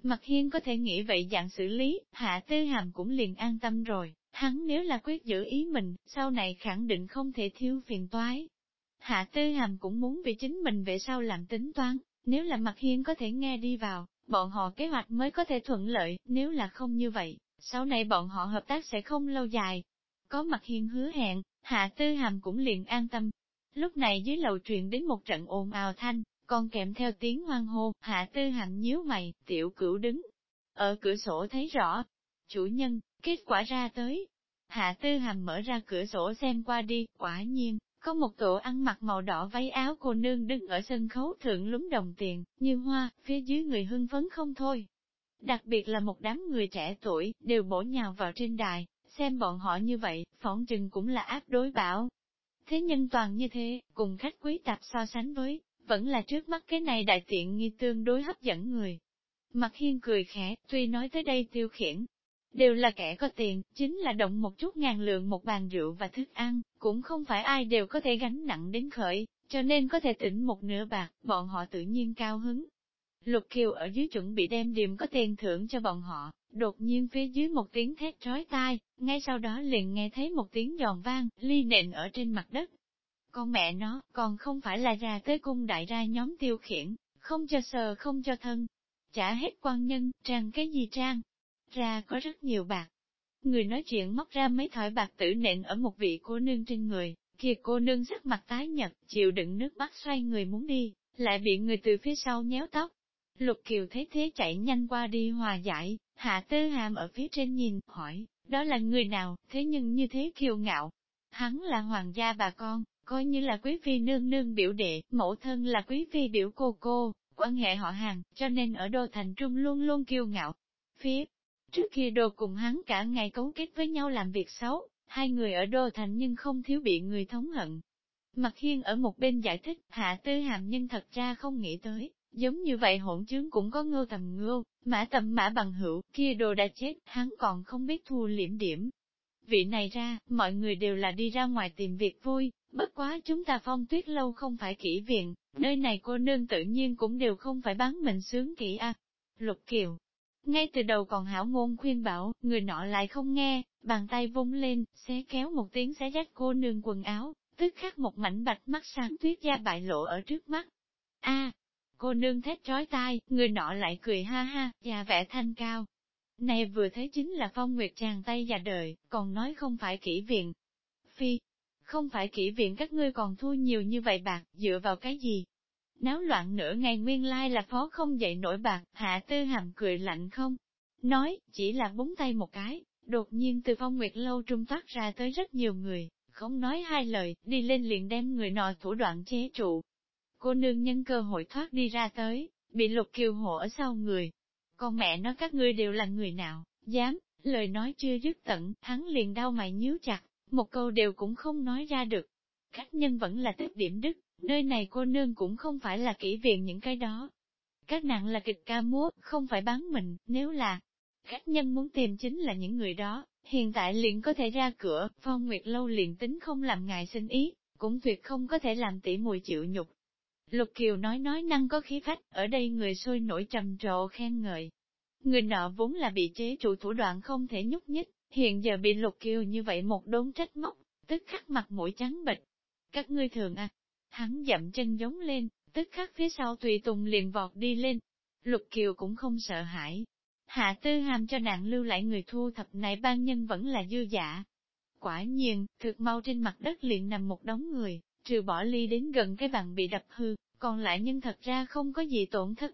Mạc Hiên có thể nghĩ vậy dạng xử lý, Hạ Tư Hàm cũng liền an tâm rồi, hắn nếu là quyết giữ ý mình, sau này khẳng định không thể thiếu phiền toái. Hạ Tư Hàm cũng muốn vì chính mình về sau làm tính toán, nếu là Mạc Hiên có thể nghe đi vào, bọn họ kế hoạch mới có thể thuận lợi, nếu là không như vậy, sau này bọn họ hợp tác sẽ không lâu dài. Có Mạc Hiên hứa hẹn, Hạ Tư Hàm cũng liền an tâm. Lúc này dưới lầu truyền đến một trận ồn ào thanh, còn kèm theo tiếng hoan hô, Hạ Tư Hàm nhíu mày, Tiểu Cửu đứng ở cửa sổ thấy rõ. Chủ nhân, kết quả ra tới. Hạ Tư Hàm mở ra cửa sổ xem qua đi, quả nhiên, có một tổ ăn mặc màu đỏ váy áo cô nương đứng ở sân khấu thượng lúm đồng tiền, như hoa, phía dưới người hưng phấn không thôi. Đặc biệt là một đám người trẻ tuổi, đều bổ nhào vào trên đài, xem bọn họ như vậy, phỏng chừng cũng là áp đối bảo. Thế nhân toàn như thế, cùng khách quý tạp so sánh với, vẫn là trước mắt cái này đại tiện nghi tương đối hấp dẫn người. Mạc Hiên cười khẽ, tuy nói tới đây tiêu khiển, đều là kẻ có tiền, chính là động một chút ngàn lượng một bàn rượu và thức ăn, cũng không phải ai đều có thể gánh nặng đến khởi, cho nên có thể tỉnh một nửa bạc, bọn họ tự nhiên cao hứng. Lục Kiều ở dưới chuẩn bị đem điểm có tiền thưởng cho bọn họ, đột nhiên phía dưới một tiếng thét trói tai, ngay sau đó liền nghe thấy một tiếng giòn vang, ly nện ở trên mặt đất. Con mẹ nó, còn không phải là ra tới cung đại ra nhóm tiêu khiển, không cho sờ không cho thân. Trả hết quan nhân, trang cái gì trang? Ra có rất nhiều bạc. Người nói chuyện móc ra mấy thỏi bạc tử nện ở một vị cô nương trên người, kia cô nương sắc mặt tái nhật, chịu đựng nước mắt xoay người muốn đi, lại bị người từ phía sau nhéo tóc. Lục Kiều thấy thế chạy nhanh qua đi hòa giải, Hạ Tư Hàm ở phía trên nhìn, hỏi, đó là người nào, thế nhưng như thế kiêu ngạo. Hắn là hoàng gia bà con, coi như là quý phi nương nương biểu đệ, mẫu thân là quý phi biểu cô, quan hệ họ hàng, cho nên ở đô thành trung luôn luôn kiêu ngạo. Phía trước kia đồ cùng hắn cả ngày cấu kết với nhau làm việc xấu, hai người ở đô thành nhưng không thiếu bị người thống hận. Mạc Hiên ở một bên giải thích, Hạ Tư Hàm nhưng thật ra không nghĩ tới, giống như vậy hỗn chứng cũng có ngưu tầm ngưu, mã tầm mã bằng hữu, kia đồ đã chết, hắn còn không biết thu liễm điểm. Vị này ra, mọi người đều là đi ra ngoài tìm việc vui, bất quá chúng ta Phong Tuyết lâu không phải kỹ viện, nơi này cô nương tự nhiên cũng đều không phải bán mình sướng kỹ a. Lục Kiều, ngay từ đầu còn hảo ngôn khuyên bảo, người nọ lại không nghe, bàn tay vung lên, xé kéo một tiếng xé rách cô nương quần áo, tức khắc một mảnh bạch mắt sáng tuyết da bại lộ ở trước mắt. A, cô nương thét trói tai, người nọ lại cười ha ha, già vẻ thanh cao. Này vừa thấy chính là Phong Nguyệt chàng tay già đời, còn nói không phải kỹ viện. Phi, không phải kỹ viện các ngươi còn thu nhiều như vậy bạc, dựa vào cái gì? Náo loạn nửa ngày nguyên lai là phó không dậy nổi bạc, Hạ Tư Hàm cười lạnh không? Nói, chỉ là búng tay một cái, đột nhiên từ Phong Nguyệt lâu trung thoát ra tới rất nhiều người, không nói hai lời, đi lên liền đem người nọ thủ đoạn chế trụ. Cô nương nhân cơ hội thoát đi ra tới, bị Lục Kiều hộ ở sau người. Con mẹ nó các ngươi đều là người nào, dám, lời nói chưa dứt tận, hắn liền đau mày nhíu chặt, một câu đều cũng không nói ra được. Khách nhân vẫn là tích điểm đức, nơi này cô nương cũng không phải là kỹ viện những cái đó. Các nàng là kịch ca múa, không phải bán mình, nếu là khách nhân muốn tìm chính là những người đó, hiện tại liền có thể ra cửa, Phong Nguyệt lâu liền tính không làm ngài xin ý, cũng tuyệt không có thể làm tỉ mùi chịu nhục. Lục Kiều nói năng có khí phách, ở đây người sôi nổi trầm trồ khen ngợi. Người nọ vốn là bị chế trụ thủ đoạn không thể nhúc nhích, hiện giờ bị Lục Kiều như vậy một đốn trách móc, tức khắc mặt mũi trắng bệch. Các ngươi thường à? Hắn dậm chân giống lên, tức khắc phía sau tùy tùng liền vọt đi lên. Lục Kiều cũng không sợ hãi. Hạ Tư Hàm cho nàng lưu lại người thu thập này ban nhân vẫn là dư giả. Quả nhiên, thực mau trên mặt đất liền nằm một đống người, trừ bỏ ly đến gần cái bàn bị đập hư, còn lại nhưng thật ra không có gì tổn thất.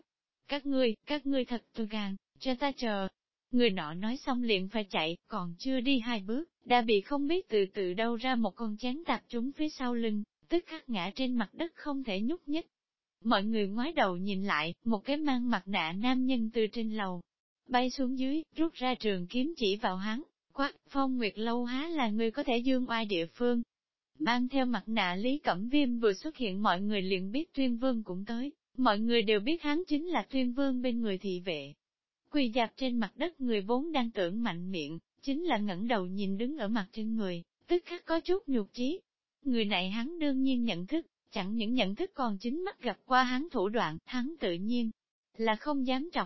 Các ngươi thật tôi gàn, cho ta chờ. Người nọ nói xong liền phải chạy, còn chưa đi hai bước, đã bị không biết từ đâu ra một con chén tạp trúng phía sau lưng, tức khắc ngã trên mặt đất không thể nhúc nhích. Mọi người ngoái đầu nhìn lại, một cái mang mặt nạ nam nhân từ trên lầu, bay xuống dưới, rút ra trường kiếm chỉ vào hắn, quát, Phong Nguyệt lâu há là người có thể dương oai địa phương. Mang theo mặt nạ Lý Cẩm Viêm vừa xuất hiện mọi người liền biết Tuyên Vương cũng tới, mọi người đều biết hắn chính là Tuyên Vương bên người thị vệ. Quỳ dạp trên mặt đất người vốn đang tưởng mạnh miệng, chính là ngẩng đầu nhìn đứng ở mặt trên người, tức khắc có chút nhục chí. Người này hắn đương nhiên nhận thức, chẳng những nhận thức còn chính mắt gặp qua hắn thủ đoạn, hắn tự nhiên là không dám trọc.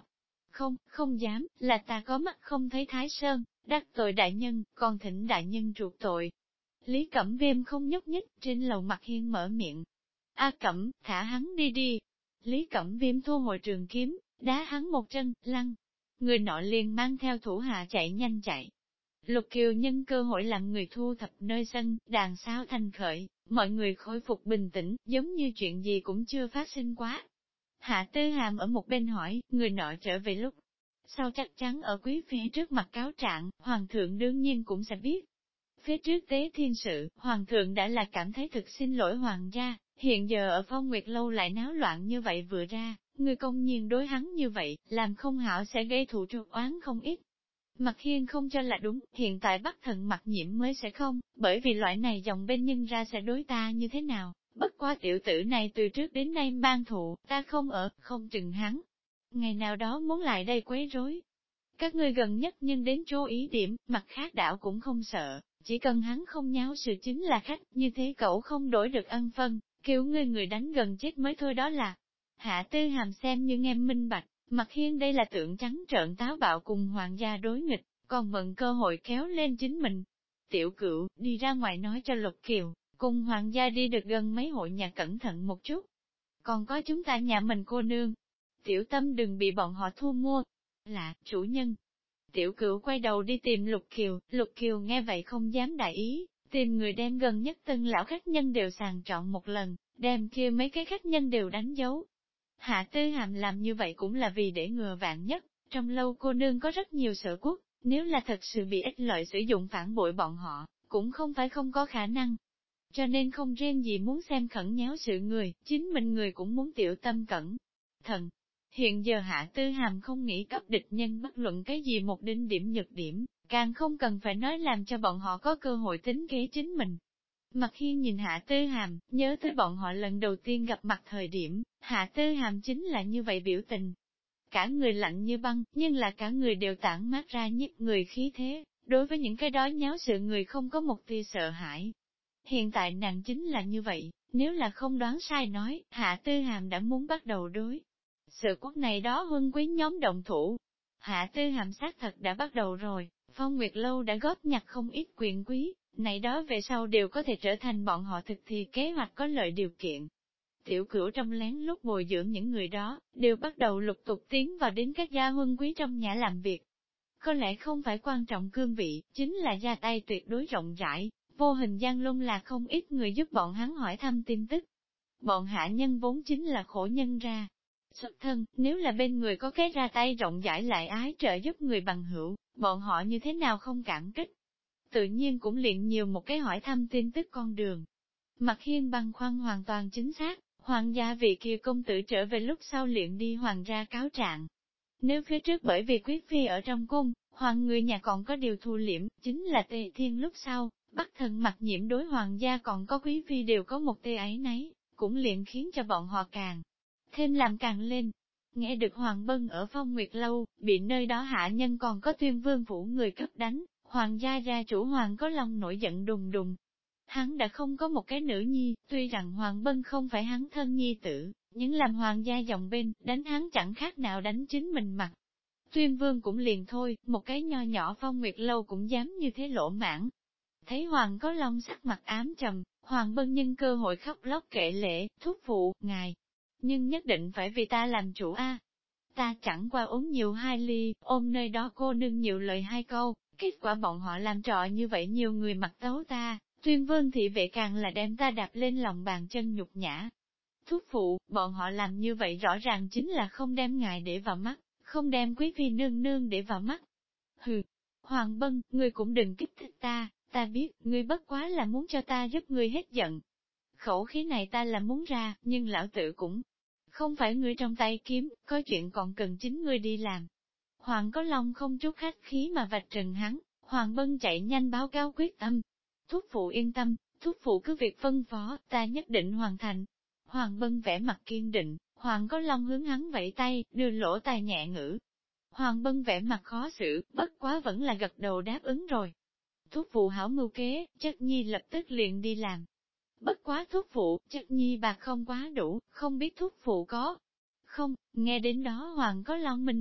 Không dám, là ta có mắt không thấy Thái Sơn, đắc tội đại nhân, còn thỉnh đại nhân ruột tội. Lý Cẩm Viêm không nhúc nhích, trên lầu Mặt Hiên mở miệng. A Cẩm, thả hắn đi đi. Lý Cẩm Viêm thu hồi trường kiếm, đá hắn một chân, lăn. Người nọ liền mang theo thủ hạ chạy nhanh chạy. Lục Kiều nhân cơ hội làm người thu thập nơi sân, đàn sáo thành khởi, mọi người khôi phục bình tĩnh, giống như chuyện gì cũng chưa phát sinh quá. Hạ Tư Hàm ở một bên hỏi, người nọ trở về lúc sau chắc chắn ở quý phi trước mặt cáo trạng, hoàng thượng đương nhiên cũng sẽ biết. Phía trước tế thiên sự, hoàng thượng đã là cảm thấy thực xin lỗi hoàng gia, hiện giờ ở Phong Nguyệt Lâu lại náo loạn như vậy vừa ra, người công nhiên đối hắn như vậy, làm không hảo sẽ gây thù trục oán không ít. Mặt Hiên không cho là đúng, hiện tại Bắc Thần Mặc Nhiễm mới sẽ không, bởi vì loại này dòng bên nhân ra sẽ đối ta như thế nào, bất quá tiểu tử này từ trước đến nay ban thụ, ta không ở, không chừng hắn. Ngày nào đó muốn lại đây quấy rối. Các ngươi gần nhất nhưng đến chú ý điểm, mặt khác đảo cũng không sợ, chỉ cần hắn không nháo sự chính là khách, như thế cậu không đổi được ân phân, kêu ngươi người đánh gần chết mới thôi đó là. Hạ Tư Hàm xem như em minh bạch, Mặt Hiên đây là tượng trắng trợn táo bạo cùng hoàng gia đối nghịch, còn mượn cơ hội kéo lên chính mình. Tiểu Cửu, đi ra ngoài nói cho Lục Kiều, cùng hoàng gia đi được gần mấy hội nhà cẩn thận một chút. Còn có chúng ta nhà mình cô nương. Tiểu Tâm đừng bị bọn họ thu mua. Là, chủ nhân. Tiểu Cửu quay đầu đi tìm Lục Kiều nghe vậy không dám đại ý, tìm người đem gần nhất tân lão khách nhân đều sàng chọn một lần, đem kia mấy cái khách nhân đều đánh dấu. Hạ Tư Hàm làm như vậy cũng là vì để ngừa vạn nhất, trong lâu cô nương có rất nhiều sở quốc, nếu là thật sự bị ích lợi sử dụng phản bội bọn họ, cũng không phải không có khả năng. Cho nên không riêng gì muốn xem khẩn nhéo sự người, chính mình người cũng muốn tiểu tâm cẩn thận. Hiện giờ Hạ Tư Hàm không nghĩ cấp địch nhân bất luận cái gì một đinh điểm nhược điểm, càng không cần phải nói làm cho bọn họ có cơ hội tính kế chính mình. Mặt Hiên nhìn Hạ Tư Hàm, nhớ tới bọn họ lần đầu tiên gặp mặt thời điểm, Hạ Tư Hàm chính là như vậy biểu tình. Cả người lạnh như băng, nhưng là cả người đều tản mát ra nhiếp người khí thế, đối với những cái đó nháo sự người không có một tia sợ hãi. Hiện tại nàng chính là như vậy, nếu là không đoán sai nói, Hạ Tư Hàm đã muốn bắt đầu đối. Sự quốc này đó huân quý nhóm động thủ. Hạ Tư Hàm xác thật đã bắt đầu rồi, Phong Nguyệt Lâu đã góp nhặt không ít quyền quý, này đó về sau đều có thể trở thành bọn họ thực thi kế hoạch có lợi điều kiện. Tiểu Cửu trong lén lút bồi dưỡng những người đó, đều bắt đầu lục tục tiến vào đến các gia huân quý trong nhà làm việc. Có lẽ không phải quan trọng cương vị, chính là ra tay tuyệt đối rộng rãi, vô hình gian luôn là không ít người giúp bọn hắn hỏi thăm tin tức. Bọn hạ nhân vốn chính là khổ nhân ra. Xuất thân, nếu là bên người có cái ra tay rộng rãi lại ái trợ giúp người bằng hữu, bọn họ như thế nào không cảm kích. Tự nhiên cũng liền nhiều một cái hỏi thăm tin tức con đường. Mặt Hiên băn khoăn hoàn toàn chính xác, hoàng gia vị kia công tử trở về lúc sau liền đi hoàng gia cáo trạng. Nếu phía trước bởi vì quý phi ở trong cung, hoàng người nhà còn có điều thu liễm, chính là Tề Thiên lúc sau, Bắc Thần Mặc Nhiễm đối hoàng gia còn có quý phi đều có một tê ấy nấy, cũng liền khiến cho bọn họ càng thêm làm càng lên. Nghe được Hoàng Bân ở Phong Nguyệt Lâu, bị nơi đó hạ nhân còn có Tuyên Vương phủ người cấp đánh, hoàng gia gia chủ Hoàng có lòng nổi giận đùng đùng. Hắn đã không có một cái nữ nhi, tuy rằng Hoàng Bân không phải hắn thân nhi tử, nhưng làm hoàng gia dòng bên, đánh hắn chẳng khác nào đánh chính mình mặt. Tuyên Vương cũng liền thôi, một cái nho nhỏ Phong Nguyệt Lâu cũng dám như thế lỗ mãn. Thấy Hoàng có long sắc mặt ám trầm, Hoàng Bân nhân cơ hội khóc lóc kể lệ, thúc phụ, ngài. Nhưng nhất định phải vì ta làm chủ a. Ta chẳng qua uống nhiều 2 ly, ôm nơi đó cô nương nhiều lời 2 câu, kết quả bọn họ làm trò như vậy nhiều người mặt tấu ta, Tuyên Vương thị vệ càng là đem ta đạp lên lòng bàn chân nhục nhã. Thúc phụ, bọn họ làm như vậy rõ ràng chính là không đem ngài để vào mắt, không đem quý phi nương nương để vào mắt. Hừ, Hoàng Bân, ngươi cũng đừng kích thích ta biết, ngươi bất quá là muốn cho ta giúp ngươi hết giận. Khẩu khí này ta là muốn ra, nhưng lão tử cũng không phải ngươi trong tay kiếm, có chuyện còn cần chính ngươi đi làm. Hoàng có lòng không chút khách khí mà vạch trần hắn, Hoàng Bân chạy nhanh báo cáo quyết tâm. Thúc phụ yên tâm, thúc phụ cứ việc phân phó, ta nhất định hoàn thành. Hoàng Bân vẻ mặt kiên định, Hoàng có lòng hướng hắn vẫy tay, đưa lỗ tai nhẹ ngữ. Hoàng Bân vẻ mặt khó xử, bất quá vẫn là gật đầu đáp ứng rồi. Thúc phụ hảo mưu kế, chất nhi lập tức liền đi làm. Bất quá thúc phụ, chất nhi bạc không quá đủ, không biết thúc phụ có. Không, nghe đến đó Hoàng có lòng minh bạch,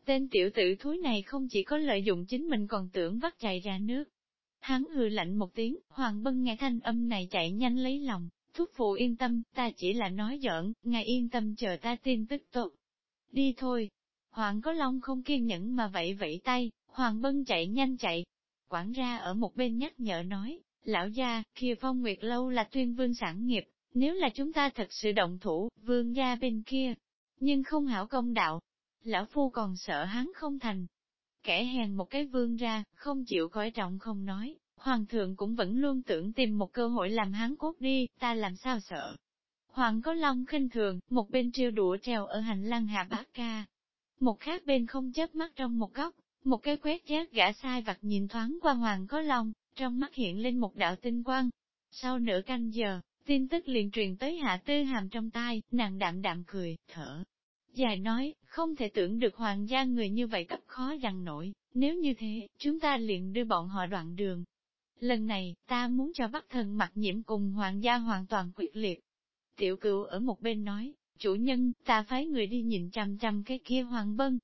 Tên tiểu tử thúi này không chỉ có lợi dụng chính mình còn tưởng vắt chạy ra nước. Hắn hừ lạnh một tiếng, Hoàng Bân nghe thanh âm này chạy nhanh lấy lòng, thúc phụ yên tâm, ta chỉ là nói giỡn, ngài yên tâm chờ ta tin tức tốt. Đi thôi. Hoàng Có Long không kiên nhẫn mà vẫy vẫy tay, Hoàng Bân chạy nhanh chạy. Quản gia ở một bên nhắc nhở nói, lão gia, kia Phong Nguyệt Lâu là Tuyên Vương sản nghiệp, nếu là chúng ta thật sự động thủ, vương gia bên kia, nhưng không hảo công đạo. Lão phu còn sợ hắn không thành. Kẻ hèn một cái vương ra, không chịu coi trọng không nói, hoàng thượng cũng vẫn luôn tưởng tìm một cơ hội làm hắn cốt đi, ta làm sao sợ. Hoàng Có Long khinh thường, một bên trêu đũa treo ở hành lang hạ bát ca. Một khác bên không chớp mắt trong một góc, một cái quét giác gã sai vặt nhìn thoáng qua Hoàng Có Long, trong mắt hiện lên một đạo tinh quang. Sau nửa canh giờ, tin tức liền truyền tới Hạ Tư Hàm trong tai, nàng đạm đạm cười, thở. Dài nói, không thể tưởng được hoàng gia người như vậy cấp khó dằn nổi, nếu như thế, chúng ta liền đưa bọn họ đoạn đường. Lần này, ta muốn cho Bắc Thần mặc nhiễm cùng hoàng gia hoàn toàn quyết liệt. Tiểu Cựu ở một bên nói, chủ nhân, ta phái người đi nhìn chằm chằm cái kia Hoàng Bân.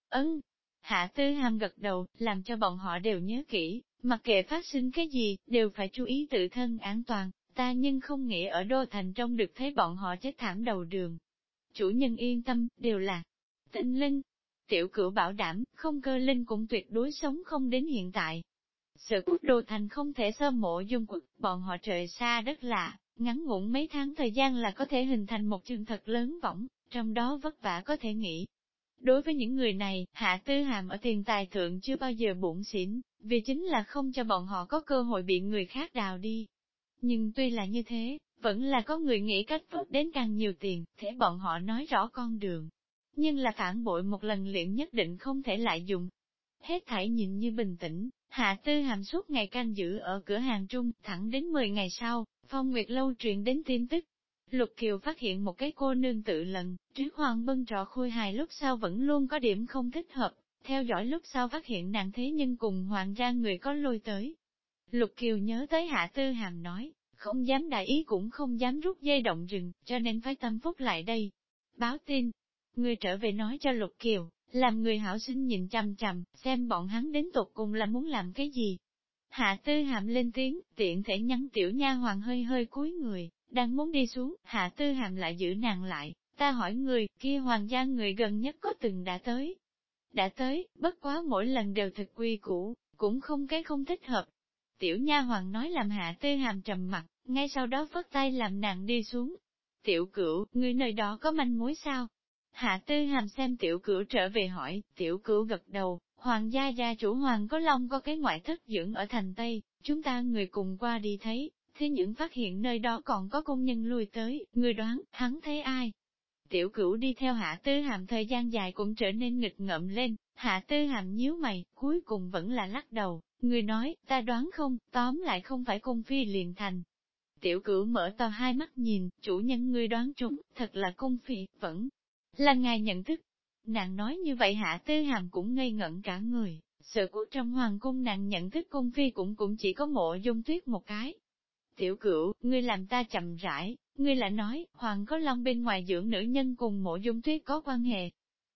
Hạ Tư Hàm gật đầu, làm cho bọn họ đều nhớ kỹ, mặc kệ phát sinh cái gì, đều phải chú ý tự thân an toàn, ta nhưng không nghĩ ở đô thành trong được thấy bọn họ chết thảm đầu đường. Chủ nhân yên tâm, đều là tinh linh. Tiểu Cửu bảo đảm, không cơ linh cũng tuyệt đối sống không đến hiện tại. Sở quốc đô thành không thể sơ mộ dung quật, bọn họ trời xa đất lạ, ngắn ngủn mấy tháng thời gian là có thể hình thành một chương thật lớn võng, trong đó vất vả có thể nghĩ. Đối với những người này, Hạ Tư Hàm ở tiền tài thượng chưa bao giờ bủn xỉn, vì chính là không cho bọn họ có cơ hội bị người khác đào đi. Nhưng tuy là như thế, vẫn là có người nghĩ cách vớt đến càng nhiều tiền, thế bọn họ nói rõ con đường. Nhưng là phản bội một lần liền nhất định không thể lại dùng. Hết thảy nhìn như bình tĩnh, Hạ Tư Hàm suốt ngày canh giữ ở cửa hàng trung, thẳng đến 10 ngày sau, Phong Nguyệt Lâu truyền đến tin tức. Lục Kiều phát hiện một cái cô nương tự lần, trước Hoàng Bân trọ khôi hài lúc sau vẫn luôn có điểm không thích hợp, theo dõi lúc sau phát hiện nàng thế nhưng cùng hoàng gia người có lôi tới. Lục Kiều nhớ tới Hạ Tư Hàm nói, không dám đại ý cũng không dám rút dây động rừng, cho nên phải tâm phúc lại đây. Báo tin, người trở về nói cho Lục Kiều, làm người hảo sinh nhìn chằm chằm, xem bọn hắn đến tột cùng là muốn làm cái gì. Hạ Tư Hàm lên tiếng, tiện thể nhắn tiểu nha hoàng hơi hơi cúi người, đang muốn đi xuống, Hạ Tư Hàm lại giữ nàng lại, ta hỏi người, kia hoàng gia người gần nhất có từng đã tới. Đã tới, bất quá mỗi lần đều thực quy củ, cũng không cái không thích hợp. Tiểu nha hoàng nói làm Hạ Tư Hàm trầm mặt, ngay sau đó vất tay làm nàng đi xuống. Tiểu Cửu, người nơi đó có manh mối sao? Hạ Tư Hàm xem Tiểu Cửu trở về hỏi, Tiểu Cửu gật đầu, hoàng gia gia chủ Hoàng Có Long có cái ngoại thất dưỡng ở thành Tây, chúng ta người cùng qua đi thấy, thế những phát hiện nơi đó còn có công nhân lui tới, người đoán, hắn thấy ai? Tiểu Cửu đi theo Hạ Tư Hàm thời gian dài cũng trở nên nghịch ngợm lên, Hạ Tư Hàm nhíu mày, cuối cùng vẫn là lắc đầu, người nói, ta đoán không, tóm lại không phải cung phi liền thành. Tiểu Cửu mở to hai mắt nhìn, chủ nhân ngươi đoán trúng, thật là cung phi, vẫn là ngài nhận thức. Nàng nói như vậy Hạ Tư Hàm cũng ngây ngẩn cả người, sự của trong hoàng cung nàng nhận thức cung phi cũng chỉ có Mộ Dung Tuyết một cái. Tiểu Cửu, ngươi làm ta chậm rãi, ngươi lại nói, Hoàng Có Long bên ngoài dưỡng nữ nhân cùng Mộ Dung Tuyết có quan hệ.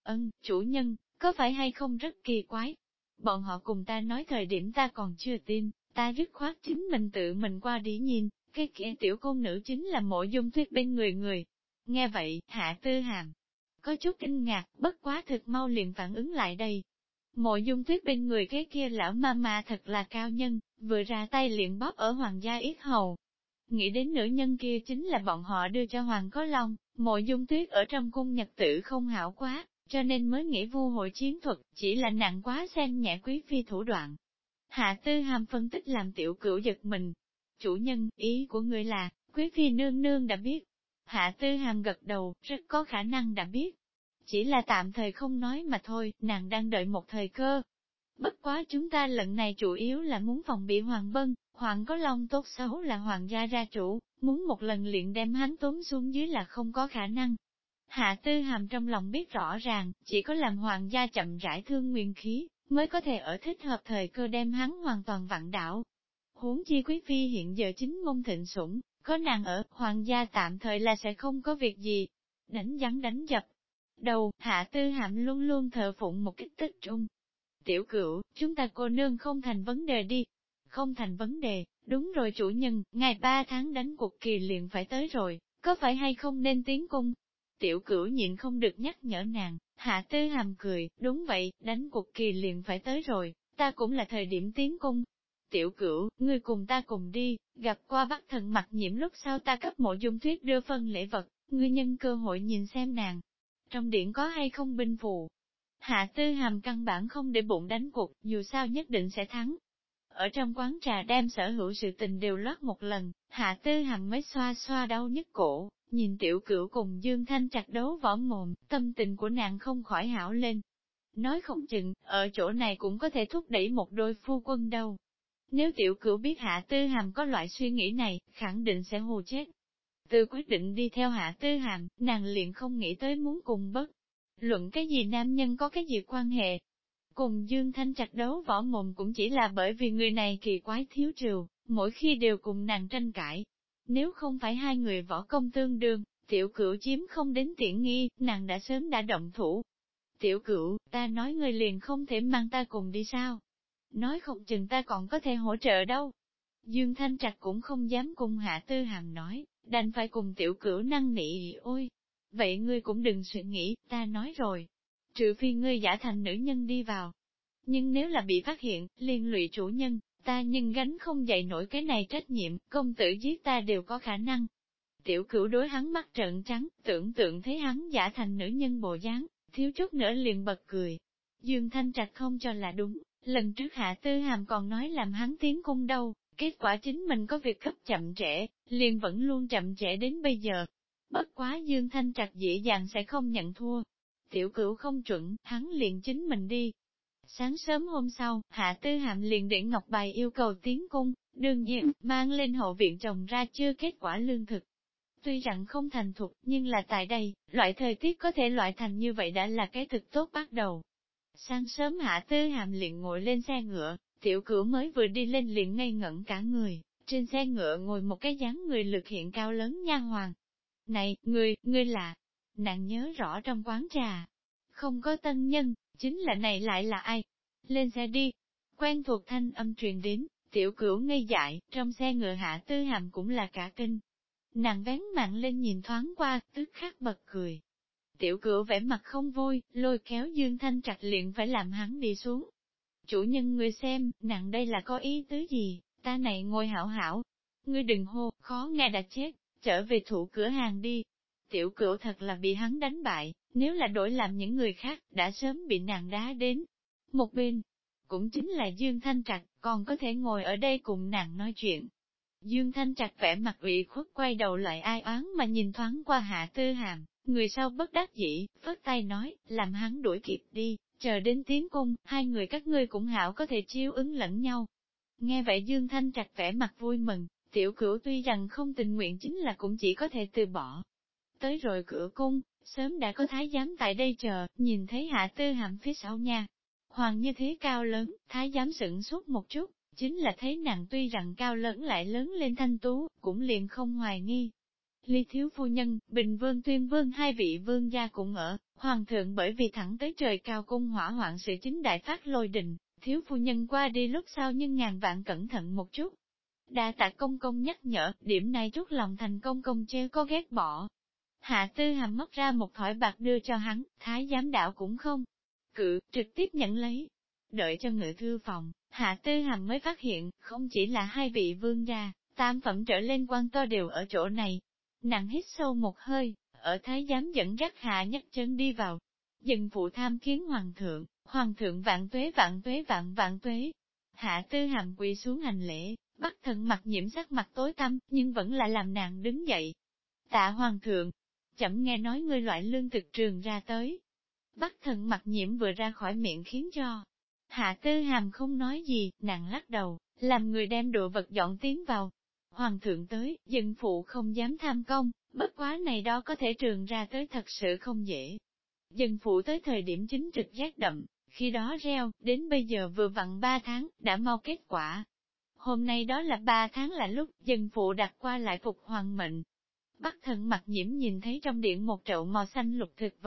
Chủ nhân, có phải hay không rất kỳ quái? Bọn họ cùng ta nói thời điểm ta còn chưa tin, ta dứt khoát chính mình tự mình qua đi nhìn, cái kia tiểu công nữ chính là Mộ Dung Tuyết bên người. Nghe vậy, Hạ Tư Hàm có chút kinh ngạc, bất quá thực mau liền phản ứng lại đây. Mộ Dung Tuyết bên người cái kia lão ma thật là cao nhân, vừa ra tay liền bóp ở hoàng gia yết hầu. Nghĩ đến nữ nhân kia chính là bọn họ đưa cho Hoàng Có Long, Mộ Dung Tuyết ở trong cung nhật tử không hảo quá, cho nên mới nghĩ vu hội chiến thuật, chỉ là nặng quá xem nhẹ quý phi thủ đoạn. Hạ Tư Hàm phân tích làm Tiểu Cửu giật mình. Chủ nhân, ý của người là, quý phi nương nương đã biết. Hạ Tư Hàm gật đầu, rất có khả năng đã biết. Chỉ là tạm thời không nói mà thôi, nàng đang đợi một thời cơ. Bất quá chúng ta lần này chủ yếu là muốn phòng bị Hoàng Bân, Hoàng Có Long tốt xấu là hoàng gia gia chủ, muốn một lần liền đem hắn tốn xuống dưới là không có khả năng. Hạ Tư Hàm trong lòng biết rõ ràng, chỉ có làm hoàng gia chậm rãi thương nguyên khí, mới có thể ở thích hợp thời cơ đem hắn hoàn toàn vặn đảo. Huống chi quý phi hiện giờ chính ngôn thịnh sủng, có nàng ở, hoàng gia tạm thời là sẽ không có việc gì. Đánh rắn đánh dập, đầu, Hạ Tư Hàm luôn luôn thờ phụng một kích tích trung. Tiểu Cửu, chúng ta cô nương không thành vấn đề đi. Không thành vấn đề, đúng rồi chủ nhân, ngày 3 tháng đánh cuộc kỳ liền phải tới rồi, có phải hay không nên tiến cung? Tiểu Cửu nhịn không được nhắc nhở nàng, Hạ Tư Hàm cười, đúng vậy, đánh cuộc kỳ liền phải tới rồi, ta cũng là thời điểm tiến cung. Tiểu Cửu, ngươi cùng ta cùng đi, gặp qua Bắc Thần Mặc Nhiễm lúc sau ta cấp Mộ Dung Tuyết đưa phân lễ vật, ngươi nhân cơ hội nhìn xem nàng. Trong điện có hay không binh phù? Hạ Tư Hàm căn bản không để bụng đánh cuộc, dù sao nhất định sẽ thắng. Ở trong quán trà đem sở hữu sự tình đều lót một lần, Hạ Tư Hàm mới xoa xoa đau nhức cổ, nhìn Tiểu Cửu cùng Dương Thanh chặt đấu võ mồm, tâm tình của nàng không khỏi hảo lên. Nói không chừng, ở chỗ này cũng có thể thúc đẩy một đôi phu quân đâu. Nếu Tiểu Cửu biết Hạ Tư Hàm có loại suy nghĩ này, khẳng định sẽ hù chết. Từ quyết định đi theo Hạ Tư Hàm, nàng liền không nghĩ tới muốn cùng bất. Luận cái gì nam nhân có cái gì quan hệ. Cùng Dương Thanh chặt đấu võ mồm cũng chỉ là bởi vì người này kỳ quái thiếu trừ, mỗi khi đều cùng nàng tranh cãi. Nếu không phải hai người võ công tương đương, Tiểu Cửu chiếm không đến tiện nghi, nàng đã sớm đã động thủ. Tiểu Cửu, ta nói ngươi liền không thể mang ta cùng đi sao? Nói không chừng ta còn có thể hỗ trợ đâu. Dương Thanh Trạch cũng không dám cùng Hạ Tư Hàm nói, đành phải cùng Tiểu Cửu năn nỉ, ôi. Vậy ngươi cũng đừng suy nghĩ, ta nói rồi. Trừ phi ngươi giả thành nữ nhân đi vào. Nhưng nếu là bị phát hiện, liên lụy chủ nhân, ta nhưng gánh không dậy nổi cái này trách nhiệm, công tử giết ta đều có khả năng. Tiểu Cửu đối hắn mắt trợn trắng, tưởng tượng thấy hắn giả thành nữ nhân bộ dáng, thiếu chút nữa liền bật cười. Dương Thanh Trạch không cho là đúng, lần trước Hạ Tư Hàm còn nói làm hắn tiến cung đâu, kết quả chính mình có việc cấp chậm trễ, liền vẫn luôn chậm trễ đến bây giờ. Bất quá Dương Thanh Trạch dễ dàng sẽ không nhận thua. Tiểu Cửu không chuẩn, hắn liền chính mình đi. Sáng sớm hôm sau, Hạ Tư Hàm liền để ngọc bài yêu cầu tiến cung, đương nhiên, mang lên hậu viện trồng ra chưa kết quả lương thực. Tuy rằng không thành thục, nhưng là tại đây, loại thời tiết có thể loại thành như vậy đã là cái thực tốt bắt đầu. Sáng sớm Hạ Tư Hàm liền ngồi lên xe ngựa, Tiểu Cửu mới vừa đi lên liền ngây ngẩn cả người, trên xe ngựa ngồi một cái dáng người lực hiện cao lớn nha hoàn. Này, ngươi là, nàng nhớ rõ trong quán trà, không có tân nhân, chính là này lại là ai? Lên xe đi. Quen thuộc thanh âm truyền đến, Tiểu Cửu ngây dại, trong xe ngựa Hạ Tư Hàm cũng là cả kinh. Nàng vén mạng lên nhìn thoáng qua, tức khắc bật cười. Tiểu Cửu vẻ mặt không vui, lôi kéo Dương Thanh Trạch liền phải làm hắn đi xuống. Chủ nhân ngươi xem, nàng đây là có ý tứ gì, ta này ngồi hảo hảo. Ngươi đừng hô, khó nghe đã chết, trở về thủ cửa hàng đi. Tiểu Cửu thật là bị hắn đánh bại, nếu là đổi làm những người khác, đã sớm bị nàng đá đến. Một bên, cũng chính là Dương Thanh Trạch, còn có thể ngồi ở đây cùng nàng nói chuyện. Dương Thanh Trạch vẻ mặt ủy khuất quay đầu lại ai oán mà nhìn thoáng qua Hạ Tư Hàm, người sau bất đắc dĩ, phất tay nói, làm hắn đuổi kịp đi, chờ đến tiến cung, hai người các ngươi cũng hảo có thể chiếu ứng lẫn nhau. Nghe vậy Dương Thanh Trạch vẻ mặt vui mừng, Tiểu Cửu tuy rằng không tình nguyện chính là cũng chỉ có thể từ bỏ. Tới rồi cửa cung, sớm đã có thái giám tại đây chờ, nhìn thấy Hạ Tư Hàm phía sau nha. Hoàng như thế cao lớn, thái giám sửng sốt một chút, chính là thấy nàng tuy rằng cao lớn lại lớn lên thanh tú, cũng liền không hoài nghi. Ly thiếu phu nhân, Bình Vương Tuyên Vương hai vị vương gia cũng ở, hoàng thượng bởi vì thẳng tới trời cao cung hỏa hoạn sự chính đại phát lôi đình, thiếu phu nhân qua đi lúc sau nhưng ngàn vạn cẩn thận một chút. Đa tạ công công nhắc nhở, điểm này rút lòng thành công công chê có ghét bỏ. Hạ Tư Hàm móc ra một thỏi bạc đưa cho hắn, thái giám đạo cũng không cự, trực tiếp nhận lấy. Đợi cho ngự thư phòng, Hạ Tư Hàm mới phát hiện, không chỉ là hai vị vương gia, tam phẩm trở lên quan to đều ở chỗ này. Nàng hít sâu một hơi, ở thái giám dẫn dắt hạ nhấc chân đi vào. Dần phụ tham kiến hoàng thượng vạn tuế vạn tuế vạn vạn tuế. Hạ Tư Hàm quỳ xuống hành lễ, Bắc Thần Mặc Nhiễm sắc mặt tối tăm, nhưng vẫn là làm nàng đứng dậy. Tạ hoàng thượng, chậm nghe nói ngươi loại lương thực trường ra tới. Bắc Thần Mặc Nhiễm vừa ra khỏi miệng khiến cho Hạ Tư Hàm không nói gì, nàng lắc đầu, làm người đem đồ vật dọn tiến vào. Hoàng thượng tới, dân phụ không dám tham công, bất quá này đó có thể trường ra tới thật sự không dễ. Dân phụ tới thời điểm chính trực rét đậm, khi đó reo, đến bây giờ vừa vặn 3 tháng, đã mau kết quả. Hôm nay đó là 3 tháng là lúc dân phụ đặt qua lại phục hoàng mệnh. Bắc Thần Mặc Nhiễm nhìn thấy trong điện một chậu màu xanh lục thực vật,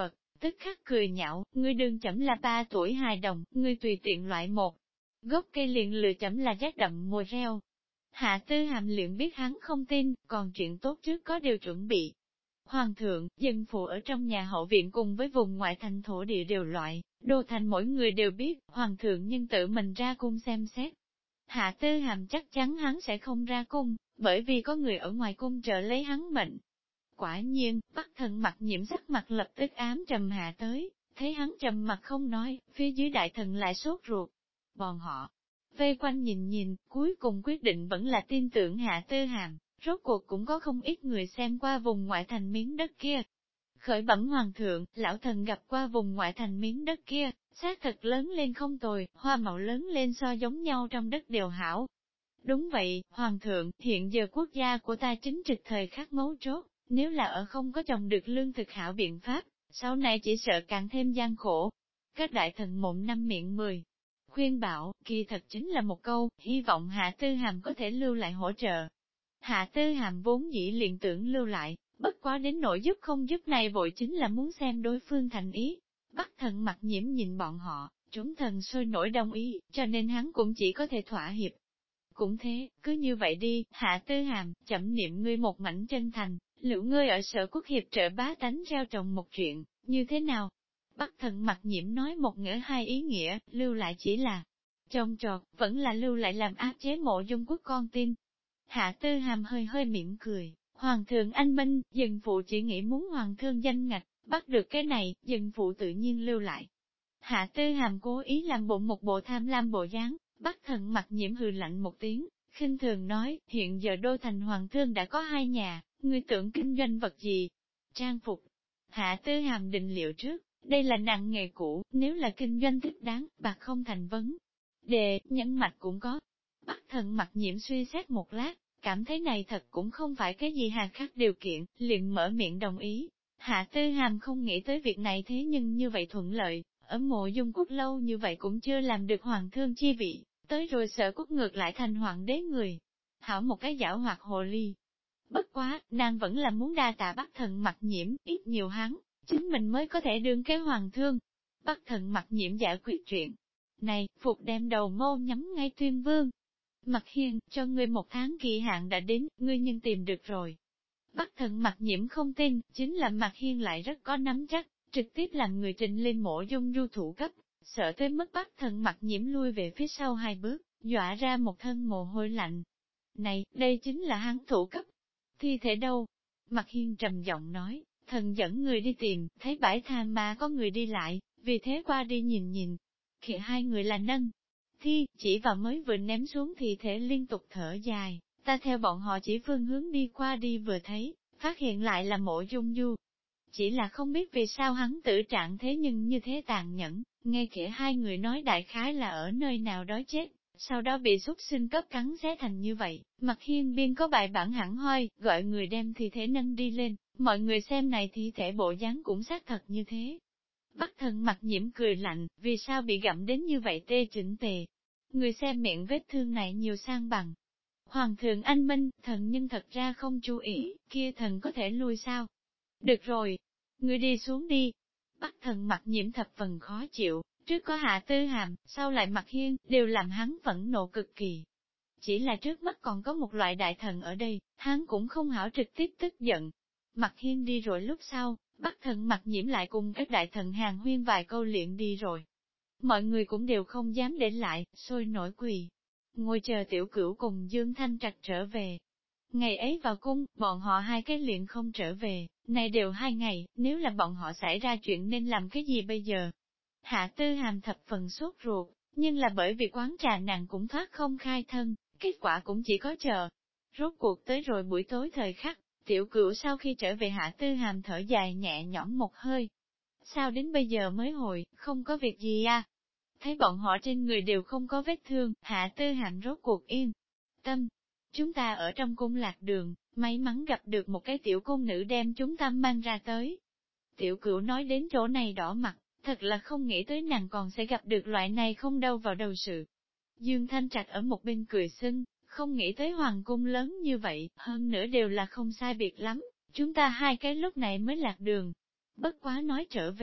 tức khắc cười nhạo, ngươi đương chẩm là 3 tuổi hài đồng, ngươi tùy tiện loại một gốc cây liền lừa chẩm là rét đậm mùi reo. Hạ Tư Hàm liền biết hắn không tin, còn chuyện tốt trước có điều chuẩn bị. Hoàng thượng, dân phụ ở trong nhà hậu viện cùng với vùng ngoại thành thổ địa đều loại, đô thành mỗi người đều biết, hoàng thượng nhưng tự mình ra cung xem xét. Hạ Tư Hàm chắc chắn hắn sẽ không ra cung, bởi vì có người ở ngoài cung trợ lấy hắn mệnh. Quả nhiên, Bắc Thần Mặc Nhiễm sắc mặt lập tức ám trầm hạ tới, thấy hắn trầm mặt không nói, phía dưới đại thần lại sốt ruột. Bọn họ vây quanh nhìn nhìn, cuối cùng quyết định vẫn là tin tưởng Hạ Tư Hàm, rốt cuộc cũng có không ít người xem qua vùng ngoại thành miếng đất kia. Khởi bẩm hoàng thượng, lão thần gặp qua vùng ngoại thành miếng đất kia, xác thật lớn lên không tồi, hoa màu lớn lên so giống nhau trong đất đều hảo. Đúng vậy, hoàng thượng, hiện giờ quốc gia của ta chính trực thời khắc mấu chốt, nếu là ở không có trồng được lương thực hảo biện pháp, sau này chỉ sợ càng thêm gian khổ. Các đại thần mộng năm miệng 10. Khuyên bảo, kỳ thật chính là một câu, hy vọng Hạ Tư Hàm có thể lưu lại hỗ trợ. Hạ Tư Hàm vốn dĩ liền tưởng lưu lại, bất quá đến nỗi giúp không giúp này vội chính là muốn xem đối phương thành ý. Bắc Thần Mặc Nhiễm nhìn bọn họ, chúng thần sôi nổi đồng ý, cho nên hắn cũng chỉ có thể thỏa hiệp. Cũng thế, cứ như vậy đi, Hạ Tư Hàm, chậm niệm ngươi một mảnh chân thành, liệu ngươi ở sở quốc hiệp trợ bá tánh gieo trồng một chuyện, như thế nào? Bắc Thần Mặc Nhiễm nói một ngữ hai ý nghĩa, lưu lại chỉ là trông trọt, vẫn là lưu lại làm áp chế Mộ Dung Quốc con tin. Hạ Tư Hàm hơi hơi mỉm cười, hoàng thượng anh minh, dân phụ chỉ nghĩ muốn hoàng thương danh ngạch, bắt được cái này, dân phụ tự nhiên lưu lại. Hạ Tư Hàm cố ý làm một bộ tham lam bộ dáng, Bắc Thần Mặc Nhiễm hừ lạnh một tiếng, khinh thường nói, hiện giờ đô thành hoàng thương đã có 2 nhà, ngươi tưởng kinh doanh vật gì? Trang phục. Hạ Tư Hàm định liệu trước, đây là nặng nghề cũ, nếu là kinh doanh thích đáng, bạc không thành vấn đề, nhẫn mạch cũng có. Bắc Thần Mặc Nhiễm suy xét một lát, cảm thấy này thật cũng không phải cái gì hà khắc điều kiện, liền mở miệng đồng ý. Hạ Tư Hàm không nghĩ tới việc này thế nhưng như vậy thuận lợi, ở Mộ Dung Quốc lâu như vậy cũng chưa làm được hoàng thương chi vị, tới rồi Sở Quốc ngược lại thành hoàng đế người. Hảo một cái giảo hoạt hồ ly. Bất quá, nàng vẫn là muốn đa tạ Bắc Thần Mặc Nhiễm, ít nhiều hắn, chính mình mới có thể đương cái hoàng thương. Bắc Thần Mặc Nhiễm giải quyết chuyện này, phục đem đầu mâu nhắm ngay Tuyên Vương. Mặc Hiên, cho ngươi 1 tháng kỳ hạn đã đến, ngươi nhưng tìm được rồi. Bắc Thần Mặc Nhiễm không tin, chính là Mặc Hiên lại rất có nắm chắc, trực tiếp làm người trình lên Mộ Dung Du thủ cấp, sợ tới mức Bắc Thần Mặc Nhiễm lui về phía sau 2 bước, dọa ra một thân mồ hôi lạnh. Này, đây chính là hắn thủ cấp. Thi thể đâu? Mặc Hiên trầm giọng nói, thần dẫn người đi tìm, thấy bãi tha ma có người đi lại, vì thế qua đi nhìn nhìn. Khi 2 người là nâng thi, chỉ vào mới vừa ném xuống thi thể liên tục thở dài, ta theo bọn họ chỉ phương hướng đi qua đi vừa thấy, phát hiện lại là Mộ Dung Du. Chỉ là không biết vì sao hắn tử trạng thế nhưng như thế tàn nhẫn, nghe kể 2 người nói đại khái là ở nơi nào đói chết, sau đó bị súc sinh cấp cắn xé thành như vậy. Mặc Hiên biên có bài bản hẳn hoi, gọi người đem thi thể nâng đi lên, mọi người xem này thi thể bộ dáng cũng xác thật như thế. Bắc Thần Mặc Nhiễm cười lạnh, vì sao bị gặm đến như vậy tê chỉnh tề. Người xem miệng vết thương này nhiều sang bằng. Hoàng thượng anh minh, thần nhưng thật ra không chú ý, kia thần có thể lui sao? Được rồi, người đi xuống đi. Bắc Thần Mặc Nhiễm thập phần khó chịu, trước có Hạ Tư Hàm, sau lại Mặc Hiên, đều làm hắn phẫn nộ cực kỳ. Chỉ là trước mắt còn có một loại đại thần ở đây, hắn cũng không hảo trực tiếp tức giận. Mặc Hiên đi rồi lúc sau, Bắc Thần Mặc Nhiễm lại cùng các đại thần hàng huyên vài câu luyện đi rồi. Mọi người cũng đều không dám để lại, sôi nổi quỳ. Ngồi chờ Tiểu Cửu cùng Dương Thanh Trạch trở về. Ngày ấy vào cung, bọn họ 2 cái luyện không trở về, này đều 2 ngày, nếu là bọn họ xảy ra chuyện nên làm cái gì bây giờ? Hạ Tư Hàm thập phần sốt ruột, nhưng là bởi vì quán trà nàng cũng thoát không khai thân, kết quả cũng chỉ có chờ. Rốt cuộc tới rồi buổi tối thời khắc, Tiểu Cửu sau khi trở về Hạ Tư Hàm thở dài nhẹ nhõm một hơi. Sao đến bây giờ mới hồi, không có việc gì à? Thấy bọn họ trên người đều không có vết thương, Hạ Tư Hàm rốt cuộc yên tâm. Chúng ta ở trong cung lạc đường, may mắn gặp được một cái tiểu cung nữ đem chúng ta mang ra tới. Tiểu Cửu nói đến chỗ này đỏ mặt, thật là không nghĩ tới nàng còn sẽ gặp được loại này không đâu vào đầu sự. Dương Thanh Trạch ở một bên cười xưng, không nghĩ tới hoàng cung lớn như vậy, hơn nữa đều là không sai biệt lắm, chúng ta 2 cái lúc này mới lạc đường. Bất quá nói trở về,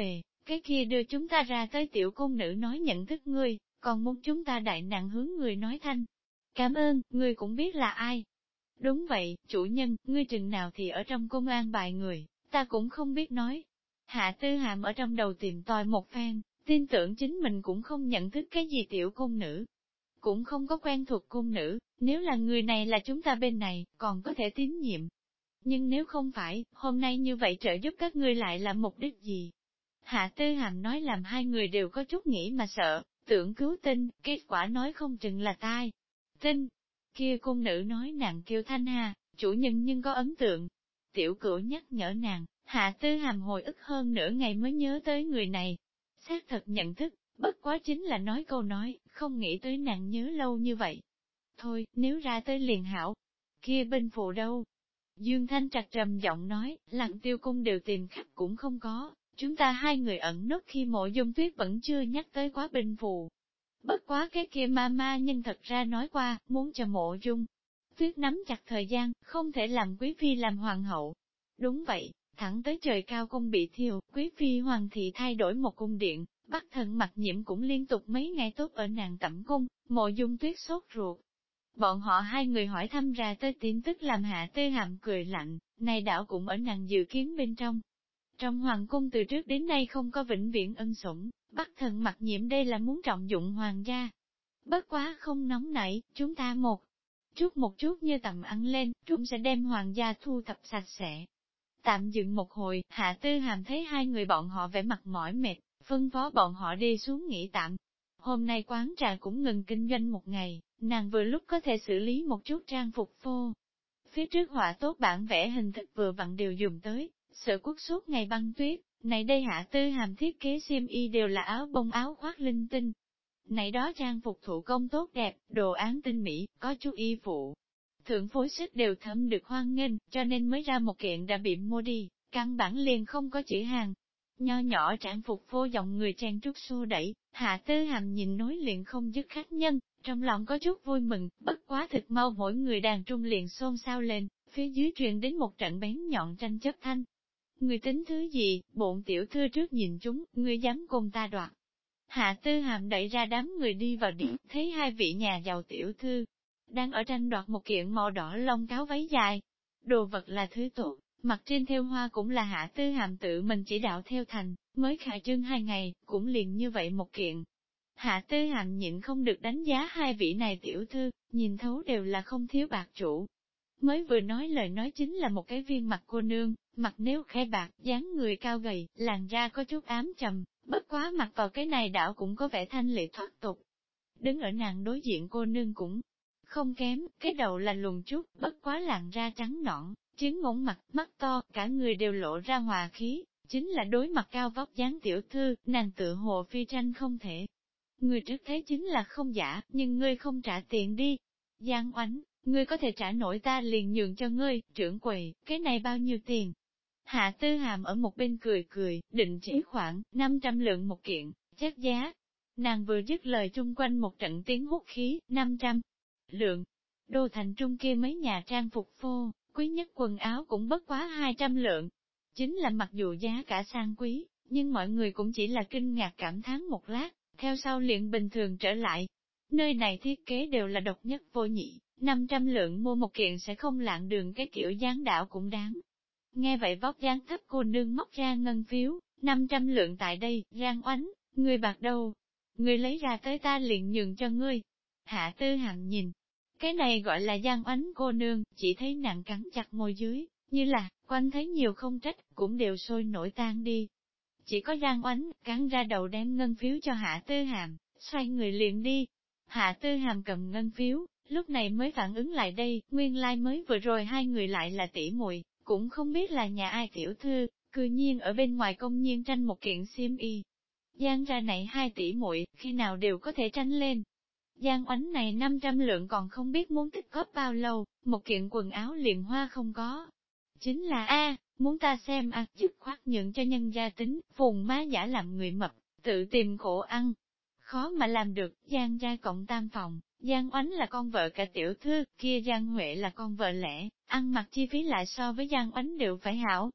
cái kia đưa chúng ta ra tới tiểu cung nữ nói nhận thức ngươi, còn muốn chúng ta đại nặng hướng người nói thanh. Cảm ơn, ngươi cũng biết là ai. Đúng vậy, chủ nhân, ngươi chừng nào thì ở trong công an bài người, ta cũng không biết nói. Hạ Tư Hàm ở trong đầu tìm tòi một phen, tin tưởng chính mình cũng không nhận thức cái gì tiểu cung nữ. Cũng không có quen thuộc cung nữ, nếu là người này là chúng ta bên này, còn có thể tín nhiệm. Nhưng nếu không phải, hôm nay như vậy trợ giúp các ngươi lại là mục đích gì? Hạ Tư Hàm nói làm hai người đều có chút nghĩ mà sợ, tưởng cứu tinh, kết quả nói không chừng là tai. Tinh, kia cung nữ nói nàng kêu Thanh Hà, chủ nhân nhưng có ấn tượng. Tiểu cửu nhắc nhở nàng, Hạ Tư Hàm hồi ức hơn nửa ngày mới nhớ tới người này. Xác thật nhận thức, bất quá chính là nói câu nói, không nghĩ tới nàng nhớ lâu như vậy. Thôi, nếu ra tới liền hảo, kia bên phụ đâu? Dương Thanh Trạch trầm giọng nói, Lặng Tiêu Cung đều tìm khắp cũng không có, chúng ta hai người ẩn nấp khi Mộ Dung Tuyết vẫn chưa nhắc tới quá bên phụ. Bất quá cái kia ma nhân thật ra nói qua, muốn cho Mộ Dung Tuyết nắm chặt thời gian, không thể làm quý phi làm hoàng hậu. Đúng vậy, thẳng tới trời cao cung bị thiêu, quý phi hoàng thị thay đổi một cung điện, Bắc Thần Mặc Nhiễm cũng liên tục mấy ngày tốt ở nàng tẩm cung, Mộ Dung Tuyết sốt ruột. Bọn họ hai người hỏi thăm ra tới tin tức làm Hạ Tư Hàm cười lạnh, này đảo cũng ở nàng dự kiến bên trong. Trong hoàng cung từ trước đến nay không có vĩnh viễn ân sủng, Bắc Thần Mặc Nhiễm đây là muốn trọng dụng hoàng gia. Bất quá không nóng nảy, chúng ta một chút như tầm ăn lên, chúng sẽ đem hoàng gia thu thập sạch sẽ. Tạm dừng một hồi, Hạ Tư Hàm thấy hai người bọn họ vẻ mặt mỏi mệt, phân phó bọn họ đi xuống nghỉ tạm. Hôm nay quán trà cũng ngừng kinh doanh một ngày, nàng vừa lúc có thể xử lý một chút trang phục phô. Phía trước họa tốt bản vẽ hình thực vừa vặn đều dùng tới, Sở Quốc suốt ngày băng tuyết, này đây Hạ Tư Hàm thiết kế xiêm y đều là áo bông áo khoác linh tinh. Này đó trang phục thủ công tốt đẹp, đồ án tinh mỹ, có chút y phụ. Thượng phối sức đều thấm được hoan nghênh, cho nên mới ra một kiện đã bị mua đi, căn bản liền không có chữ hàng. Nho nhỏ trang phục phô dòng người chen trúc xô đẩy, Hạ Tư Hàm nhìn nối liền không dứt khách nhân, trong lòng có chút vui mừng, bất quá thực mau mỗi người đàn trung liền xôn xao lên, phía dưới truyền đến một trận bén nhọn tranh chấp thanh. Người tính thứ gì, bộn tiểu thư trước nhìn chúng, người dám cùng ta đoạt. Hạ Tư Hàm đẩy ra đám người đi vào điện, thấy hai vị nhà giàu tiểu thư, đang ở tranh đoạt một kiện màu đỏ lông cáo váy dài. Đồ vật là thứ tốt, mặt trên theo hoa cũng là Hạ Tư Hàm tự mình chỉ đạo theo thành, mới khai trương 2 ngày, cũng liền như vậy một kiện. Hạ Tư Hàm nhịn không được đánh giá hai vị này tiểu thư, nhìn thấu đều là không thiếu bạc chủ. Mới vừa nói lời nói chính là một cái viên mặt cô nương, mặt nếu khai bạc, dáng người cao gầy, làn da có chút ám trầm, bất quá mặt vào cái này đảo cũng có vẻ thanh lệ thoát tục. Đứng ở nàng đối diện cô nương cũng không kém, cái đầu là lùn chút, bất quá làn da trắng nõn, trứng ngỗng mặt, mắt to, cả người đều lộ ra hòa khí, chính là đối mặt cao vóc dáng tiểu thư, nàng tự hồ phi tranh không thể. Người trước thế chính là không giả, nhưng ngươi không trả tiền đi. Giang Oánh, ngươi có thể trả nổi ta liền nhường cho ngươi, trưởng quầy, cái này bao nhiêu tiền? Hạ Tư Hàm ở một bên cười cười, định chỉ khoảng 500 lượng một kiện, chắc giá. Nàng vừa dứt lời chung quanh một trận tiếng hút khí, 500 lượng. Đô thành trung kia mấy nhà trang phục phô, quý nhất quần áo cũng bất quá 200 lượng. Chính là mặc dù giá cả sang quý, nhưng mọi người cũng chỉ là kinh ngạc cảm thán một lát, theo sau liền bình thường trở lại. Nơi này thiết kế đều là độc nhất vô nhị, 500 lượng mua một kiện sẽ không lạng đường cái kiểu dáng đảo cũng đáng. Nghe vậy vóc dáng thấp cô nương móc ra ngân phiếu, 500 lượng tại đây, Giang Oánh, ngươi bạc đâu? Ngươi lấy ra tới ta liền nhường cho ngươi. Hạ Tư Hàm nhìn, cái này gọi là Giang Oánh cô nương, chỉ thấy nàng cắn chặt môi dưới, như là, quanh thấy nhiều không trách, cũng đều sôi nổi tan đi. Chỉ có Giang Oánh, cắn ra đầu đem ngân phiếu cho Hạ Tư Hàm, xoay người liền đi. Hạ Tư Hàm cầm ngân phiếu, lúc này mới phản ứng lại đây, nguyên lai mới vừa rồi hai người lại là tỷ muội, cũng không biết là nhà ai tiểu thư, cư nhiên ở bên ngoài công nhiên tranh một kiện xiêm y. Giang ra này hai tỷ muội khi nào đều có thể tranh lên. Giang Oánh này 500 lượng còn không biết muốn tích góp bao lâu, một kiện quần áo liền hoa không có. Chính là muốn ta xem dứt khoát nhượng cho nhân gia tính, phùng má giả làm người mập, tự tìm khổ ăn. Khó mà làm được, Giang ra cộng tam phòng, Giang Oánh là con vợ cả tiểu thư, kia Giang Huệ là con vợ lẽ, ăn mặc chi phí lại so với Giang Oánh đều phải hảo.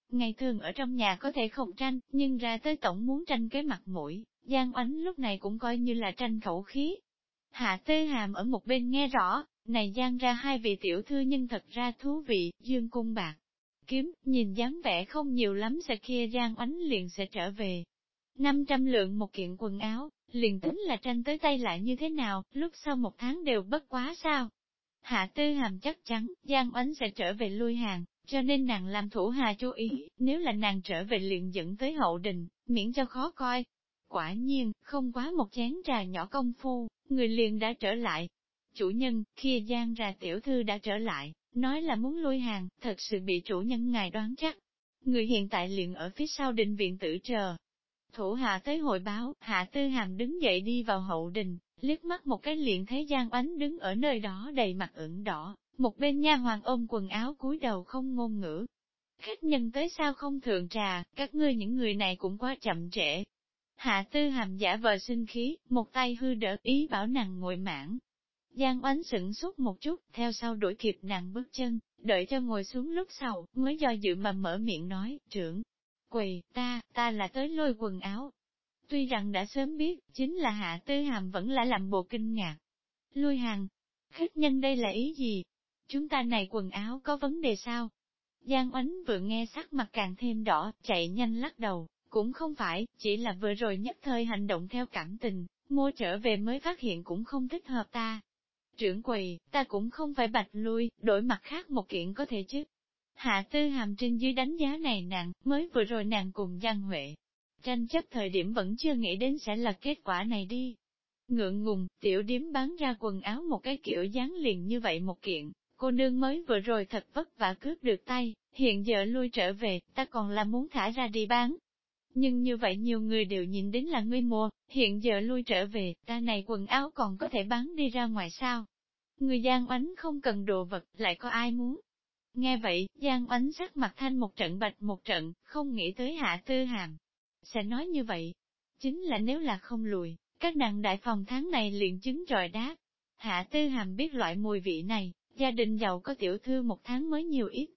Ngày thường ở trong nhà có thể không tranh, nhưng ra tới tổng muốn tranh cái mặt mũi, Giang Oánh lúc này cũng coi như là tranh khẩu khí. Hạ Tư Hàm ở một bên nghe rõ, này Giang ra hai vị tiểu thư nhưng thật ra thú vị, dương cung bạc. Kiếm, nhìn dáng vẻ không nhiều lắm sẽ kia Giang Oánh liền sẽ trở về. 500 lượng một kiện quần áo, liền tính là tranh tới tay lại như thế nào, lúc sau một tháng đều bất quá sao. Hạ Tư Hàm chắc chắn, Giang Oánh sẽ trở về lui hàng, cho nên nàng làm thủ hà chú ý, nếu là nàng trở về liền dẫn tới hậu đình, miễn cho khó coi. Quả nhiên, không quá một chén trà nhỏ công phu, người liền đã trở lại. Chủ nhân, khi Giang ra tiểu thư đã trở lại, nói là muốn lui hàng, thật sự bị chủ nhân ngài đoán chắc. Người hiện tại liền ở phía sau đình viện tử chờ. Thủ hạ tới hội báo, Hạ Tư Hàm đứng dậy đi vào hậu đình, liếc mắt một cái liền thấy Giang Oánh đứng ở nơi đó đầy mặt ửng đỏ, một bên nha hoàng ôm quần áo cúi đầu không ngôn ngữ. Khách nhân tới sao không thượng trà, các ngươi những người này cũng quá chậm trễ. Hạ Tư Hàm giả vờ sinh khí, một tay hư đỡ ý bảo nàng ngồi mãn. Giang Oánh sửng sốt một chút, theo sau đuổi kịp nàng bước chân, đợi cho ngồi xuống lúc sau, mới do dự mà mở miệng nói, trưởng. Quỳ, ta là tới lôi quần áo. Tuy rằng đã sớm biết, chính là Hạ Tư Hàm vẫn là làm bộ kinh ngạc. Lui hàng, khách nhân đây là ý gì? Chúng ta này quần áo có vấn đề sao? Giang Oánh vừa nghe sắc mặt càng thêm đỏ, chạy nhanh lắc đầu, cũng không phải, chỉ là vừa rồi nhất thời hành động theo cảm tình, mua trở về mới phát hiện cũng không thích hợp ta. Trưởng quầy, ta cũng không phải bạch lui, đổi mặt khác một kiện có thể chứ. Hạ Tư Hàm trên dưới đánh giá này nàng, mới vừa rồi nàng cùng Giang Huệ. Tranh chấp thời điểm vẫn chưa nghĩ đến sẽ là kết quả này đi. Ngượng ngùng, tiểu điếm bán ra quần áo một cái kiểu dáng liền như vậy một kiện, cô nương mới vừa rồi thật vất vả cướp được tay, hiện giờ lui trở về, ta còn là muốn thả ra đi bán. Nhưng như vậy nhiều người đều nhìn đến là ngươi mua, hiện giờ lui trở về, ta này quần áo còn có thể bán đi ra ngoài sao? Người Giang Oánh không cần đồ vật, lại có ai muốn? Nghe vậy, Giang Oánh sắc mặt thanh một trận bạch một trận, không nghĩ tới Hạ Tư Hàm. Sẽ nói như vậy, chính là nếu là không lùi, các nàng đại phòng tháng này liền chứng rọi đáp. Hạ Tư Hàm biết loại mùi vị này, gia đình giàu có tiểu thư một tháng mới nhiều ít.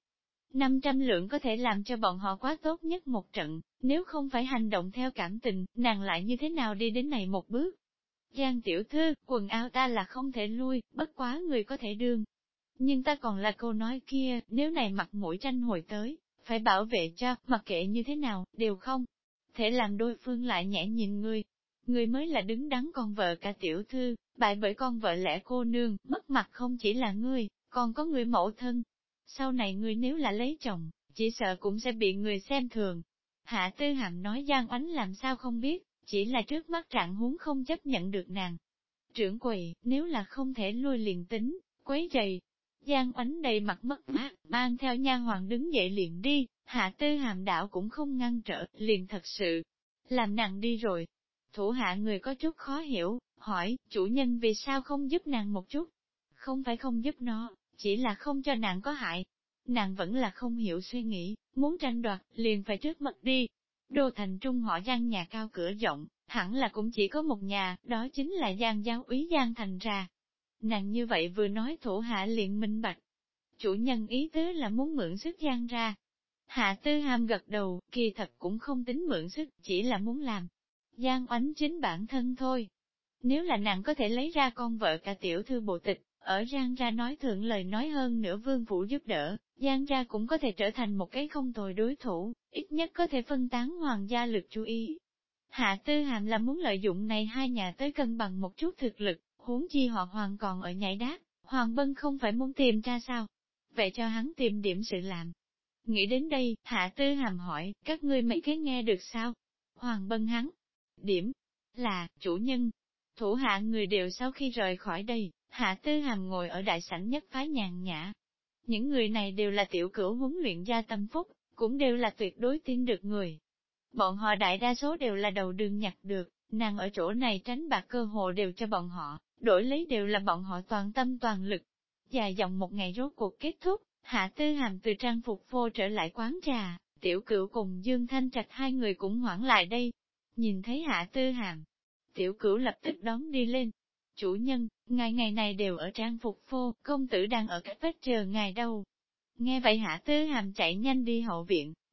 500 lượng có thể làm cho bọn họ quá tốt nhất một trận, nếu không phải hành động theo cảm tình, nàng lại như thế nào đi đến này một bước. Giang tiểu thư, quần áo ta là không thể lui, bất quá người có thể đương. Nhưng ta còn là câu nói kia, nếu này mặt mũi tranh hồi tới, phải bảo vệ cho, mặc kệ như thế nào, đều không. Thể làm đôi phương lại nhẹ nhìn ngươi. Ngươi mới là đứng đắn con vợ cả tiểu thư, bại bởi con vợ lẽ cô nương, mất mặt không chỉ là ngươi, còn có người mẫu thân. Sau này ngươi nếu là lấy chồng, chỉ sợ cũng sẽ bị người xem thường. Hạ Tư Hàm nói Giang Oánh làm sao không biết, chỉ là trước mắt trạng huống không chấp nhận được nàng. Trưởng quầy, nếu là không thể lui liền tính, quấy rầy. Giang Oánh đầy mặt mất mát, mang theo nha hoàng đứng dậy liền đi, Hạ Tư Hàm đảo cũng không ngăn trở, liền thật sự, làm nàng đi rồi. Thủ hạ người có chút khó hiểu, hỏi, chủ nhân vì sao không giúp nàng một chút? Không phải không giúp nó, chỉ là không cho nàng có hại. Nàng vẫn là không hiểu suy nghĩ, muốn tranh đoạt, liền phải trước mặt đi. Đô thành trung họ Giang nhà cao cửa rộng, hẳn là cũng chỉ có một nhà, đó chính là Giang giáo úy Giang thành ra. Nàng như vậy vừa nói thủ hạ liền minh bạch. Chủ nhân ý tứ là muốn mượn sức Giang ra. Hạ Tư Hàm gật đầu, kỳ thật cũng không tính mượn sức, chỉ là muốn làm. Giang Oánh chính bản thân thôi. Nếu là nàng có thể lấy ra con vợ cả tiểu thư bộ tịch, ở Giang ra nói thượng lời nói hơn nữa vương phủ giúp đỡ, Giang ra cũng có thể trở thành một cái không tồi đối thủ, ít nhất có thể phân tán hoàng gia lực chú ý. Hạ Tư Hàm là muốn lợi dụng này hai nhà tới cân bằng một chút thực lực, huống chi họ Hoàng còn ở nhảy đát, Hoàng Bân không phải muốn tìm ra sao? Vậy cho hắn tìm điểm sự làm. Nghĩ đến đây, Hạ Tư Hàm hỏi, các ngươi mấy cái nghe được sao? Hoàng Bân hắn. Điểm là, chủ nhân. Thủ hạ người đều sau khi rời khỏi đây, Hạ Tư Hàm ngồi ở đại sảnh nhất phái nhàn nhã. Những người này đều là tiểu cửu huấn luyện gia tâm phúc, cũng đều là tuyệt đối tin được người. Bọn họ đại đa số đều là đầu đường nhặt được, nàng ở chỗ này tránh bạc cơ hội đều cho bọn họ, đổi lấy đều là bọn họ toàn tâm toàn lực. Dài dòng một ngày rốt cuộc kết thúc, Hạ Tư Hàm từ trang phục phô trở lại quán trà, tiểu cửu cùng Dương Thanh Trạch hai người cũng hoảng lại đây. Nhìn thấy Hạ Tư Hàm, tiểu cửu lập tức đón đi lên. Chủ nhân, ngài ngày này đều ở trang phục phô, công tử đang ở cách vách chờ ngài đâu. Nghe vậy Hạ Tư Hàm chạy nhanh đi hậu viện,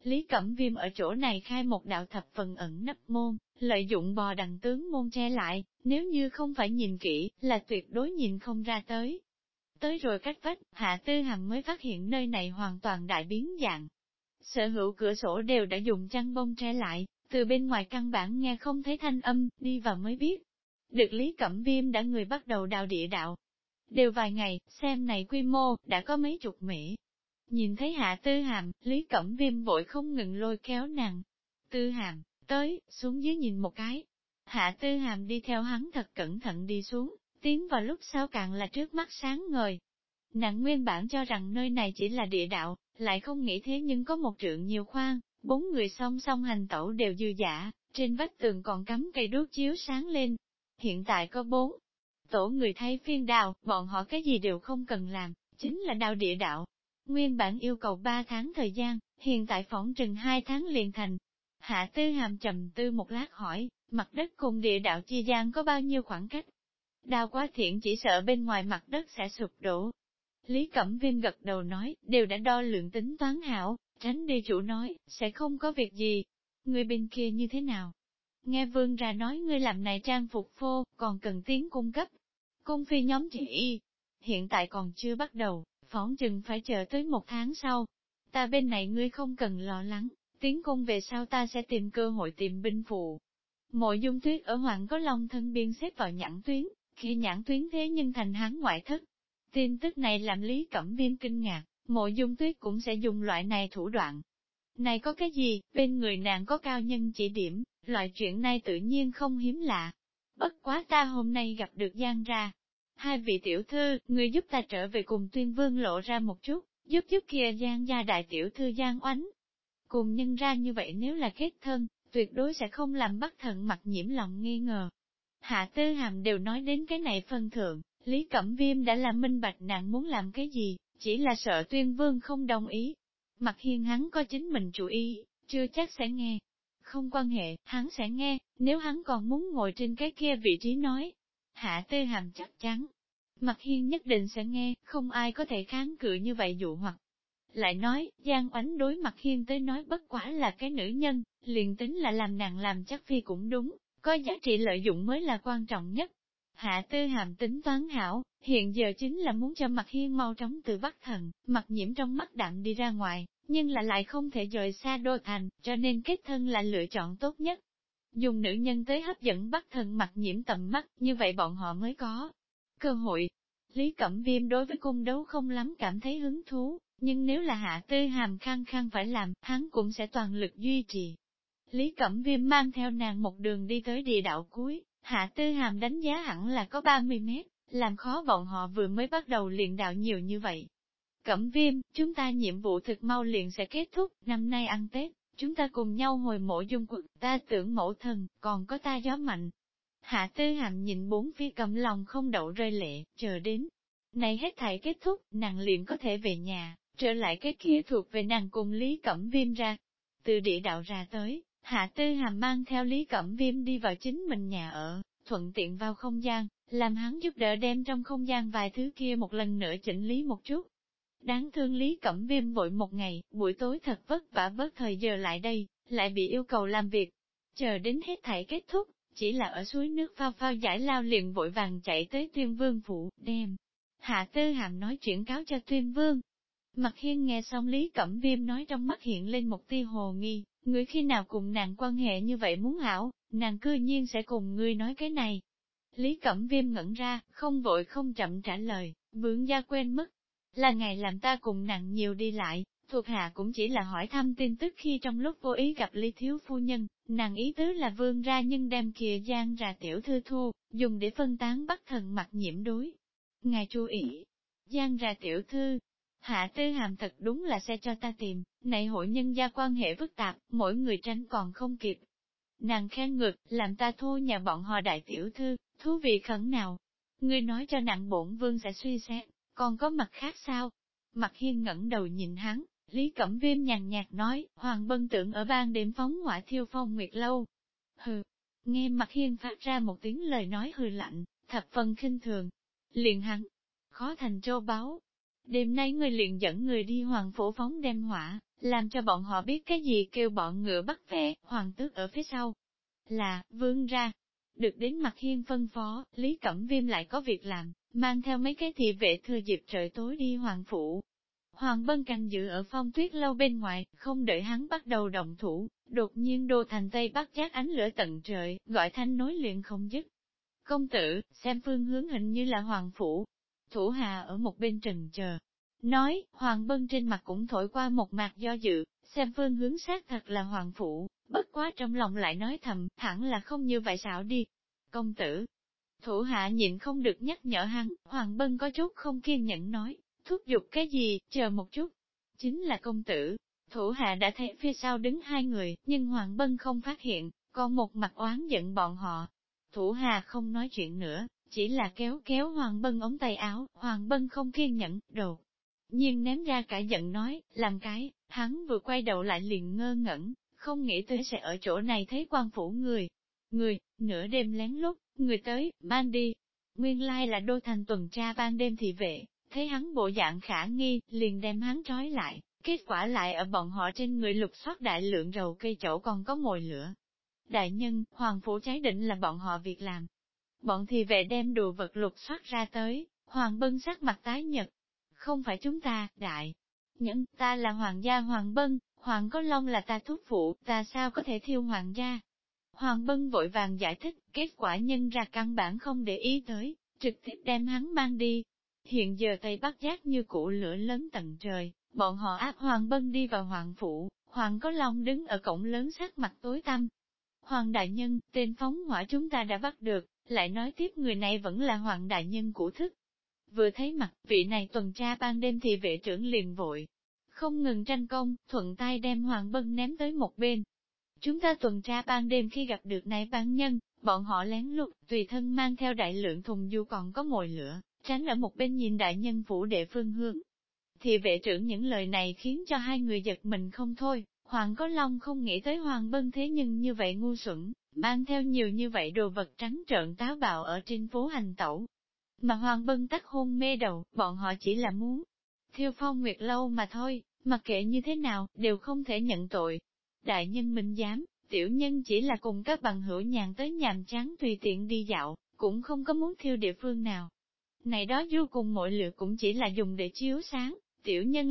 Lý Cẩm Viêm ở chỗ này khai một đạo thập phần ẩn nấp môn, lợi dụng bò đằng tướng môn che lại, nếu như không phải nhìn kỹ, là tuyệt đối nhìn không ra tới. Tới rồi cách vách, Hạ Tư Hàm mới phát hiện nơi này hoàn toàn đại biến dạng. Sở hữu cửa sổ đều đã dùng chăn bông che lại, từ bên ngoài căn bản nghe không thấy thanh âm, đi vào mới biết. Được Lý Cẩm Viêm đã người bắt đầu đào địa đạo. Đều vài ngày, xem này quy mô, đã có mấy chục mỹ. Nhìn thấy Hạ Tư Hàm, Lý Cẩm Viêm vội không ngừng lôi kéo nàng. Tư Hàm, tới, xuống dưới nhìn một cái. Hạ Tư Hàm đi theo hắn thật cẩn thận đi xuống, tiến vào lúc sau càng là trước mắt sáng ngời. Nàng nguyên bản cho rằng nơi này chỉ là địa đạo, lại không nghĩ thế nhưng có một trượng nhiều khoan, 4 người song song hành tẩu đều dư dả, trên vách tường còn cắm cây đuốc chiếu sáng lên. Hiện tại có 4 tổ người thay phiên đào, bọn họ cái gì đều không cần làm, chính là đào địa đạo. Nguyên bản yêu cầu 3 tháng thời gian, hiện tại phỏng chừng 2 tháng liền thành. Hạ Tư Hàm trầm tư một lát hỏi, mặt đất cùng địa đạo chi gian có bao nhiêu khoảng cách? Đào quá thiện chỉ sợ bên ngoài mặt đất sẽ sụp đổ. Lý Cẩm Viêm gật đầu nói, đều đã đo lượng tính toán hảo, tránh đi chủ nói, sẽ không có việc gì. Người bên kia như thế nào? Nghe vương ra nói ngươi làm này trang phục phô, còn cần tiến cung cấp. Cung phi nhóm chỉ hiện tại còn chưa bắt đầu, phỏng chừng phải chờ tới 1 tháng sau. Ta bên này ngươi không cần lo lắng, tiến cung về sau ta sẽ tìm cơ hội tìm binh phụ. Mộ Dung Tuyết ở Hoàng Có Long thân biên xếp vào nhãn tuyến, khi nhãn tuyến thế nhưng thành hắn ngoại thất. Tin tức này làm Lý Cẩm Viêm kinh ngạc, Mộ Dung Tuyết cũng sẽ dùng loại này thủ đoạn. Này có cái gì, bên người nàng có cao nhân chỉ điểm, loại chuyện này tự nhiên không hiếm lạ. Bất quá ta hôm nay gặp được Giang ra. 2 vị tiểu thư, người giúp ta trở về cùng Tuyên Vương lộ ra một chút, giúp kia Giang gia đại tiểu thư Giang Oánh. Cùng nhân ra như vậy nếu là kết thân, tuyệt đối sẽ không làm Bắc Thần Mặc Nhiễm lòng nghi ngờ. Hạ Tư Hàm đều nói đến cái này phân thượng, Lý Cẩm Viêm đã làm minh bạch nàng muốn làm cái gì, chỉ là sợ Tuyên Vương không đồng ý. Mặc Hiên hắn có chính mình chủ ý, chưa chắc sẽ nghe. Không quan hệ, hắn sẽ nghe, nếu hắn còn muốn ngồi trên cái kia vị trí nói. Hạ Tư Hàm chắc chắn, Mặc Hiên nhất định sẽ nghe, không ai có thể kháng cự như vậy dụ hoặc. Lại nói, Giang Oánh đối Mặc Hiên tới nói bất quả là cái nữ nhân, liền tính là làm nàng làm chắc phi cũng đúng, có giá trị lợi dụng mới là quan trọng nhất. Hạ Tư Hàm tính toán hảo, hiện giờ chính là muốn cho Mặc Hiên mau chóng từ Bắc Thần, Mặc Nhiễm trong mắt đặng đi ra ngoài, nhưng là lại không thể rời xa đô thành, cho nên kết thân là lựa chọn tốt nhất. Dùng nữ nhân tới hấp dẫn Bắc Thần Mặc Nhiễm tầm mắt, như vậy bọn họ mới có cơ hội. Lý Cẩm Viêm đối với cung đấu không lắm cảm thấy hứng thú, nhưng nếu là Hạ Tư Hàm khăng khăng phải làm, hắn cũng sẽ toàn lực duy trì. Lý Cẩm Viêm mang theo nàng một đường đi tới địa đạo cuối, Hạ Tư Hàm đánh giá hẳn là có 30 mét, làm khó bọn họ vừa mới bắt đầu luyện đạo nhiều như vậy. Cẩm Viêm, chúng ta nhiệm vụ thực mau liền sẽ kết thúc, năm nay ăn Tết, chúng ta cùng nhau hồi Mộ Dung quận, ta tưởng mẫu thần, còn có ta gió mạnh. Hạ Tư Hàm nhìn 4 phía cầm lòng không đậu rơi lệ, chờ đến. Này hết thảy kết thúc, nàng liền có thể về nhà, trở lại cái kia thuộc về nàng cùng Lý Cẩm Viêm ra. Từ địa đạo ra tới, Hạ Tư Hàm mang theo Lý Cẩm Viêm đi vào chính mình nhà ở, thuận tiện vào không gian, làm hắn giúp đỡ đem trong không gian vài thứ kia một lần nữa chỉnh lý một chút. Đáng thương Lý Cẩm Viêm vội một ngày, buổi tối thật vất vả bớt thời giờ lại đây, lại bị yêu cầu làm việc. Chờ đến hết thảy kết thúc, chỉ là ở suối nước phao phao giải lao liền vội vàng chạy tới Tuyên Vương phủ, đem. Hạ Tư Hàm nói chuyện cáo cho Tuyên Vương. Mặc Hiên nghe xong Lý Cẩm Viêm nói trong mắt hiện lên một tia hồ nghi, ngươi khi nào cùng nàng quan hệ như vậy muốn hảo, nàng cư nhiên sẽ cùng ngươi nói cái này. Lý Cẩm Viêm ngẩn ra, không vội không chậm trả lời, Vương gia quên mất. Là ngày làm ta cùng nàng nhiều đi lại, thuộc hạ cũng chỉ là hỏi thăm tin tức khi trong lúc vô ý gặp Lý Thiếu Phu Nhân, nàng ý tứ là Vương ra nhưng đem kìa Giang ra tiểu thư thu, dùng để phân tán Bắc Thần Mặc Nhiễm đối. Ngài chú ý, Giang ra tiểu thư, Hạ Tư Hàm thật đúng là sẽ cho ta tìm, này hội nhân gia quan hệ phức tạp, mỗi người tránh còn không kịp. Nàng khen ngược, làm ta thua nhà bọn họ đại tiểu thư, thú vị khẩn nào. Ngươi nói cho nặng bổn vương sẽ suy xét, còn có mặt khác sao? Mặt Hiên ngẩng đầu nhìn hắn, Lý Cẩm Viêm nhàn nhạt nói, Hoàng Bân tưởng ở ban đêm phóng hỏa thiêu phong nguyệt lâu. Hừ, nghe Mặt Hiên phát ra một tiếng lời nói hừ lạnh, thập phần khinh thường. Liền hắn, khó thành trâu báu. Đêm nay người liền dẫn người đi hoàng phủ phóng đem hỏa, làm cho bọn họ biết cái gì kêu bọn ngựa bắt vẹ, hoàng tước ở phía sau. Là, vương ra. Được đến Mặt Hiên phân phó, Lý Cẩm Viêm lại có việc làm, mang theo mấy cái thị vệ thừa dịp trời tối đi hoàng phủ. Hoàng Bân canh giữ ở Phong Tuyết lâu bên ngoài, không đợi hắn bắt đầu động thủ, đột nhiên Đô Thành Tây Bắc chát ánh lửa tận trời, gọi thanh nối liền không dứt. Công tử, xem phương hướng hình như là hoàng phủ. Thủ hạ ở một bên trần chờ. Nói, Hoàng Bân trên mặt cũng thổi qua một mặt do dự, xem phương hướng xác thật là hoàng phủ, bất quá trong lòng lại nói thầm, hẳn là không như vậy xảo đi. Công tử, thủ hạ nhịn không được nhắc nhở hắn, Hoàng Bân có chút không kiên nhẫn nói, thúc giục cái gì, chờ một chút. Chính là công tử, thủ hạ đã thấy phía sau đứng hai người, nhưng Hoàng Bân không phát hiện, còn một mặt oán giận bọn họ. Thủ hạ không nói chuyện nữa, chỉ là kéo kéo Hoàng Bân ống tay áo, Hoàng Bân không kiên nhẫn, đột nhiên ném ra cả giận nói, làm cái, hắn vừa quay đầu lại liền ngơ ngẩn, không nghĩ tới sẽ ở chỗ này thấy quan phủ người. Người, nửa đêm lén lút, người tới, ban đi. Nguyên lai là Đô Thành tuần tra ban đêm thị vệ, thấy hắn bộ dạng khả nghi, liền đem hắn trói lại, kết quả lại ở bọn họ trên người lục soát đại lượng rầu cây chậu còn có mồi lửa. Đại nhân, hoàng phủ cháy định là bọn họ việc làm. Bọn thị vệ đem đồ vật lục soát ra tới, Hoàng Bân sắc mặt tái nhật. Không phải chúng ta, đại nhân, ta là hoàng gia Hoàng Bân, Hoàng Có Long là ta thúc phụ, ta sao có thể thiêu hoàng gia. Hoàng Bân vội vàng giải thích, kết quả nhân ra căn bản không để ý tới, trực tiếp đem hắn mang đi. Hiện giờ Tây Bắc Giác như cũ lửa lớn tận trời, bọn họ áp Hoàng Bân đi vào hoàng phủ, Hoàng Có Long đứng ở cổng lớn sắc mặt tối tăm. Hoàng đại nhân, tên phóng hỏa chúng ta đã bắt được, lại nói tiếp người này vẫn là hoàng đại nhân của thức. Vừa thấy mặt, vị này tuần tra ban đêm thì vệ trưởng liền vội. Không ngừng tranh công, thuận tay đem Hoàng Bân ném tới một bên. Chúng ta tuần tra ban đêm khi gặp được này ban nhân, bọn họ lén lút, tùy thân mang theo đại lượng thùng du còn có mồi lửa, tránh ở một bên nhìn đại nhân phủ đệ phương hướng. Thì vệ trưởng những lời này khiến cho hai người giật mình không thôi, Hoàng Có Long không nghĩ tới Hoàng Bân thế nhưng như vậy ngu xuẩn, mang theo nhiều như vậy đồ vật trắng trợn táo bạo ở trên phố hành tẩu. Mà Hoàng Bân tắt hôn mê đầu, bọn họ chỉ là muốn thiêu Phong Nguyệt lâu mà thôi, mặc kệ như thế nào, đều không thể nhận tội. Đại nhân minh dám, tiểu nhân chỉ là cùng các bằng hữu nhàn tới nhàm chán tùy tiện đi dạo, cũng không có muốn thiêu địa phương nào. Này đó du cùng mỗi lửa cũng chỉ là dùng để chiếu sáng, tiểu nhân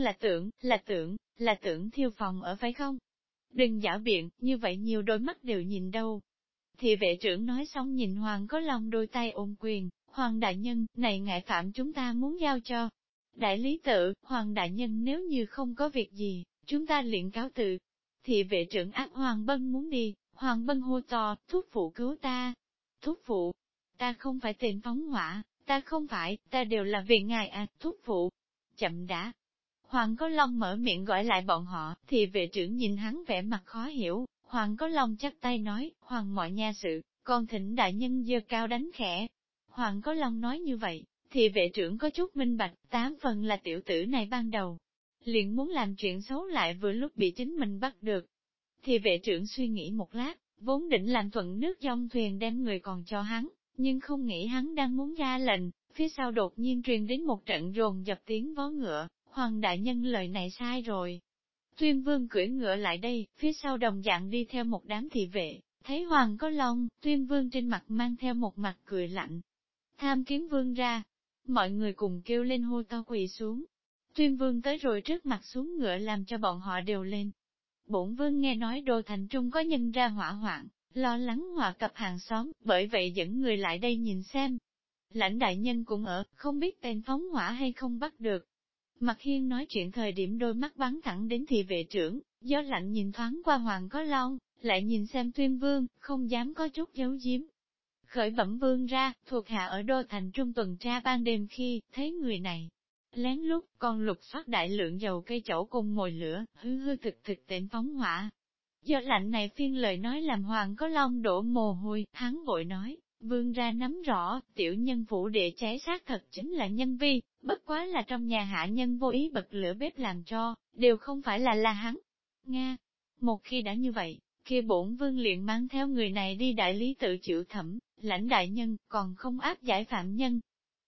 là tưởng thiêu phòng ở phải không? Đừng giảo biện, như vậy nhiều đôi mắt đều nhìn đâu. Thì vệ trưởng nói xong nhìn Hoàng Có Long đôi tay ôm quyền, Hoàng đại nhân, này ngại phạm chúng ta muốn giao cho. Đại lý tự, Hoàng đại nhân nếu như không có việc gì, chúng ta liền cáo từ. Thì vệ trưởng áp Hoàng Bân muốn đi, Hoàng Bân hô to, thúc phụ cứu ta. Thúc phụ, ta không phải tên phóng hỏa, ta không phải, ta đều là vì ngài à, thúc phụ. Chậm đã. Hoàng Có Long mở miệng gọi lại bọn họ, thì vệ trưởng nhìn hắn vẻ mặt khó hiểu, Hoàng Có Long chắp tay nói, Hoàng mọi nha sự, con thỉnh đại nhân giơ cao đánh khẽ. Hoàng Có Long nói như vậy, thì vệ trưởng có chút minh bạch, 8 phần là tiểu tử này ban đầu. Liền muốn làm chuyện xấu lại vừa lúc bị chính mình bắt được. Thì vệ trưởng suy nghĩ một lát, vốn định làm thuận nước dòng thuyền đem người còn cho hắn, nhưng không nghĩ hắn đang muốn ra lệnh, phía sau đột nhiên truyền đến một trận dồn dập tiếng vó ngựa, Hoàng đại nhân lời này sai rồi. Tuyên Vương cưỡi ngựa lại đây, phía sau đồng dạng đi theo một đám thị vệ, thấy Hoàng Có Long, Tuyên Vương trên mặt mang theo một mặt cười lạnh. Tham kiến Vương ra, mọi người cùng kêu lên hô to quỳ xuống. Tuyên Vương tới rồi trước mặt xuống ngựa làm cho bọn họ đều lên. Bổn Vương nghe nói Đô Thành Trung có nhân ra hỏa hoạn, lo lắng họa cập hàng xóm, bởi vậy dẫn người lại đây nhìn xem. Lãnh đại nhân cũng ở, không biết tên phóng hỏa hay không bắt được. Mặt Hiên nói chuyện thời điểm đôi mắt bắn thẳng đến thị vệ trưởng, gió lạnh nhìn thoáng qua Hoàng Có Long, lại nhìn xem Tuyên Vương, không dám có chút giấu giếm. Khởi bẩm Vương ra, thuộc hạ ở Đô Thành Trung tuần tra ban đêm khi, thấy người này. Lén lút, còn lục soát đại lượng dầu cây chậu cùng mồi lửa, hư hư thực thực tên phóng hỏa. Do lạnh này phiên lời nói làm Hoàng Có Long đổ mồ hôi, hắn vội nói, Vương ra nắm rõ, tiểu nhân phủ địa cháy xác thật chính là nhân vi, bất quá là trong nhà hạ nhân vô ý bật lửa bếp làm cho, đều không phải là hắn. Nga, một khi đã như vậy, kia bổn Vương liền mang theo người này đi đại lý tự chịu thẩm, lãnh đại nhân, còn không áp giải phạm nhân.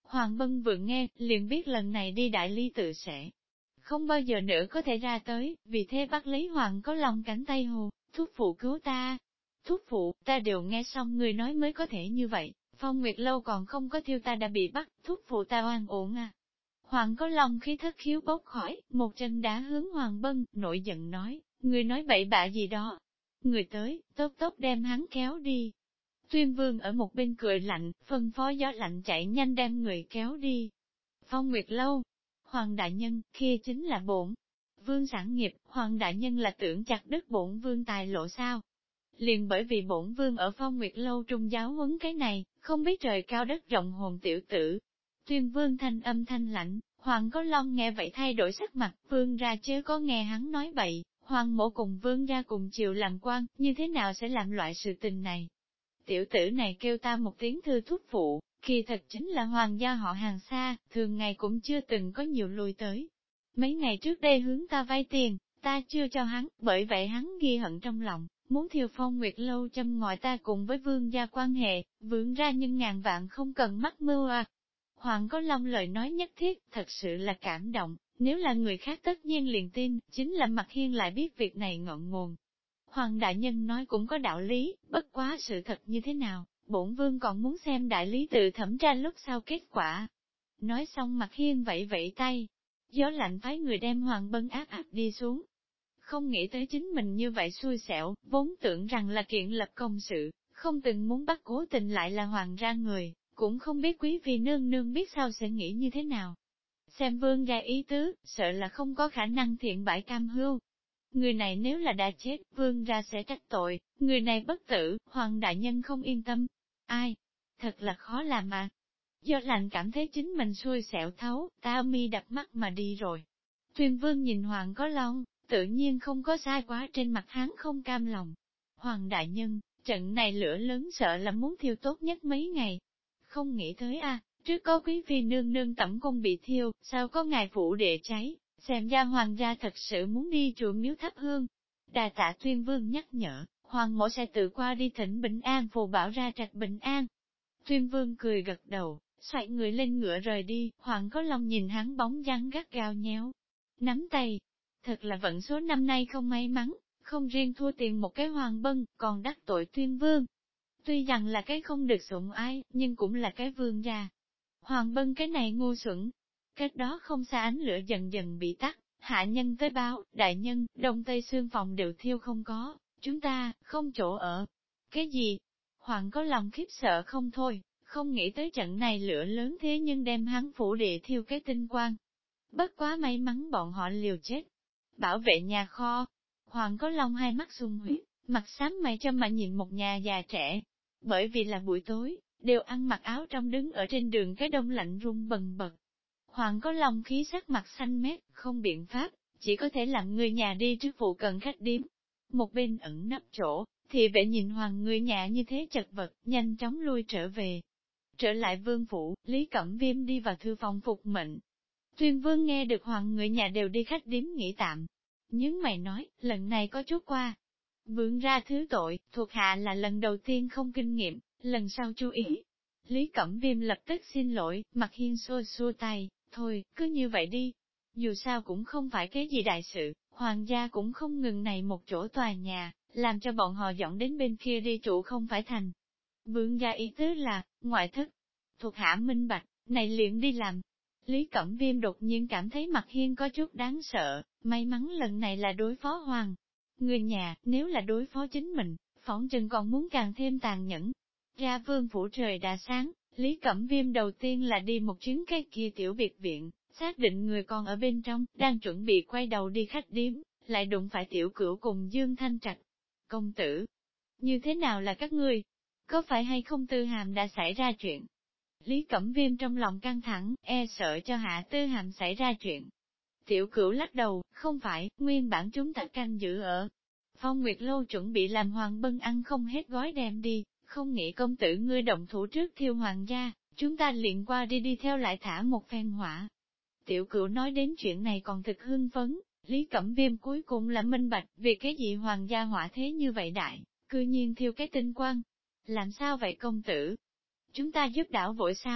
Hoàng Bân vừa nghe, liền biết lần này đi đại lý tự sẽ không bao giờ nữa có thể ra tới, vì thế bắt lấy Hoàng có lòng cánh tay hồ, thúc phụ cứu ta. Thúc phụ, ta đều nghe xong người nói mới có thể như vậy, Phong Nguyệt Lâu còn không có thiêu ta đã bị bắt, thúc phụ ta oan uổng à. Hoàng có lòng khí thất khiếu bốc khỏi, một chân đá hướng Hoàng Bân, nổi giận nói, người nói bậy bạ gì đó. Người tới, tốc tốc đem hắn kéo đi. Tuyên Vương ở một bên cười lạnh, phân phó gió lạnh chạy nhanh đem người kéo đi. Phong Nguyệt Lâu, Hoàng đại nhân, kia chính là bổn Vương sản nghiệp, Hoàng đại nhân là tưởng chặt đứt bổn Vương tài lộ sao? Liền bởi vì bổn Vương ở Phong Nguyệt Lâu trung giáo huấn cái này, không biết trời cao đất rộng hồn tiểu tử. Tuyên Vương thanh âm thanh lạnh, Hoàng có Long nghe vậy thay đổi sắc mặt, Vương ra chớ có nghe hắn nói bậy, Hoàng mộ cùng Vương ra cùng chiều làm quan, như thế nào sẽ làm loại sự tình này? Tiểu tử này kêu ta một tiếng thư thúc phụ, kỳ thật chính là hoàng gia họ hàng xa, thường ngày cũng chưa từng có nhiều lui tới. Mấy ngày trước đây hướng ta vay tiền, ta chưa cho hắn, bởi vậy hắn ghi hận trong lòng, muốn thiêu Phong Nguyệt Lâu châm ngòi ta cùng với vương gia quan hệ, vướng ra nhưng ngàn vạn không cần mắc mưu à. Hoàng có Long lời nói nhất thiết, thật sự là cảm động, nếu là người khác tất nhiên liền tin, chính là Mặt Hiên lại biết việc này ngọn nguồn. Hoàng đại nhân nói cũng có đạo lý, bất quá sự thật như thế nào, bổn vương còn muốn xem đại lý tự thẩm tra lúc sau kết quả. Nói xong Mặt Hiên vẫy vẫy tay, gió lạnh phái người đem Hoàng Bân áp đi xuống. Không nghĩ tới chính mình như vậy xui xẻo, vốn tưởng rằng là kiện lập công sự, không từng muốn bắt cố tình lại là hoàng ra người, cũng không biết quý phi nương nương biết sao sẽ nghĩ như thế nào. Xem vương gia ý tứ, sợ là không có khả năng thiện bãi cam hưu. Người này nếu là đã chết, vương ra sẽ trách tội, người này bất tử, hoàng đại nhân không yên tâm. Ai? Thật là khó làm mà. Do lành cảm thấy chính mình xui xẻo thấu, tao mi đập mắt mà đi rồi. Tuyên vương nhìn hoàng có Long, tự nhiên không có sai quá, trên mặt hắn không cam lòng. Hoàng đại nhân, trận này lửa lớn sợ là muốn thiêu tốt nhất mấy ngày. Không nghĩ tới trước có quý phi nương nương tẩm cung bị thiêu, sao có ngài phủ đệ cháy, xem ra hoàng gia thật sự muốn đi chùa miếu thắp hương. Đà tạ Tuyên vương nhắc nhở, hoàng mẫu sẽ tự qua đi thỉnh bình an phù bảo ra trạch bình an. Tuyên vương cười gật đầu, xoay người lên ngựa rời đi, Hoàng có Long nhìn hắn bóng dáng gắt gao nhéo nắm tay. Thật là vận số năm nay không may mắn, không riêng thua tiền một cái Hoàng Bân, còn đắc tội Tuyên vương. Tuy rằng là cái không được sủng ái, nhưng cũng là cái vương gia. Hoàng Bân cái này ngu xuẩn. Cách đó không xa ánh lửa dần dần bị tắt, hạ nhân tới báo, đại nhân, đông tây xương phòng đều thiêu không có, chúng ta, không chỗ ở. Cái gì? Hoàng có lòng khiếp sợ không thôi, không nghĩ tới trận này lửa lớn thế nhưng đem hắn phủ địa thiêu cái tinh quang. Bất quá may mắn bọn họ liều chết, bảo vệ nhà kho. Hoàng có Long hai mắt sung huyết, mặt xám mày cho mà nhìn một nhà già trẻ. Bởi vì là buổi tối, đều ăn mặc áo trong đứng ở trên đường cái đông lạnh run bần bật. Hoàng có Long khí sắc mặt xanh mét, không biện pháp, chỉ có thể làm người nhà đi trước phụ cận khách điếm. Một bên ẩn nấp chỗ, thì vệ nhìn Hoàng người nhà như thế chật vật, nhanh chóng lui trở về. Trở lại vương phủ, Lý Cẩm Viêm đi vào thư phòng phục mệnh. Tuyên vương nghe được Hoàng người nhà đều đi khách điếm nghỉ tạm. Nhưng mày nói, lần này có chút qua. Vương ra thứ tội, thuộc hạ là lần đầu tiên không kinh nghiệm, lần sau chú ý. Lý Cẩm Viêm lập tức xin lỗi, Mặt Hiên xua xua tay, thôi, cứ như vậy đi. Dù sao cũng không phải cái gì đại sự, hoàng gia cũng không ngừng này một chỗ tòa nhà, làm cho bọn họ dọn đến bên kia đi trụ không phải thành. Vương gia ý tứ là, ngoại thất, thuộc hạ minh bạch, này liền đi làm. Lý Cẩm Viêm đột nhiên cảm thấy Mặt Hiên có chút đáng sợ, may mắn lần này là đối phó hoàng. Người nhà, nếu là đối phó chính mình, phỏng chừng còn muốn càng thêm tàn nhẫn. Ra vương phủ trời đã sáng, Lý Cẩm Viêm đầu tiên là đi một chuyến cái kia tiểu biệt viện, xác định người còn ở bên trong, đang chuẩn bị quay đầu đi khách điếm, lại đụng phải tiểu cửu cùng Dương Thanh Trạch. Công tử, như thế nào là các ngươi? Có phải hay không Tư Hàm đã xảy ra chuyện? Lý Cẩm Viêm trong lòng căng thẳng, e sợ cho Hạ Tư Hàm xảy ra chuyện. Tiểu cửu lắc đầu, không phải, nguyên bản chúng ta canh giữ ở Phong Nguyệt Lâu chuẩn bị làm Hoàng Bân ăn không hết gói đem đi, không nghĩ công tử ngươi động thủ trước thiêu hoàng gia, chúng ta liền qua đi theo lại thả một phen hỏa. Tiểu cửu nói đến chuyện này còn thực hưng phấn, Lý Cẩm Viêm cuối cùng là minh bạch, vì cái gì hoàng gia hỏa thế như vậy đại, cư nhiên thiêu cái tinh quang. Làm sao vậy công tử? Chúng ta giúp đảo vội sao?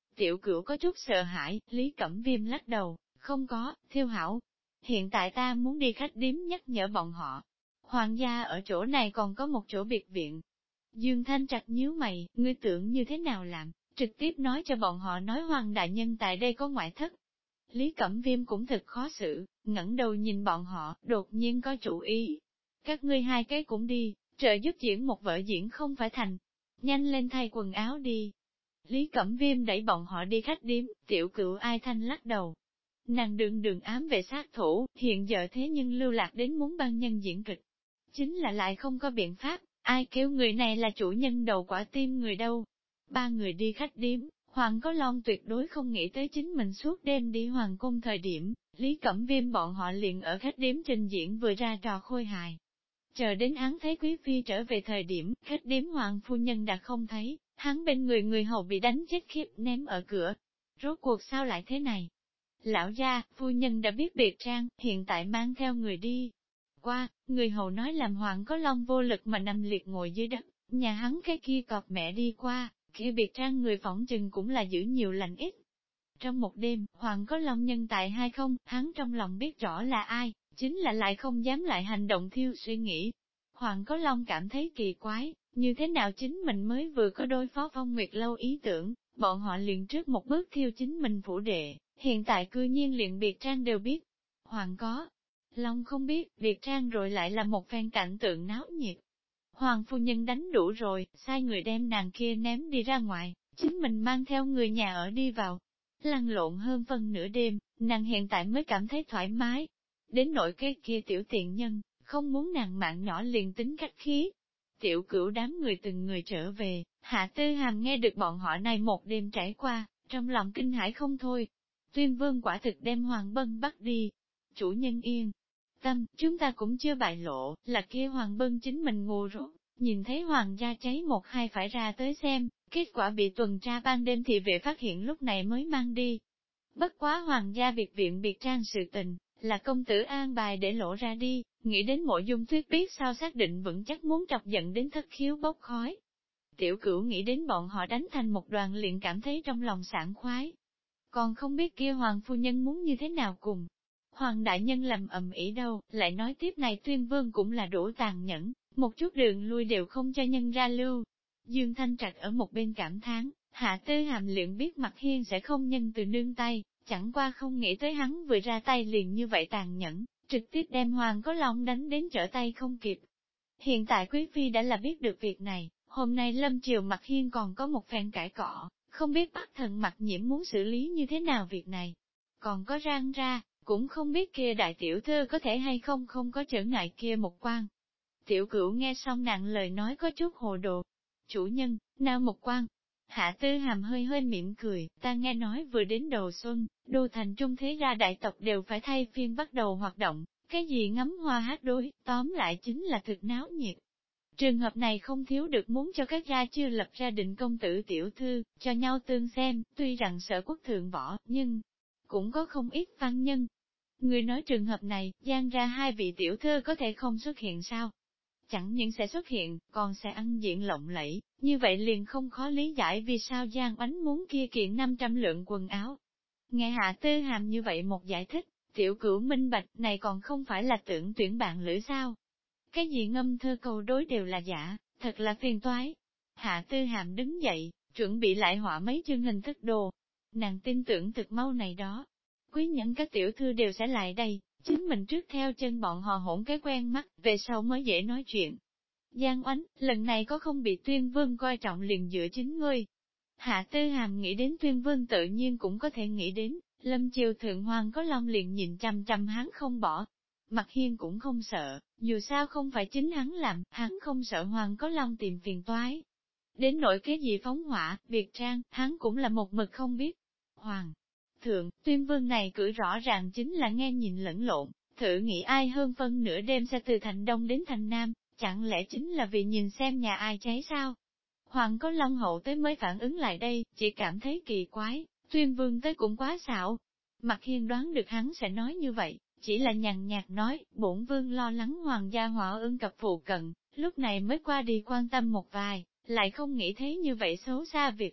Tiểu Cửu có chút sợ hãi, Lý Cẩm Viêm lắc đầu, không có, thiêu hảo. Hiện tại ta muốn đi khách điếm nhắc nhở bọn họ. Hoàng gia ở chỗ này còn có một chỗ biệt viện. Dương Thanh Trạch nhíu mày, ngươi tưởng như thế nào làm, trực tiếp nói cho bọn họ nói Hoàng đại nhân tại đây có ngoại thất. Lý Cẩm Viêm cũng thật khó xử, ngẩng đầu nhìn bọn họ, đột nhiên có chủ ý. Các ngươi hai cái cũng đi, trợ giúp diễn một vở diễn không phải thành. Nhanh lên thay quần áo đi. Lý Cẩm Viêm đẩy bọn họ đi khách điếm, Tiểu Cửu ai thanh lắc đầu. Nàng đường ám về sát thủ, hiện giờ thế nhưng lưu lạc đến muốn ban nhân diễn kịch. Chính là lại không có biện pháp, ai kêu người này là chủ nhân đầu quả tim người đâu. Ba người đi khách điếm, Hoàng Có Long tuyệt đối không nghĩ tới chính mình suốt đêm đi Hoàng cung thời điểm, Lý Cẩm Viêm bọn họ liền ở khách điếm trình diễn vừa ra trò khôi hài. Chờ đến hắn thấy Quý Phi trở về thời điểm, khách điếm Hoàng phu nhân đã không thấy, hắn bên người hầu bị đánh chết khiếp ném ở cửa. Rốt cuộc sao lại thế này? Lão gia, phu nhân đã biết biệt trang, hiện tại mang theo người đi. Qua, người hầu nói làm Hoàng Có Long vô lực mà nằm liệt ngồi dưới đất, nhà hắn cái kia cọp mẹ đi qua, kia biệt trang người phỏng chừng cũng là giữ nhiều lành ít. Trong một đêm, Hoàng Có Long nhân tại hay không, hắn trong lòng biết rõ là ai, chính là lại không dám lại hành động thiêu suy nghĩ. Hoàng Có Long cảm thấy kỳ quái, như thế nào chính mình mới vừa có đối phó Phong Nguyệt Lâu ý tưởng, bọn họ liền trước một bước thiêu chính mình phủ đệ, hiện tại cư nhiên liền biệt trang đều biết. Hoàng Có Long không biết, biệt trang rồi lại là một phen cảnh tượng náo nhiệt. Hoàng phu nhân đánh đủ rồi, sai người đem nàng kia ném đi ra ngoài, chính mình mang theo người nhà ở đi vào. Lăn lộn hơn phân nửa đêm, nàng hiện tại mới cảm thấy thoải mái. Đến nỗi cái kia tiểu tiện nhân, không muốn nàng mạng nhỏ liền tính cách khí. Tiểu Cửu đám người từng người trở về, Hạ Tư Hàm nghe được bọn họ này một đêm trải qua, trong lòng kinh hãi không thôi. Tuyên Vương quả thực đem Hoàng Bân bắt đi. Chủ nhân yên tâm, chúng ta cũng chưa bại lộ, là kia Hoàng Bân chính mình ngu rốt, nhìn thấy Hoàng gia cháy một hai phải ra tới xem, kết quả bị tuần tra ban đêm thị vệ phát hiện lúc này mới mang đi. Bất quá Hoàng gia biệt viện biệt trang sự tình, là công tử an bài để lộ ra đi, nghĩ đến Mộ Dung Tuyết biết sao xác định vững chắc muốn trọc giận đến thất khiếu bốc khói. Tiểu Cửu nghĩ đến bọn họ đánh thành một đoàn liền cảm thấy trong lòng sảng khoái. Còn không biết kia Hoàng phu nhân muốn như thế nào cùng. Hoàng đại nhân làm ầm ĩ đâu, lại nói tiếp này Tuyên Vương cũng là đủ tàn nhẫn, một chút đường lui đều không cho nhân ra lưu. Dương Thanh Trạch ở một bên cảm thán, Hạ Tư Hàm luyện biết Mặt Hiên sẽ không nhân từ nương tay, chẳng qua không nghĩ tới hắn vừa ra tay liền như vậy tàn nhẫn, trực tiếp đem Hoàng Có Long đánh đến trở tay không kịp. Hiện tại Quý Phi đã là biết được việc này, hôm nay Lâm Triều Mặt Hiên còn có một phen cãi cọ, không biết Bắc Thần Mặt Nhiễm muốn xử lý như thế nào việc này. Còn có rang ra, cũng không biết kia đại tiểu thư có thể hay không có trở ngại kia một quan. Tiểu Cửu nghe xong nàng lời nói có chút hồ đồ. Chủ nhân, nào một quan? Hạ Tư Hàm hơi mỉm cười, ta nghe nói vừa đến đầu xuân, đô thành trung thế gia đại tộc đều phải thay phiên bắt đầu hoạt động, cái gì ngắm hoa hát đối, tóm lại chính là thực náo nhiệt. Trường hợp này không thiếu được muốn cho các gia chưa lập gia đình công tử tiểu thư, cho nhau tương xem, tuy rằng sở quốc thượng võ, nhưng cũng có không ít văn nhân. Người nói trường hợp này, gian ra hai vị tiểu thư có thể không xuất hiện sao? Chẳng những sẽ xuất hiện, còn sẽ ăn diện lộng lẫy, như vậy liền không khó lý giải vì sao Giang Oánh muốn kia kiện 500 lượng quần áo. Nghe Hạ Tư Hàm như vậy một giải thích, Tiểu Cửu minh bạch này còn không phải là tưởng tuyển bạn lữ sao? Cái gì ngâm thơ câu đối đều là giả, thật là phiền toái. Hạ Tư Hàm đứng dậy, chuẩn bị lại họa mấy chương hình thức đồ. Nàng tin tưởng thực mau này đó. Quý nhẫn các tiểu thư đều sẽ lại đây, chính mình trước theo chân bọn họ hỗn cái quen mắt, về sau mới dễ nói chuyện. Giang Oánh, lần này có không bị Tuyên Vương coi trọng liền dựa chính ngươi. Hạ Tư Hàm nghĩ đến Tuyên Vương tự nhiên cũng có thể nghĩ đến, Lâm Triều Thượng Hoàng Có Long liền nhìn chăm chăm hắn không bỏ. Mặt Hiên cũng không sợ, dù sao không phải chính hắn làm, hắn không sợ Hoàng Có Long tìm phiền toái. Đến nỗi cái gì phóng hỏa, biệt trang, hắn cũng là một mực không biết. Hoàng thượng, Tuyên Vương này cử rõ ràng chính là nghe nhìn lẫn lộn, thử nghĩ ai hơn phân nửa đêm sẽ từ thành Đông đến thành Nam, chẳng lẽ chính là vì nhìn xem nhà ai cháy sao? Hoàng Có Long hậu tới mới phản ứng lại đây, chỉ cảm thấy kỳ quái, Tuyên Vương tới cũng quá xạo. Mặt Hiên đoán được hắn sẽ nói như vậy, chỉ là nhàn nhạt nói, bổn vương lo lắng hoàng gia họa ưng cập phụ cận, lúc này mới qua đi quan tâm một vài, lại không nghĩ thấy như vậy xấu xa việc.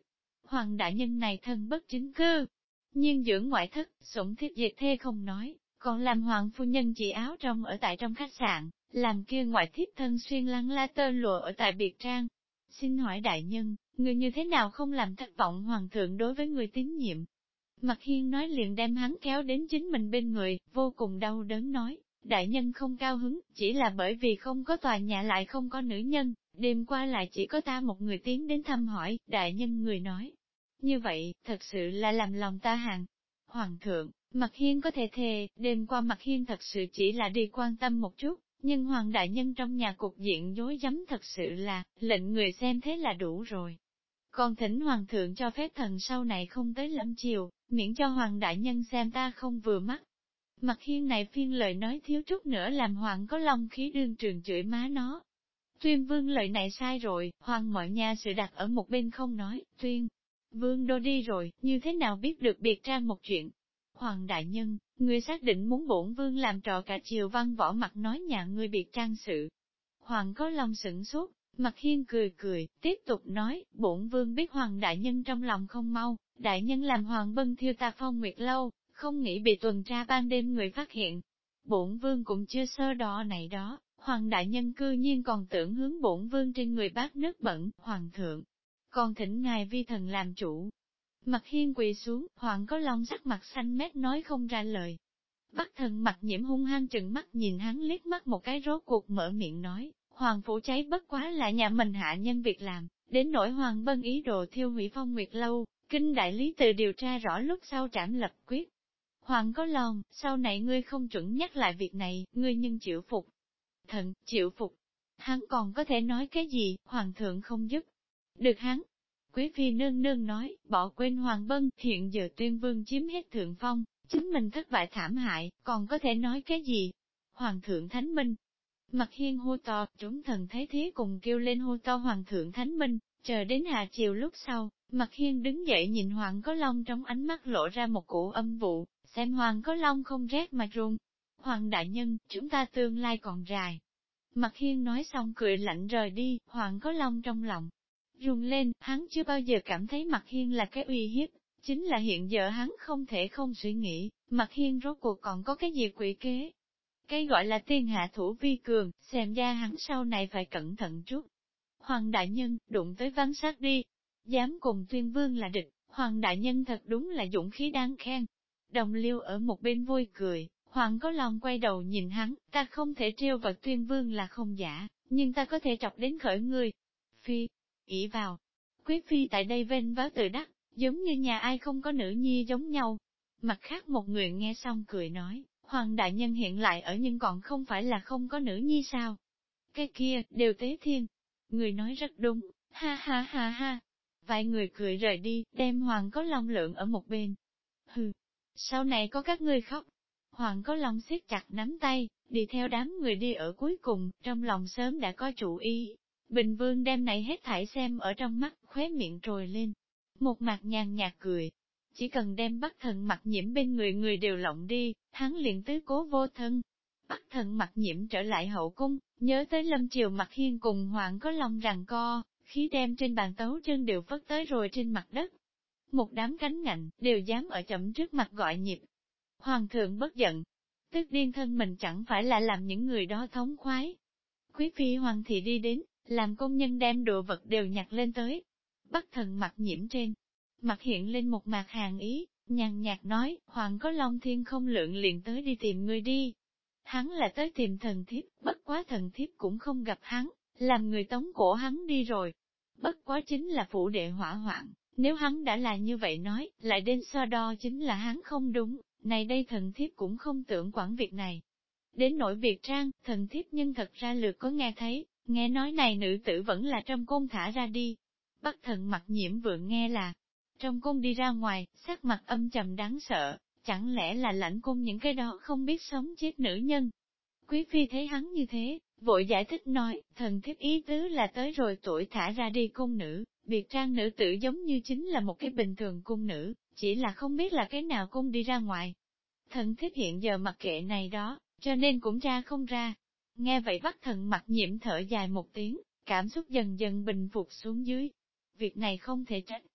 Hoàng đại nhân này thân bất chính cư, nhiên dưỡng ngoại thất, sủng thiếp diệt thê không nói, còn làm hoàng phu nhân chỉ áo trong ở tại trong khách sạn, làm kia ngoại thiếp thân xuyên lăng la tơ lụa ở tại biệt trang. Xin hỏi đại nhân, người như thế nào không làm thất vọng hoàng thượng đối với người tín nhiệm? Mặt Hiên nói liền đem hắn kéo đến chính mình bên người, vô cùng đau đớn nói, đại nhân không cao hứng, chỉ là bởi vì không có tòa nhà lại không có nữ nhân, đêm qua lại chỉ có ta một người tiến đến thăm hỏi, đại nhân người nói. Như vậy, thật sự là làm lòng ta hàng. Hoàng thượng, Mặt Hiên có thể thề, đêm qua Mặt Hiên thật sự chỉ là đi quan tâm một chút, nhưng Hoàng đại nhân trong nhà cục diện dối rắm thật sự là, lệnh người xem thế là đủ rồi. Còn thỉnh Hoàng thượng cho phép thần sau này không tới lâm chiều, miễn cho Hoàng đại nhân xem ta không vừa mắt. Mặt Hiên này phiên lời nói thiếu chút nữa làm Hoàng có long khí đương trường chửi má nó. Tuyên vương lời này sai rồi, Hoàng mọi nhà sự đặt ở một bên không nói, Tuyên vương đô đi rồi, như thế nào biết được biệt trang một chuyện. Hoàng đại nhân, ngươi xác định muốn bổn vương làm trò cả triều văn võ mặt nói nhà ngươi biệt trang sự. Hoàng có lòng sửng sốt, Mặt Hiên cười cười, tiếp tục nói, bổn vương biết Hoàng đại nhân trong lòng không mau, đại nhân làm Hoàng bân thiêu ta Phong Nguyệt lâu, không nghĩ bị tuần tra ban đêm người phát hiện. Bổn vương cũng chưa sơ đo này đó, Hoàng đại nhân cư nhiên còn tưởng hướng bổn vương trên người bát nước bẩn, Hoàng thượng. Còn thỉnh ngài vi thần làm chủ. Mặt Hiên quỳ xuống, Hoàng có long sắc mặt xanh mét nói không ra lời. Bắc thần Mặt Nhiễm hung hăng trừng mắt nhìn hắn liếc mắt một cái rốt cuộc mở miệng nói, Hoàng phủ cháy bất quá là nhà mình hạ nhân việc làm, đến nỗi Hoàng bân ý đồ thiêu hủy Phong Nguyệt lâu, kinh đại lý từ điều tra rõ lúc sau trảm lập quyết. Hoàng có lòng, sau này ngươi không chuẩn nhắc lại việc này, ngươi nhưng chịu phục. Thần, chịu phục. Hắn còn có thể nói cái gì, Hoàng thượng không giúp. Được hắn. Quý phi nương nương nói, bỏ quên Hoàng bân, hiện giờ tuyên vương chiếm hết thượng phong, chính mình thất bại thảm hại, còn có thể nói cái gì? Hoàng thượng thánh minh. Mặt Hiên hô to, chúng thần thấy thế cùng kêu lên hô to Hoàng thượng thánh minh, chờ đến hạ chiều lúc sau, Mặt Hiên đứng dậy nhìn Hoàng có long trong ánh mắt lộ ra một cổ âm vụ, xem Hoàng có long không rét mà run. Hoàng đại nhân, chúng ta tương lai còn dài. Mặt Hiên nói xong cười lạnh rời đi, Hoàng có long trong lòng. Run lên, hắn chưa bao giờ cảm thấy Mặt Hiên là cái uy hiếp, chính là hiện giờ hắn không thể không suy nghĩ, Mặt Hiên rốt cuộc còn có cái gì quỷ kế. Cái gọi là tiên hạ thủ vi cường, xem ra hắn sau này phải cẩn thận chút. Hoàng đại nhân, đụng tới văn sát đi. Dám cùng tuyên vương là địch, Hoàng đại nhân thật đúng là dũng khí đáng khen. Đồng liêu ở một bên vui cười, Hoàng có lòng quay đầu nhìn hắn, ta không thể trêu vào tuyên vương là không giả, nhưng ta có thể chọc đến khởi ngươi. Phi, ỷ vào. Quý phi tại đây vênh váo tự đắc, giống như nhà ai không có nữ nhi giống nhau. Mặt khác một người nghe xong cười nói, Hoàng đại nhân hiện lại ở nhưng còn không phải là không có nữ nhi sao? Cái kia, đều tế thiên. Người nói rất đúng, ha ha ha ha. Vài người cười rời đi, đem Hoàng có long lượng ở một bên. Hừ, sau này có các ngươi khóc. Hoàng có long siết chặt nắm tay, đi theo đám người đi ở cuối cùng, trong lòng sớm đã có chủ ý. Bình Vương đem này hết thảy xem ở trong mắt, khóe miệng trồi lên. Một mặt nhàn nhạt cười. Chỉ cần đem Bắc thần Mặt Nhiễm bên người người đều lộng đi, hắn liền tứ cố vô thân. Bắc thần Mặt Nhiễm trở lại hậu cung, nhớ tới lâm triều Mặt Hiên cùng Hoàng có long rằng co, khí đem trên bàn tấu chân đều vất tới rồi trên mặt đất. Một đám cánh ngạnh, đều dám ở chậm trước mặt gọi nhịp. Hoàng thượng bất giận, tức điên thân mình chẳng phải là làm những người đó thống khoái. Quý phi Hoàng thị đi đến, làm công nhân đem đồ vật đều nhặt lên tới. Bắc thần Mặt Nhiễm trên mặt hiện lên một mạc hàng ý, nhàn nhạt nói, Hoàng có long thiên không lượng liền tới đi tìm ngươi đi. Hắn là tới tìm thần thiếp, bất quá thần thiếp cũng không gặp hắn, làm người tống cổ hắn đi rồi. Bất quá chính là phủ đệ hỏa hoạn, nếu hắn đã là như vậy nói, lại đến so đo chính là hắn không đúng, này đây thần thiếp cũng không tưởng quản việc này. Đến nỗi việc trang, thần thiếp nhưng thật ra lượt có nghe thấy, nghe nói này nữ tử vẫn là trong cung thả ra đi. Bắc thần Mặt Nhiễm vừa nghe là, trong cung đi ra ngoài, sắc mặt âm trầm đáng sợ, chẳng lẽ là lãnh cung những cái đó không biết sống chết nữ nhân. Quý phi thấy hắn như thế, vội giải thích nói, thần thiếp ý tứ là tới rồi tuổi thả ra đi cung nữ, biệt trang nữ tử giống như chính là một cái bình thường cung nữ, chỉ là không biết là cái nào cung đi ra ngoài. Thần thiếp hiện giờ mặc kệ này đó, cho nên cũng ra không ra. Nghe vậy Bắc thần Mặt Nhiễm thở dài một tiếng, cảm xúc dần dần bình phục xuống dưới. Việc này không thể trách.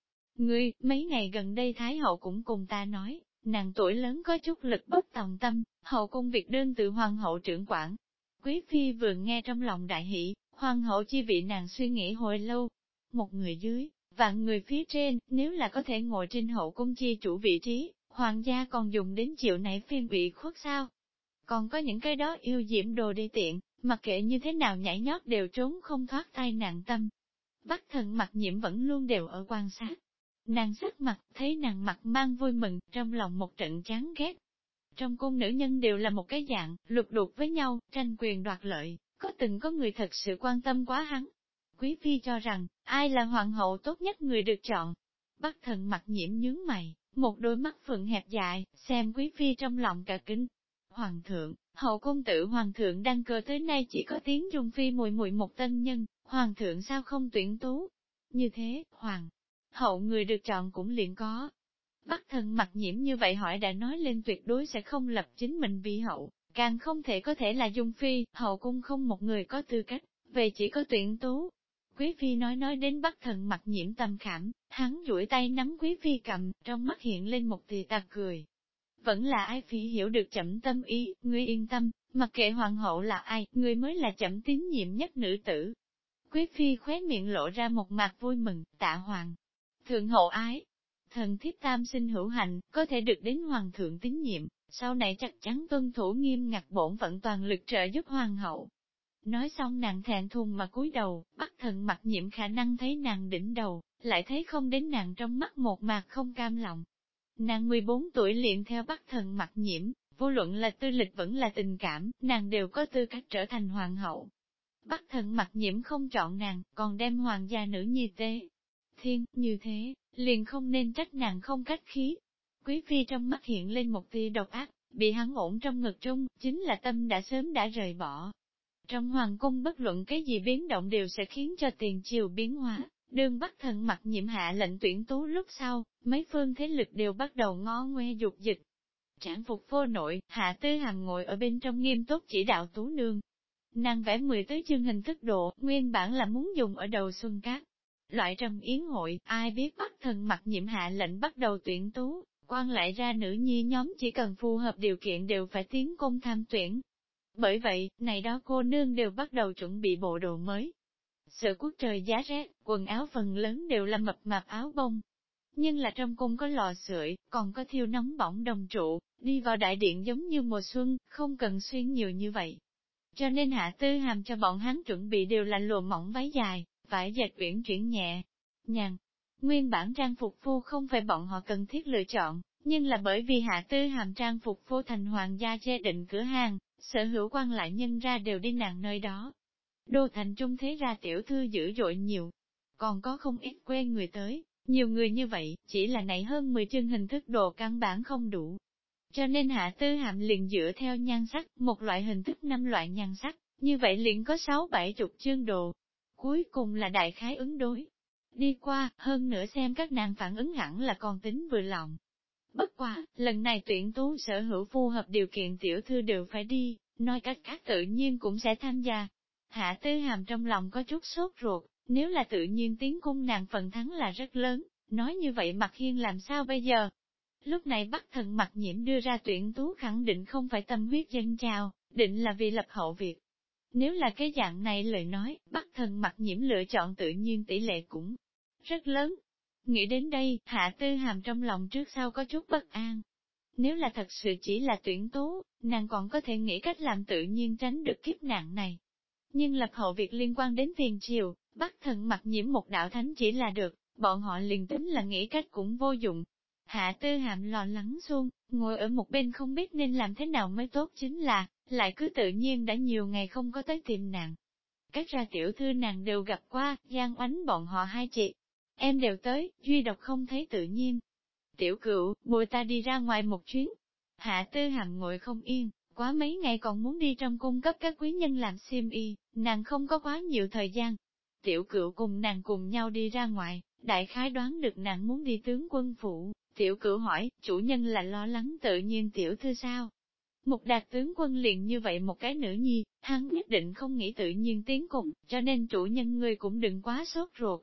Ngươi, mấy ngày gần đây Thái hậu cũng cùng ta nói, nàng tuổi lớn có chút lực bất tòng tâm, hậu cung việc đơn tự hoàng hậu trưởng quản. Quý phi vừa nghe trong lòng đại hỷ, hoàng hậu chi vị nàng suy nghĩ hồi lâu. Một người dưới, vạn người phía trên, nếu là có thể ngồi trên hậu cung chi chủ vị trí, hoàng gia còn dùng đến chiều này phiên bị khuất sao? Còn có những cái đó yêu diễm đồ đi tiện, mặc kệ như thế nào nhảy nhót đều trốn không thoát tai nạn tâm. Bắc Thần Mặc Nhiễm vẫn luôn đều ở quan sát. Nàng sắc mặt, thấy nàng mặt mang vui mừng, trong lòng một trận chán ghét. Trong cung nữ nhân đều là một cái dạng, lục đục với nhau, tranh quyền đoạt lợi, có từng có người thật sự quan tâm quá hắn. Quý phi cho rằng, ai là hoàng hậu tốt nhất người được chọn. Bắc Thần Mặc Nhiễm nhướng mày, một đôi mắt phượng hẹp dài, xem quý phi trong lòng cả kinh. Hoàng thượng, hậu công tử hoàng thượng đăng cơ tới nay chỉ có tiếng Dung phi mùi mùi một tân nhân, hoàng thượng sao không tuyển tú? Như thế, hoàng hậu người được chọn cũng liền có. Bắc Thần Mặc Nhiễm như vậy hỏi đã nói lên tuyệt đối sẽ không lập chính mình vi hậu, càng không thể có thể là Dung phi, hậu cung không một người có tư cách, về chỉ có tuyển tú. Quý phi nói đến Bắc Thần Mặc Nhiễm tâm khảm, hắn duỗi tay nắm quý phi cầm, trong mắt hiện lên một tì tà cười. Vẫn là ai phi hiểu được chậm tâm ý, ngươi yên tâm, mặc kệ hoàng hậu là ai, ngươi mới là chậm tín nhiệm nhất nữ tử. Quý phi khóe miệng lộ ra một mặt vui mừng, tạ hoàng thượng hậu ái. Thần thiếp tam sinh hữu hạnh, có thể được đến hoàng thượng tín nhiệm, sau này chắc chắn tuân thủ nghiêm ngặt bổn phận toàn lực trợ giúp hoàng hậu. Nói xong nàng thẹn thùng mà cúi đầu, Bắc Thần Mặc Nhiễm khả năng thấy nàng đỉnh đầu, lại thấy không đến nàng trong mắt một mạc không cam lòng. Nàng 14 tuổi liền theo Bắc Thần Mặc Nhiễm, vô luận là tư lịch vẫn là tình cảm, nàng đều có tư cách trở thành hoàng hậu. Bắc Thần Mặc Nhiễm không chọn nàng, còn đem hoàng gia nữ nhi Tê Thiên, như thế, liền không nên trách nàng không cách khí. Quý phi trong mắt hiện lên một tia độc ác, bị hắn ổn trong ngực trung, chính là tâm đã sớm đã rời bỏ. Trong hoàng cung bất luận cái gì biến động đều sẽ khiến cho tiền triều biến hóa. Đương Bắc Thần Mặc Nhiễm hạ lệnh tuyển tú lúc sau, mấy phương thế lực đều bắt đầu ngó ngoe dục dịch. Trảng phục vô nội, Hạ Tư Hàm ngồi ở bên trong nghiêm túc chỉ đạo tú nương. Nàng vẽ 10 tới chương hình thức độ, nguyên bản là muốn dùng ở đầu xuân cát. Loại trầm yến hội, ai biết Bắc Thần Mặc Nhiễm hạ lệnh bắt đầu tuyển tú, quan lại ra nữ nhi nhóm chỉ cần phù hợp điều kiện đều phải tiến công tham tuyển. Bởi vậy, này đó cô nương đều bắt đầu chuẩn bị bộ đồ mới. Sợ quốc trời giá rét, quần áo phần lớn đều là mập mạp áo bông. Nhưng là trong cung có lò sưởi, còn có thiêu nóng bỏng đồng trụ, đi vào đại điện giống như mùa xuân, không cần xuyên nhiều như vậy. Cho nên Hạ Tư Hàm cho bọn hắn chuẩn bị đều là lụa mỏng váy dài, vải dệt uyển chuyển nhẹ, nhàng. Nguyên bản trang phục phu không phải bọn họ cần thiết lựa chọn, nhưng là bởi vì Hạ Tư Hàm trang phục phu thành hoàng gia chế định cửa hàng, sở hữu quan lại nhân ra đều đi nàng nơi đó. Đô thành trung thế ra tiểu thư dữ dội nhiều, còn có không ít quen người tới, nhiều người như vậy, chỉ là này hơn 10 chương hình thức đồ căn bản không đủ. Cho nên Hạ Tư Hàm liền dựa theo nhan sắc, một loại hình thức 5 loại nhan sắc, như vậy liền có 6-7 chục chương đồ. Cuối cùng là đại khái ứng đối. Đi qua, hơn nữa xem các nàng phản ứng hẳn là còn tính vừa lòng. Bất quá, lần này tuyển tú sở hữu phù hợp điều kiện tiểu thư đều phải đi, nói cách khác tự nhiên cũng sẽ tham gia. Hạ Tư Hàm trong lòng có chút sốt ruột, nếu là tự nhiên tiến cung nàng phần thắng là rất lớn, nói như vậy Mặc Hiên làm sao bây giờ? Lúc này Bắc Thần Mặc Nhiễm đưa ra tuyển tú khẳng định không phải tâm huyết dân trào, định là vì lập hậu việc. Nếu là cái dạng này lời nói, Bắc Thần Mặc Nhiễm lựa chọn tự nhiên tỷ lệ cũng rất lớn. Nghĩ đến đây, Hạ Tư Hàm trong lòng trước sau có chút bất an. Nếu là thật sự chỉ là tuyển tú, nàng còn có thể nghĩ cách làm tự nhiên tránh được kiếp nạn này. Nhưng lập hậu việc liên quan đến tiền triều, Bắc Thần Mặc Nhiễm một đạo thánh chỉ là được, bọn họ liền tính là nghĩ cách cũng vô dụng. Hạ Tư Hàm lo lắng xuông, ngồi ở một bên không biết nên làm thế nào mới tốt chính là, lại cứ tự nhiên đã nhiều ngày không có tới tìm nàng. Các ra tiểu thư nàng đều gặp qua, Giang Oánh bọn họ hai chị. Em đều tới, duy độc không thấy tự nhiên. Tiểu Cựu, bồi ta đi ra ngoài một chuyến. Hạ Tư Hàm ngồi không yên, quá mấy ngày còn muốn đi trong cung cấp các quý nhân làm xiêm y, nàng không có quá nhiều thời gian. Tiểu Cựu cùng nàng cùng nhau đi ra ngoài, đại khái đoán được nàng muốn đi tướng quân phủ. Tiểu Cựu hỏi, chủ nhân là lo lắng tự nhiên tiểu thư sao? Một Đạt tướng quân liền như vậy một cái nữ nhi, hắn nhất định không nghĩ tự nhiên tiến cùng, cho nên chủ nhân ngươi cũng đừng quá sốt ruột.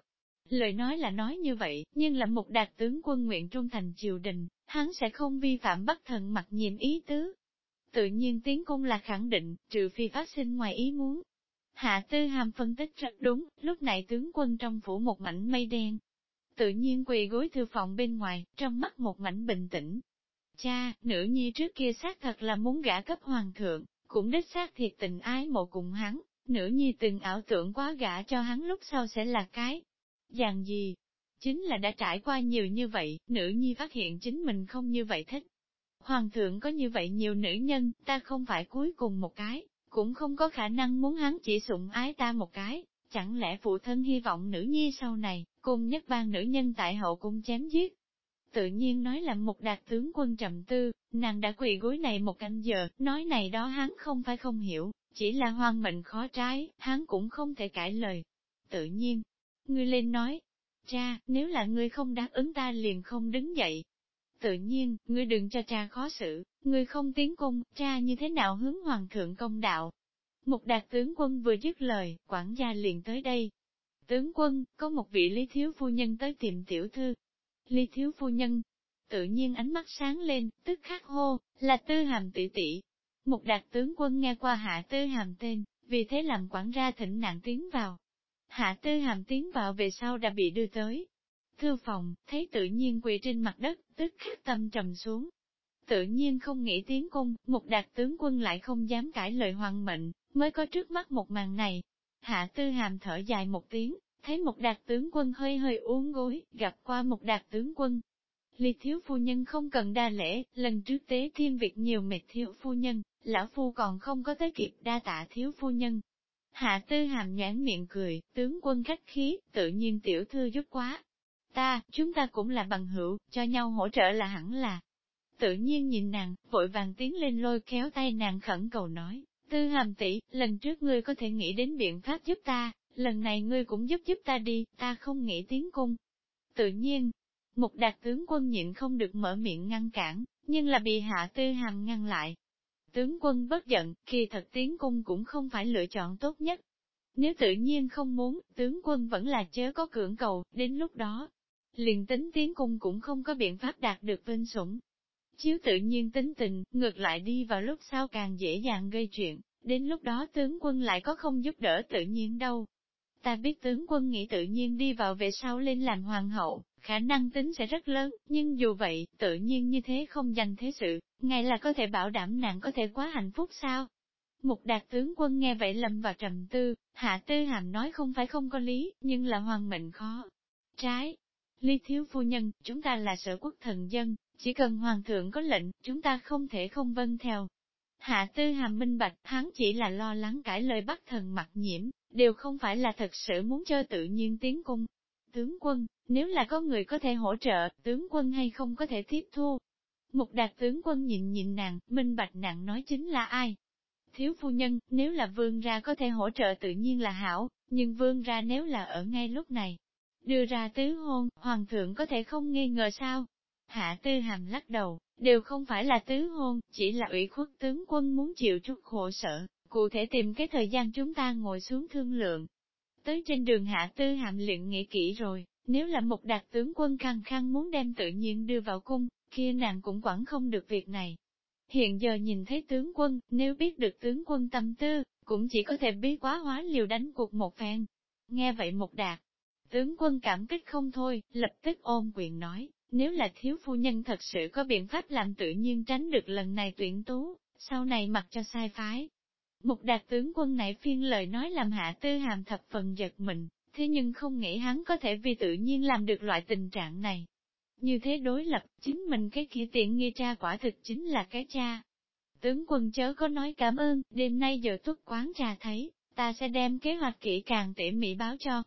Lời nói là nói như vậy, nhưng là một đạt tướng quân nguyện trung thành triều đình, hắn sẽ không vi phạm Bắc Thần mặc nhiệm ý tứ. Tự nhiên tiến cung là khẳng định, trừ phi phát sinh ngoài ý muốn. Hạ Tư Hàm phân tích rất đúng, lúc này tướng quân trong phủ một mảnh mây đen. Tự nhiên quỳ gối thư phòng bên ngoài, trong mắt một mảnh bình tĩnh. Cha, nữ nhi trước kia xác thật là muốn gả cấp hoàng thượng, cũng đích xác thiệt tình ái mộ cùng hắn, nữ nhi từng ảo tưởng quá gả cho hắn lúc sau sẽ là cái dạng gì. Chính là đã trải qua nhiều như vậy, nữ nhi phát hiện chính mình không như vậy thích. Hoàng thượng có như vậy nhiều nữ nhân, ta không phải cuối cùng một cái, cũng không có khả năng muốn hắn chỉ sủng ái ta một cái, chẳng lẽ phụ thân hy vọng nữ nhi sau này, cùng nhất ban nữ nhân tại hậu cung chém giết. Tự nhiên nói là một đạt tướng quân trầm tư, nàng đã quỳ gối này một canh giờ, nói này đó hắn không phải không hiểu, chỉ là hoang mệnh khó trái, hắn cũng không thể cãi lời. Tự nhiên, ngươi lên nói, cha, nếu là ngươi không đáp ứng ta liền không đứng dậy. Tự nhiên, ngươi đừng cho cha khó xử, ngươi không tiến cung, cha như thế nào hướng hoàng thượng công đạo. Một đạt tướng quân vừa dứt lời, quản gia liền tới đây. Tướng quân, có một vị Lý thiếu phu nhân tới tìm tiểu thư. Lý thiếu phu nhân, tự nhiên ánh mắt sáng lên, tức khắc hô, là Tư Hàm tỷ tỷ. Một đạt tướng quân nghe qua Hạ Tư Hàm tên, vì thế làm quản gia thỉnh nạn tiến vào. Hạ Tư Hàm tiến vào về sau đã bị đưa tới thư phòng, thấy tự nhiên quỳ trên mặt đất, tức khắc tâm trầm xuống. Tự nhiên không nghĩ tiến cung, một đạt tướng quân lại không dám cãi lời hoàng mệnh, mới có trước mắt một màn này. Hạ Tư Hàm thở dài một tiếng, thấy một đạt tướng quân hơi hơi uốn gối, gặp qua một đạt tướng quân. Lý thiếu phu nhân không cần đa lễ, lần trước tế thiên việc nhiều mệt thiếu phu nhân, lão phu còn không có tới kịp đa tạ thiếu phu nhân. Hạ Tư Hàm nhoẻn miệng cười, tướng quân khách khí, tự nhiên tiểu thư giúp quá. Chúng ta cũng là bằng hữu, cho nhau hỗ trợ là hẳn là. Tự nhiên nhìn nàng, vội vàng tiến lên lôi kéo tay nàng khẩn cầu nói, Tư Hàm tỷ, lần trước ngươi có thể nghĩ đến biện pháp giúp ta, lần này ngươi cũng giúp ta đi, ta không nghĩ tiến cung. Tự nhiên, một đạt tướng quân nhịn không được mở miệng ngăn cản, nhưng là bị Hạ Tư Hàm ngăn lại. Tướng quân bất giận, kỳ thật tiến cung cũng không phải lựa chọn tốt nhất. Nếu tự nhiên không muốn, tướng quân vẫn là chớ có cưỡng cầu, đến lúc đó, liền tính tiến cung cũng không có biện pháp đạt được vinh sủng. Chiếu tự nhiên tính tình, ngược lại đi vào lúc sau càng dễ dàng gây chuyện, đến lúc đó tướng quân lại có không giúp đỡ tự nhiên đâu. Ta biết tướng quân nghĩ tự nhiên đi vào về sau lên làm hoàng hậu, khả năng tính sẽ rất lớn, nhưng dù vậy, tự nhiên như thế không dành thế sự, ngay là có thể bảo đảm nàng có thể quá hạnh phúc sao? Một đạt tướng quân nghe vậy lầm vào trầm tư, Hạ Tư Hàm nói không phải không có lý, nhưng là hoàng mệnh khó. Trái, Lý thiếu phu nhân, chúng ta là sở quốc thần dân, chỉ cần hoàng thượng có lệnh, chúng ta không thể không vâng theo. Hạ Tư Hàm minh bạch, hắn chỉ là lo lắng cãi lời Bắc Thần mặc nhiễm, đều không phải là thật sự muốn cho tự nhiên tiến cung. Tướng quân, nếu là có người có thể hỗ trợ, tướng quân hay không có thể tiếp thu. Một đạt tướng quân nhìn nàng, minh bạch nàng nói chính là ai? Thiếu phu nhân, nếu là vương ra có thể hỗ trợ tự nhiên là hảo, nhưng vương ra nếu là ở ngay lúc này, đưa ra tứ hôn, hoàng thượng có thể không nghi ngờ sao? Hạ Tư Hàm lắc đầu, đều không phải là tứ hôn, chỉ là ủy khuất tướng quân muốn chịu chút khổ sở, cụ thể tìm cái thời gian chúng ta ngồi xuống thương lượng. Tới trên đường Hạ Tư Hàm liền nghĩ kỹ rồi, nếu là một đạt tướng quân khăng khăng muốn đem tự nhiên đưa vào cung, kia nàng cũng quản không được việc này. Hiện giờ nhìn thấy tướng quân, nếu biết được tướng quân tâm tư, cũng chỉ có thể bí quá hóa liều đánh cuộc một phen. Nghe vậy một đạt, tướng quân cảm kích không thôi, lập tức ôm quyền nói, nếu là thiếu phu nhân thật sự có biện pháp làm tự nhiên tránh được lần này tuyển tú, sau này mặc cho sai phái. Một đạt tướng quân này phiên lời nói làm Hạ Tư Hàm thập phần giật mình, thế nhưng không nghĩ hắn có thể vì tự nhiên làm được loại tình trạng này. Như thế đối lập, chính mình cái kia tiện nghi cha quả thực chính là cái cha. Tướng quân chớ có nói cảm ơn, đêm nay giờ tuất quán trà thấy, ta sẽ đem kế hoạch kỹ càng tỉ mỉ báo cho.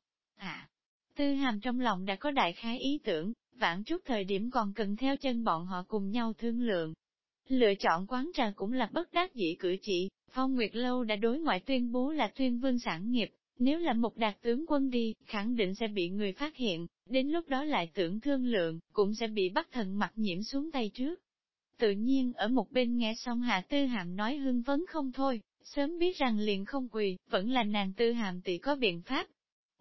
Tư Hàm trong lòng đã có đại khái ý tưởng, vãn chút thời điểm còn cần theo chân bọn họ cùng nhau thương lượng. Lựa chọn quán trà cũng là bất đắc dĩ cử chỉ, Phong Nguyệt Lâu đã đối ngoại tuyên bố là tuyên vương sản nghiệp, nếu là một đạt tướng quân đi, khẳng định sẽ bị người phát hiện, đến lúc đó lại tưởng thương lượng, cũng sẽ bị Bắc Thần mặc nhiễm xuống tay trước. Tự nhiên ở một bên nghe xong Hạ Tư Hàm nói hưng phấn không thôi, sớm biết rằng liền không quỳ, vẫn là nàng Tư Hàm tỷ có biện pháp.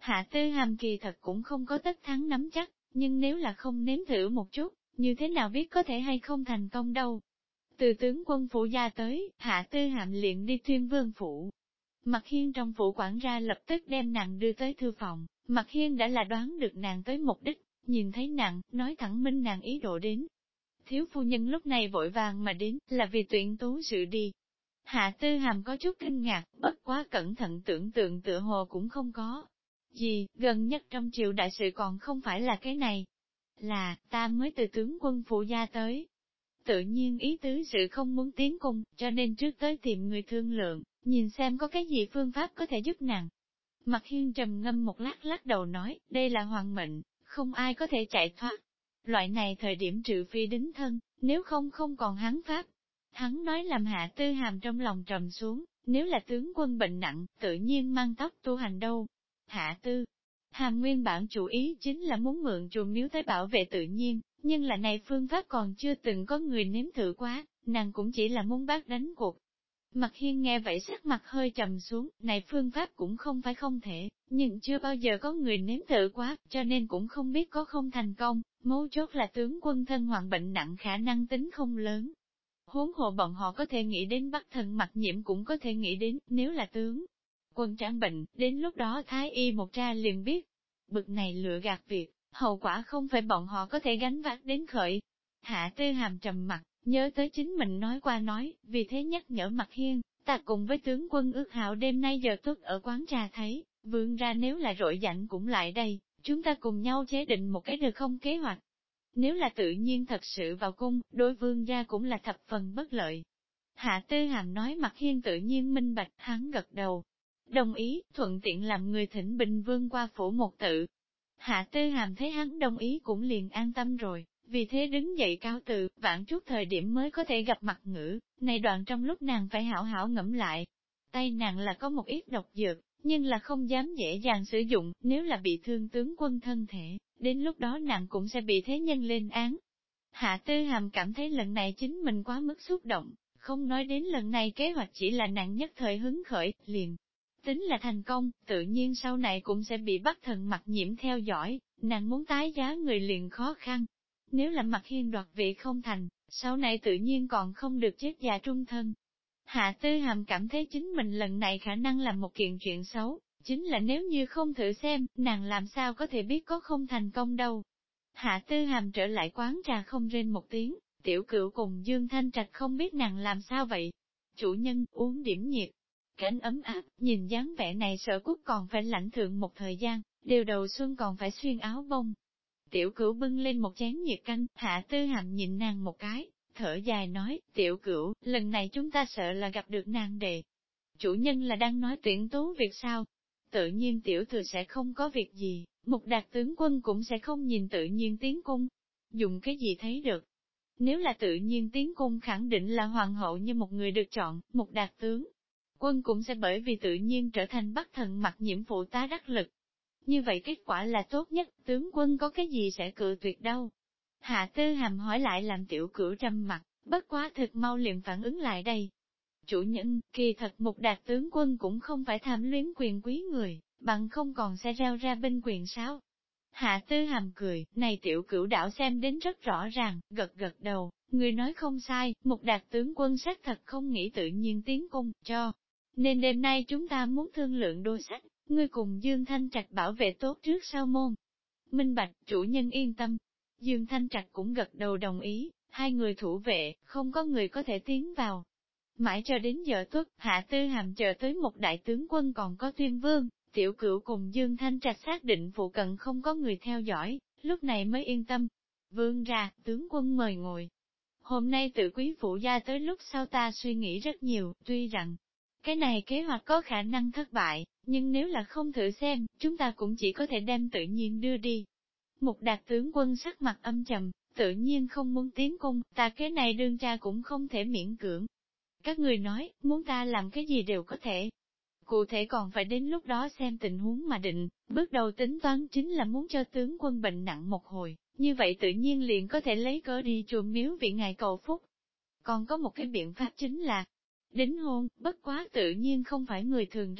Hạ Tư Hàm kỳ thật cũng không có tất thắng nắm chắc, nhưng nếu là không nếm thử một chút, như thế nào biết có thể hay không thành công đâu. Từ tướng quân phủ ra tới, Hạ Tư Hàm liền đi Tuyên Vương phủ. Mạc Hiên trong phủ quản gia lập tức đem nàng đưa tới thư phòng, Mạc Hiên đã là đoán được nàng tới mục đích, nhìn thấy nàng, nói thẳng minh nàng ý đồ đến. Thiếu phu nhân lúc này vội vàng mà đến, là vì tuyển tú sự đi. Hạ Tư Hàm có chút kinh ngạc, bất quá cẩn thận tưởng tượng tựa hồ cũng không có. Gì, gần nhất trong triều đại sự còn không phải là cái này. Là, ta mới từ tướng quân phụ gia tới. Tự nhiên ý tứ sự không muốn tiến cung, cho nên trước tới tìm người thương lượng, nhìn xem có cái gì phương pháp có thể giúp nàng. Mạc Hiên trầm ngâm một lát lắc đầu nói, đây là hoàng mệnh, không ai có thể chạy thoát. Loại này thời điểm trừ phi đính thân, nếu không không còn hắn pháp. Hắn nói làm Hạ Tư Hàm trong lòng trầm xuống, nếu là tướng quân bệnh nặng, tự nhiên mang tóc tu hành đâu. Hạ Tư Hàm nguyên bản chủ ý chính là muốn mượn chùa miếu tới bảo vệ tự nhiên, nhưng là này phương pháp còn chưa từng có người nếm thử quá, nàng cũng chỉ là muốn bác đánh cuộc. Mạc Hiên nghe vậy sắc mặt hơi trầm xuống, này phương pháp cũng không phải không thể, nhưng chưa bao giờ có người nếm thử quá, cho nên cũng không biết có không thành công, mấu chốt là tướng quân thân hoạn bệnh nặng khả năng tính không lớn. Huống hồ bọn họ có thể nghĩ đến Bắc Thần Mặc Nhiễm cũng có thể nghĩ đến, nếu là tướng quân tráng bệnh, đến lúc đó Thái Y một tra liền biết. Bực này lựa gạt việc, hậu quả không phải bọn họ có thể gánh vác đến khởi. Hạ Tư Hàm trầm mặt, nhớ tới chính mình nói qua nói, vì thế nhắc nhở Mạc Hiên, ta cùng với tướng quân ước hảo đêm nay giờ tuất ở quán trà thấy, vương ra nếu là rỗi rảnh cũng lại đây, chúng ta cùng nhau chế định một cái được không kế hoạch. Nếu là tự nhiên thật sự vào cung, đối vương ra cũng là thập phần bất lợi. Hạ Tư Hàm nói Mạc Hiên tự nhiên minh bạch, hắn gật đầu. Đồng ý, thuận tiện làm người thỉnh Bình Vương qua phủ một tự. Hạ Tư Hàm thấy hắn đồng ý cũng liền an tâm rồi, vì thế đứng dậy cáo từ, vãn chút thời điểm mới có thể gặp mặt ngữ, này đoạn trong lúc nàng phải hảo hảo ngẫm lại. Tay nàng là có một ít độc dược, nhưng là không dám dễ dàng sử dụng, nếu là bị thương tướng quân thân thể, đến lúc đó nàng cũng sẽ bị thế nhân lên án. Hạ Tư Hàm cảm thấy lần này chính mình quá mức xúc động, không nói đến lần này kế hoạch chỉ là nàng nhất thời hứng khởi, liền. Tính là thành công, tự nhiên sau này cũng sẽ bị Bắc Thần Mặc Nhiễm theo dõi, nàng muốn tái giá người liền khó khăn. Nếu là Mạc Hiên đoạt vị không thành, sau này tự nhiên còn không được chết già trung thân. Hạ Tư Hàm cảm thấy chính mình lần này khả năng làm một kiện chuyện xấu, chính là nếu như không thử xem, nàng làm sao có thể biết có không thành công đâu. Hạ Tư Hàm trở lại quán trà không rên một tiếng, Tiểu Cửu cùng Dương Thanh Trạch không biết nàng làm sao vậy. Chủ nhân uống điểm nhiệt. Cảnh ấm áp, nhìn dáng vẻ này sợ cút còn phải lãnh thượng một thời gian, điều đầu xuân còn phải xuyên áo bông. Tiểu Cửu bưng lên một chén nhiệt canh, Hạ Tư Hàm nhìn nàng một cái, thở dài nói, Tiểu Cửu, lần này chúng ta sợ là gặp được nàng đệ. Chủ nhân là đang nói tuyển tú việc sao? Tự nhiên tiểu thừa sẽ không có việc gì, Mục Đạt tướng quân cũng sẽ không nhìn tự nhiên tiến cung. Dùng cái gì thấy được? Nếu là tự nhiên tiến cung khẳng định là hoàng hậu như một người được chọn, Mục Đạt tướng quân cũng sẽ bởi vì tự nhiên trở thành Bắc Thần Mặc Nhiễm phụ tá đắc lực. Như vậy kết quả là tốt nhất, tướng quân có cái gì sẽ cự tuyệt đâu. Hạ Tư Hàm hỏi lại làm Tiểu Cửu trầm mặt, bất quá thực mau liền phản ứng lại đây. Chủ nhân, kỳ thật Mục Đạt tướng quân cũng không phải tham luyến quyền quý người, bằng không còn sẽ reo ra binh quyền sao. Hạ Tư Hàm cười, này Tiểu Cửu đảo xem đến rất rõ ràng, gật gật đầu, người nói không sai, Mục Đạt tướng quân xác thật không nghĩ tự nhiên tiến cung, cho. Nên đêm nay chúng ta muốn thương lượng đôi sách, ngươi cùng Dương Thanh Trạch bảo vệ tốt trước sau môn. Minh bạch, chủ nhân yên tâm. Dương Thanh Trạch cũng gật đầu đồng ý, hai người thủ vệ, không có người có thể tiến vào. Mãi cho đến giờ tuất, Hạ Tư Hàm chờ tới một đại tướng quân còn có Tuyên Vương, Tiểu Cửu cùng Dương Thanh Trạch xác định phụ cận không có người theo dõi, lúc này mới yên tâm. Vương ra, tướng quân mời ngồi. Hôm nay tự quý phụ gia tới lúc sau ta suy nghĩ rất nhiều, tuy rằng cái này kế hoạch có khả năng thất bại, nhưng nếu là không thử xem, chúng ta cũng chỉ có thể đem tự nhiên đưa đi. Mục Đạt tướng quân sắc mặt âm trầm, tự nhiên không muốn tiến cung, ta cái này đương tra cũng không thể miễn cưỡng. Các người nói, muốn ta làm cái gì đều có thể. Cụ thể còn phải đến lúc đó xem tình huống mà định, bước đầu tính toán chính là muốn cho tướng quân bệnh nặng một hồi, như vậy tự nhiên liền có thể lấy cớ đi chùa miếu viện ngài cầu phúc. Còn có một cái biện pháp chính là, đính hôn, bất quá tự nhiên không phải người thường ra,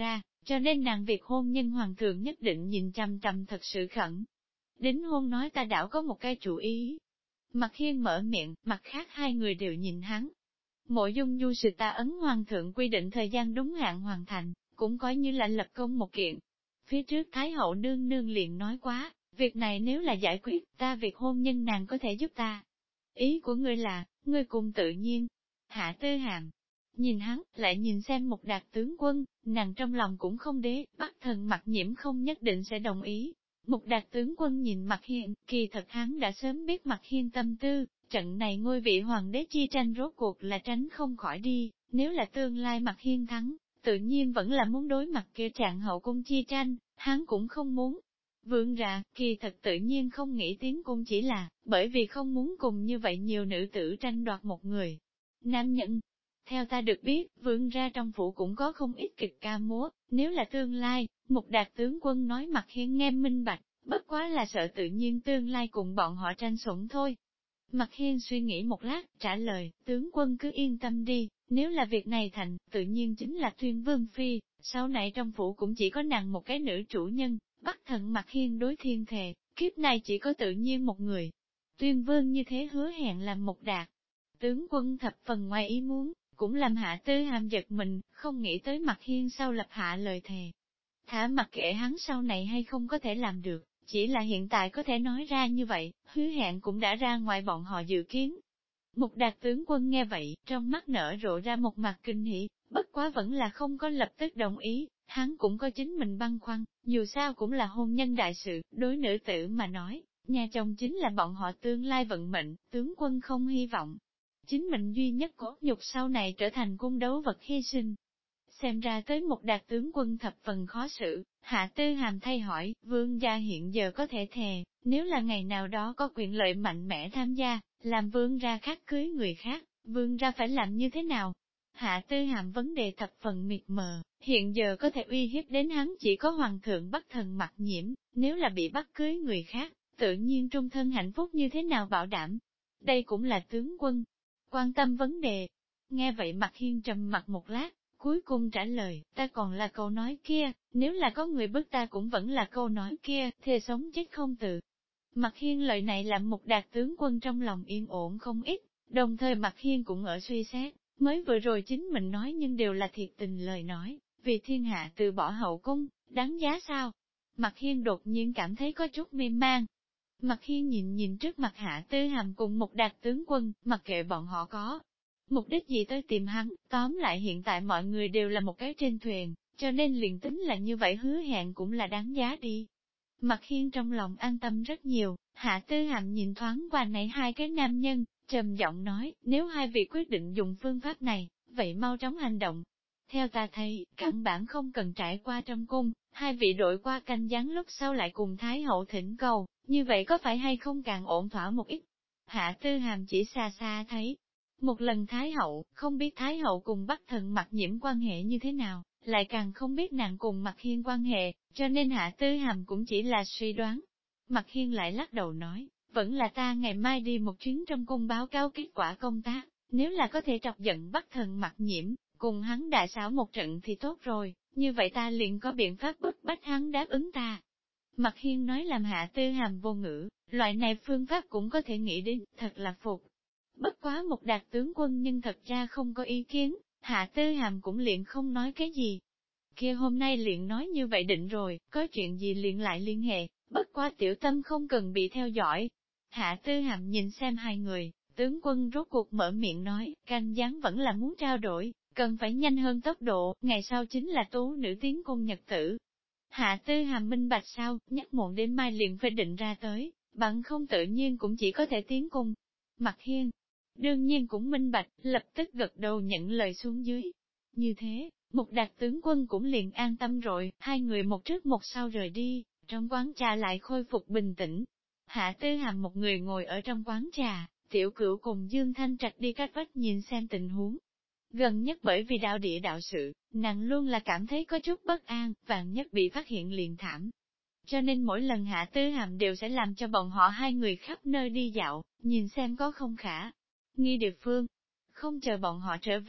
cho nên nàng việc hôn nhân hoàng thượng nhất định nhìn chằm chằm thật sự khẩn. Đính hôn nói ta đảo có một cái chủ ý. Mặt Hiên mở miệng, mặt khác hai người đều nhìn hắn. Mộ Dung Du sự ta ấn hoàng thượng quy định thời gian đúng hạn hoàn thành, cũng coi như là lập công một kiện. Phía trước Thái hậu nương nương liền nói quá, việc này nếu là giải quyết, ta việc hôn nhân nàng có thể giúp ta. Ý của ngươi là, ngươi cùng tự nhiên. Hạ Tư Hàm nhìn hắn, lại nhìn xem một đạt tướng quân, nàng trong lòng cũng không đế, Bắc Thần Mặc Nhiễm không nhất định sẽ đồng ý. Một đạt tướng quân nhìn Mạc Hiên, kỳ thật hắn đã sớm biết Mạc Hiên tâm tư, trận này ngôi vị hoàng đế chi tranh rốt cuộc là tránh không khỏi đi, nếu là tương lai Mạc Hiên thắng, tự nhiên vẫn là muốn đối mặt kia trạng hậu cung chi tranh, hắn cũng không muốn. Vương ra, kỳ thật tự nhiên không nghĩ tiến cung chỉ là, bởi vì không muốn cùng như vậy nhiều nữ tử tranh đoạt một người. Nam nhân, theo ta được biết, vương ra trong phủ cũng có không ít kịch ca múa, nếu là tương lai, một đạt tướng quân nói Mạc Hiên nghe minh bạch, bất quá là sợ tự nhiên tương lai cùng bọn họ tranh sủng thôi. Mạc Hiên suy nghĩ một lát, trả lời, tướng quân cứ yên tâm đi, nếu là việc này thành, tự nhiên chính là Tuyên Vương Phi, sau này trong phủ cũng chỉ có nàng một cái nữ chủ nhân, Bắc Thần Mạc Hiên đối thiên thề, kiếp này chỉ có tự nhiên một người. Tuyên Vương như thế hứa hẹn làm một đạt. Tướng quân thập phần ngoài ý muốn, cũng làm Hạ Tư Hàm giật mình, không nghĩ tới Mạc Hiên sau lập hạ lời thề. Thả mặc kệ hắn sau này hay không có thể làm được, chỉ là hiện tại có thể nói ra như vậy, hứa hẹn cũng đã ra ngoài bọn họ dự kiến. Một đạt tướng quân nghe vậy, trong mắt nở rộ ra một mặt kinh hỉ, bất quá vẫn là không có lập tức đồng ý, hắn cũng có chính mình băn khoăn, dù sao cũng là hôn nhân đại sự, đối nữ tử mà nói, nhà chồng chính là bọn họ tương lai vận mệnh, tướng quân không hy vọng. Chính mình duy nhất cốt nhục sau này trở thành cung đấu vật hy sinh. Xem ra tới một đạt tướng quân thập phần khó xử, Hạ Tư Hàm thay hỏi, vương gia hiện giờ có thể thề, nếu là ngày nào đó có quyền lợi mạnh mẽ tham gia, làm vương gia khác cưới người khác, vương gia phải làm như thế nào? Hạ Tư Hàm vấn đề thập phần mịt mờ, hiện giờ có thể uy hiếp đến hắn chỉ có hoàng thượng Bắc Thần Mặc Nhiễm, nếu là bị bắt cưới người khác, tự nhiên trung thân hạnh phúc như thế nào bảo đảm? Đây cũng là tướng quân quan tâm vấn đề. Nghe vậy Mạc Hiên trầm mặt một lát, cuối cùng trả lời, ta còn là câu nói kia, nếu là có người bức ta cũng vẫn là câu nói kia, thề sống chết không từ. Mạc Hiên lời này làm một đạt tướng quân trong lòng yên ổn không ít, đồng thời Mạc Hiên cũng ở suy xét, mới vừa rồi chính mình nói nhưng đều là thiệt tình lời nói, vì thiên hạ từ bỏ hậu cung, đáng giá sao? Mạc Hiên đột nhiên cảm thấy có chút mê mang. Mạc Hiên nhìn trước mặt Hạ Tư Hàm cùng một đạt tướng quân, mặc kệ bọn họ có mục đích gì tới tìm hắn, tóm lại hiện tại mọi người đều là một cái trên thuyền, cho nên liền tính là như vậy hứa hẹn cũng là đáng giá đi. Mạc Hiên trong lòng an tâm rất nhiều, Hạ Tư Hàm nhìn thoáng qua này hai cái nam nhân, trầm giọng nói, nếu hai vị quyết định dùng phương pháp này, vậy mau chóng hành động. Theo ta thấy, căn bản không cần trải qua trong cung, hai vị đội qua canh gián lúc sau lại cùng Thái hậu thỉnh cầu, như vậy có phải hay không càng ổn thỏa một ít. Hạ Tư Hàm chỉ xa xa thấy, một lần Thái hậu, không biết Thái hậu cùng Bắc Thần Mặc Nhiễm quan hệ như thế nào, lại càng không biết nàng cùng Mạc Hiên quan hệ, cho nên Hạ Tư Hàm cũng chỉ là suy đoán. Mạc Hiên lại lắc đầu nói, vẫn là ta ngày mai đi một chuyến trong cung báo cáo kết quả công tác, nếu là có thể chọc giận Bắc Thần Mặc Nhiễm, cùng hắn đại xảo một trận thì tốt rồi, như vậy ta liền có biện pháp bức bách hắn đáp ứng ta. Mạc Hiên nói làm Hạ Tư Hàm vô ngữ, loại này phương pháp cũng có thể nghĩ đến, thật là phục. Bất quá một đạt tướng quân nhưng thật ra không có ý kiến, Hạ Tư Hàm cũng liền không nói cái gì. Kia hôm nay liền nói như vậy định rồi, có chuyện gì liền lại liên hệ, bất quá tiểu tâm không cần bị theo dõi. Hạ Tư Hàm nhìn xem hai người, tướng quân rốt cuộc mở miệng nói, canh gián vẫn là muốn trao đổi, cần phải nhanh hơn tốc độ, ngày sau chính là tú nữ tiến cung nhật tử. Hạ Tư Hàm minh bạch sao, nhắc muộn đêm mai liền phải định ra tới, bằng không tự nhiên cũng chỉ có thể tiến cung. Mạc Hiên đương nhiên cũng minh bạch, lập tức gật đầu nhận lời xuống dưới. Như thế, một đạt tướng quân cũng liền an tâm rồi, hai người một trước một sau rời đi, trong quán trà lại khôi phục bình tĩnh. Hạ Tư Hàm một người ngồi ở trong quán trà, Tiểu Cửu cùng Dương Thanh Trạch đi cách vách nhìn xem tình huống. Gần nhất bởi vì đạo địa đạo sự, nàng luôn là cảm thấy có chút bất an, vạn nhất bị phát hiện liền thảm. Cho nên mỗi lần Hạ Tư Hàm đều sẽ làm cho bọn họ hai người khắp nơi đi dạo, nhìn xem có không khả nghi địa phương. Không chờ bọn họ trở về,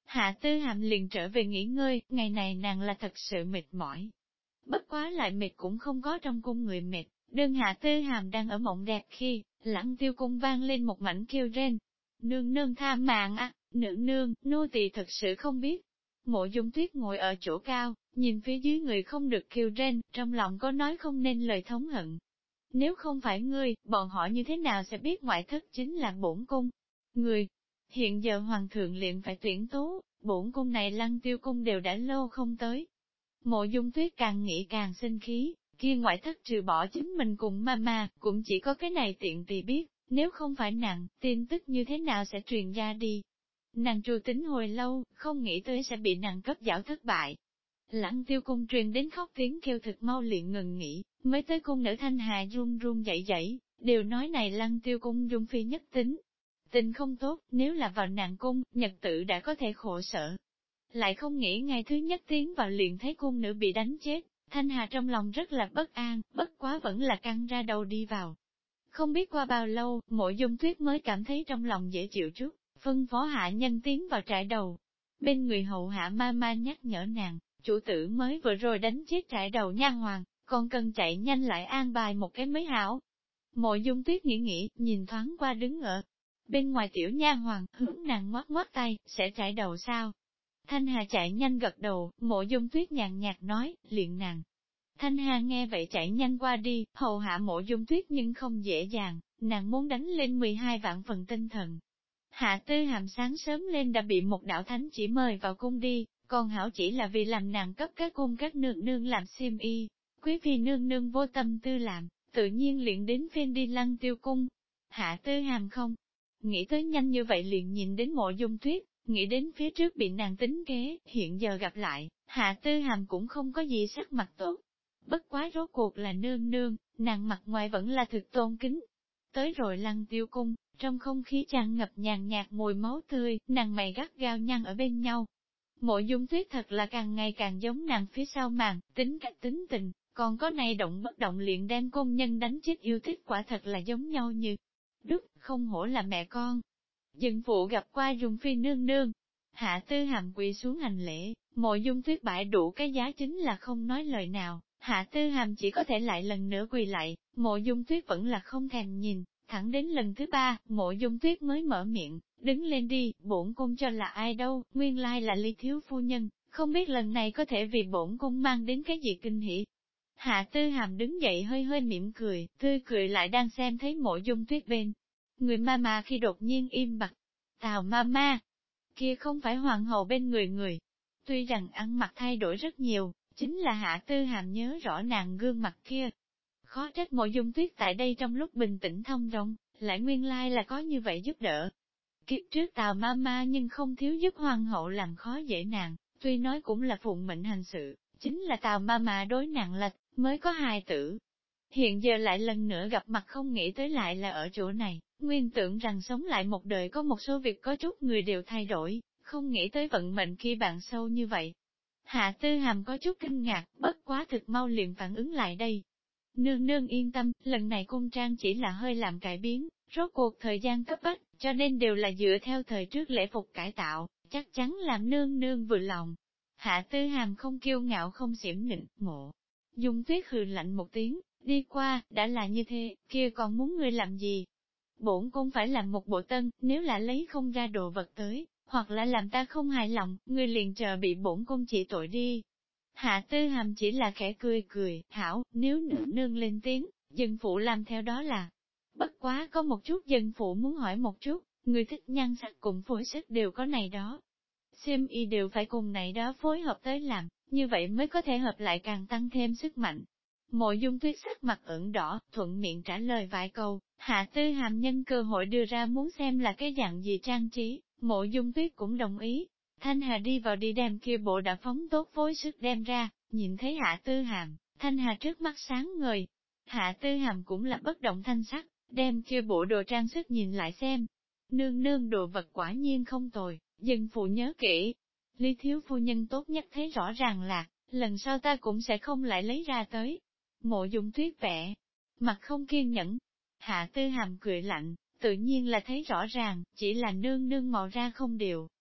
Hạ Tư Hàm liền trở về nghỉ ngơi, ngày này nàng là thật sự mệt mỏi. Bất quá lại mệt cũng không có trong cung người mệt, đương Hạ Tư Hàm đang ở mộng đẹp khi, Lăng Tiêu cung vang lên một mảnh kêu rên. Nương nương tha mạng à, nương nương, nô tỳ thật sự không biết. Mộ Dung Tuyết ngồi ở chỗ cao, nhìn phía dưới người không được kêu rên, trong lòng có nói không nên lời thống hận. Nếu không phải ngươi, bọn họ như thế nào sẽ biết ngoại thất chính là bổn cung? Người, hiện giờ hoàng thượng liền phải tuyển tố, bổn cung này Lăng Tiêu cung đều đã lâu không tới. Mộ Dung Tuyết càng nghĩ càng sinh khí, kia ngoại thất trừ bỏ chính mình cùng mama, cũng chỉ có cái này tiện tỳ biết, nếu không phải nàng, tin tức như thế nào sẽ truyền ra đi. Nàng trù tính hồi lâu, không nghĩ tới sẽ bị nàng cấp giảo thất bại. Lăng Tiêu cung truyền đến khóc tiếng kêu thực mau liền ngừng nghỉ, mới tới cung nữ Thanh Hà run run dậy dậy, đều nói này Lăng Tiêu cung dung phi nhất tính. Tình không tốt, nếu là vào nàng cung, nhật tự đã có thể khổ sở. Lại không nghĩ ngày thứ nhất tiến vào liền thấy cung nữ bị đánh chết, Thanh Hà trong lòng rất là bất an, bất quá vẫn là căng ra đầu đi vào. Không biết qua bao lâu, Mộ Dung Tuyết mới cảm thấy trong lòng dễ chịu chút, phân phó hạ nhân tiến vào trại đầu. Bên người hậu hạ ma ma nhắc nhở nàng, chủ tử mới vừa rồi đánh chết trại đầu nha hoàng, còn cần chạy nhanh lại an bài một cái mới hảo. Mộ Dung Tuyết nghĩ, nhìn thoáng qua đứng ở bên ngoài tiểu nha hoàng, hướng nàng ngoắc ngoắc tay, sẽ trại đầu sao? Thanh Hà chạy nhanh gật đầu, Mộ Dung Tuyết nhàn nhạt nói, liền nàng. Thanh Hà nghe vậy chạy nhanh qua đi, hầu hạ Mộ Dung Tuyết nhưng không dễ dàng, nàng muốn đánh lên 12 vạn phần tinh thần. Hạ Tư Hàm sáng sớm lên đã bị một đạo thánh chỉ mời vào cung đi, còn hảo chỉ là vì làm nàng cấp các cung các nương nương làm xiêm y. Quý phi nương nương vô tâm tư làm, tự nhiên liền đến phiên đi Lăng Tiêu cung. Hạ Tư Hàm không nghĩ tới nhanh như vậy liền nhìn đến Mộ Dung Tuyết, nghĩ đến phía trước bị nàng tính kế, hiện giờ gặp lại, Hạ Tư Hàm cũng không có gì sắc mặt tốt. Bất quá rốt cuộc là nương nương, nàng mặt ngoài vẫn là thực tôn kính. Tới rồi Lăng Tiêu cung, trong không khí tràn ngập nhàn nhạt mùi máu tươi, nàng mày gắt gao nhăn ở bên nhau. Mộ Dung Tuyết thật là càng ngày càng giống nàng phía sau màn, tính cách tính tình, còn có này động bất động liền đem công nhân đánh chết yêu thích quả thật là giống nhau như đúc, không hổ là mẹ con. Dừng phụ gặp qua Dung phi nương nương. Hạ Tư Hàm quỳ xuống hành lễ, Mộ Dung Tuyết bãi đủ cái giá chính là không nói lời nào, Hạ Tư Hàm chỉ có thể lại lần nữa quỳ lại, Mộ Dung Tuyết vẫn là không thèm nhìn, thẳng đến lần thứ ba, Mộ Dung Tuyết mới mở miệng, đứng lên đi, bổn cung cho là ai đâu, nguyên lai là Ly thiếu phu nhân, không biết lần này có thể vì bổn cung mang đến cái gì kinh hỉ. Hạ Tư Hàm đứng dậy hơi hơi mỉm cười, tươi cười lại đang xem thấy Mộ Dung Tuyết bên. Người ma mà khi đột nhiên im bặt, Tào ma ma, kia không phải hoàng hậu bên người. Tuy rằng ăn mặc thay đổi rất nhiều, chính là Hạ Tư Hàm nhớ rõ nàng gương mặt kia. Khó trách Mộ Dung Tuyết tại đây trong lúc bình tĩnh thông dong, lại nguyên lai là có như vậy giúp đỡ. Kiếp trước Tào ma ma nhưng không thiếu giúp hoàng hậu làm khó dễ nàng, tuy nói cũng là phụng mệnh hành sự, chính là Tào ma ma đối nàng lệch, mới có hài tử. Hiện giờ lại lần nữa gặp mặt không nghĩ tới lại là ở chỗ này, nguyên tưởng rằng sống lại một đời có một số việc có chút người đều thay đổi, không nghĩ tới vận mệnh khi bạn sâu như vậy. Hạ Tư Hàm có chút kinh ngạc, bất quá thực mau liền phản ứng lại đây. Nương nương yên tâm, lần này cung trang chỉ là hơi làm cải biến, rốt cuộc thời gian cấp bách, cho nên đều là dựa theo thời trước lễ phục cải tạo, chắc chắn làm nương nương vừa lòng. Hạ Tư Hàm không kiêu ngạo không xiểm nịnh, Mộ Dung Tuyết hừ lạnh một tiếng, đi qua, đã là như thế, kia còn muốn ngươi làm gì? Bổn cung phải làm một bộ tân, nếu là lấy không ra đồ vật tới, hoặc là làm ta không hài lòng, ngươi liền chờ bị bổn cung chỉ tội đi. Hạ Tư Hàm chỉ là khẽ cười, hảo, nếu nương nương lên tiếng, dân phụ làm theo đó là. Bất quá có một chút dân phụ muốn hỏi một chút, người thích nhan sắc cùng phối sức đều có này đó. Xiêm y đều phải cùng này đó phối hợp tới làm, như vậy mới có thể hợp lại càng tăng thêm sức mạnh. Mộ Dung Tuyết sắc mặt ửng đỏ, thuận miệng trả lời vài câu, Hạ Tư Hàm nhân cơ hội đưa ra muốn xem là cái dạng gì trang trí, Mộ Dung Tuyết cũng đồng ý. Thanh Hà đi vào đi đem kia bộ đã phóng tốt phối sức đem ra, nhìn thấy Hạ Tư Hàm, Thanh Hà trước mắt sáng ngời. Hạ Tư Hàm cũng là bất động thanh sắc, đem kia bộ đồ trang sức nhìn lại xem. Nương nương đồ vật quả nhiên không tồi, dân phụ nhớ kỹ. Ly thiếu phu nhân tốt nhất thấy rõ ràng là, lần sau ta cũng sẽ không lại lấy ra tới. Mộ Dung Tuyết vẽ, mặt không kiên nhẫn. Hạ Tư Hàm cười lạnh, tự nhiên là thấy rõ ràng, chỉ là nương nương màu ra không đều,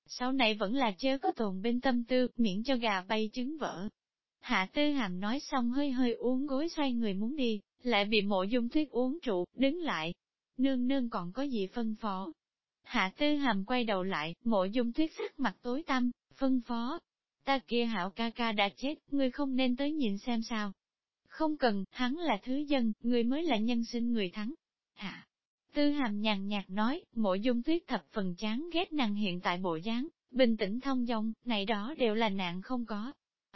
Sau này vẫn là chớ có tồn bên tâm tư, miễn cho gà bay trứng vỡ. Hạ Tư Hàm nói xong hơi hơi uốn gối xoay người muốn đi, lại bị Mộ Dung Tuyết uốn trụ, đứng lại. Nương nương còn có gì phân phó? Hạ Tư Hàm quay đầu lại, Mộ Dung Tuyết sắc mặt tối tăm, phân phó. Ta kia Hạo ca ca đã chết, ngươi không nên tới nhìn xem sao. Không cần, hắn là thứ dân, ngươi mới là nhân sinh người thắng. Hạ Tư Hàm nhàn nhạt nói, Mộ Dung Tuyết thập phần chán ghét nàng hiện tại bộ dáng, bình tĩnh thông dong, này đó đều là nạn không có.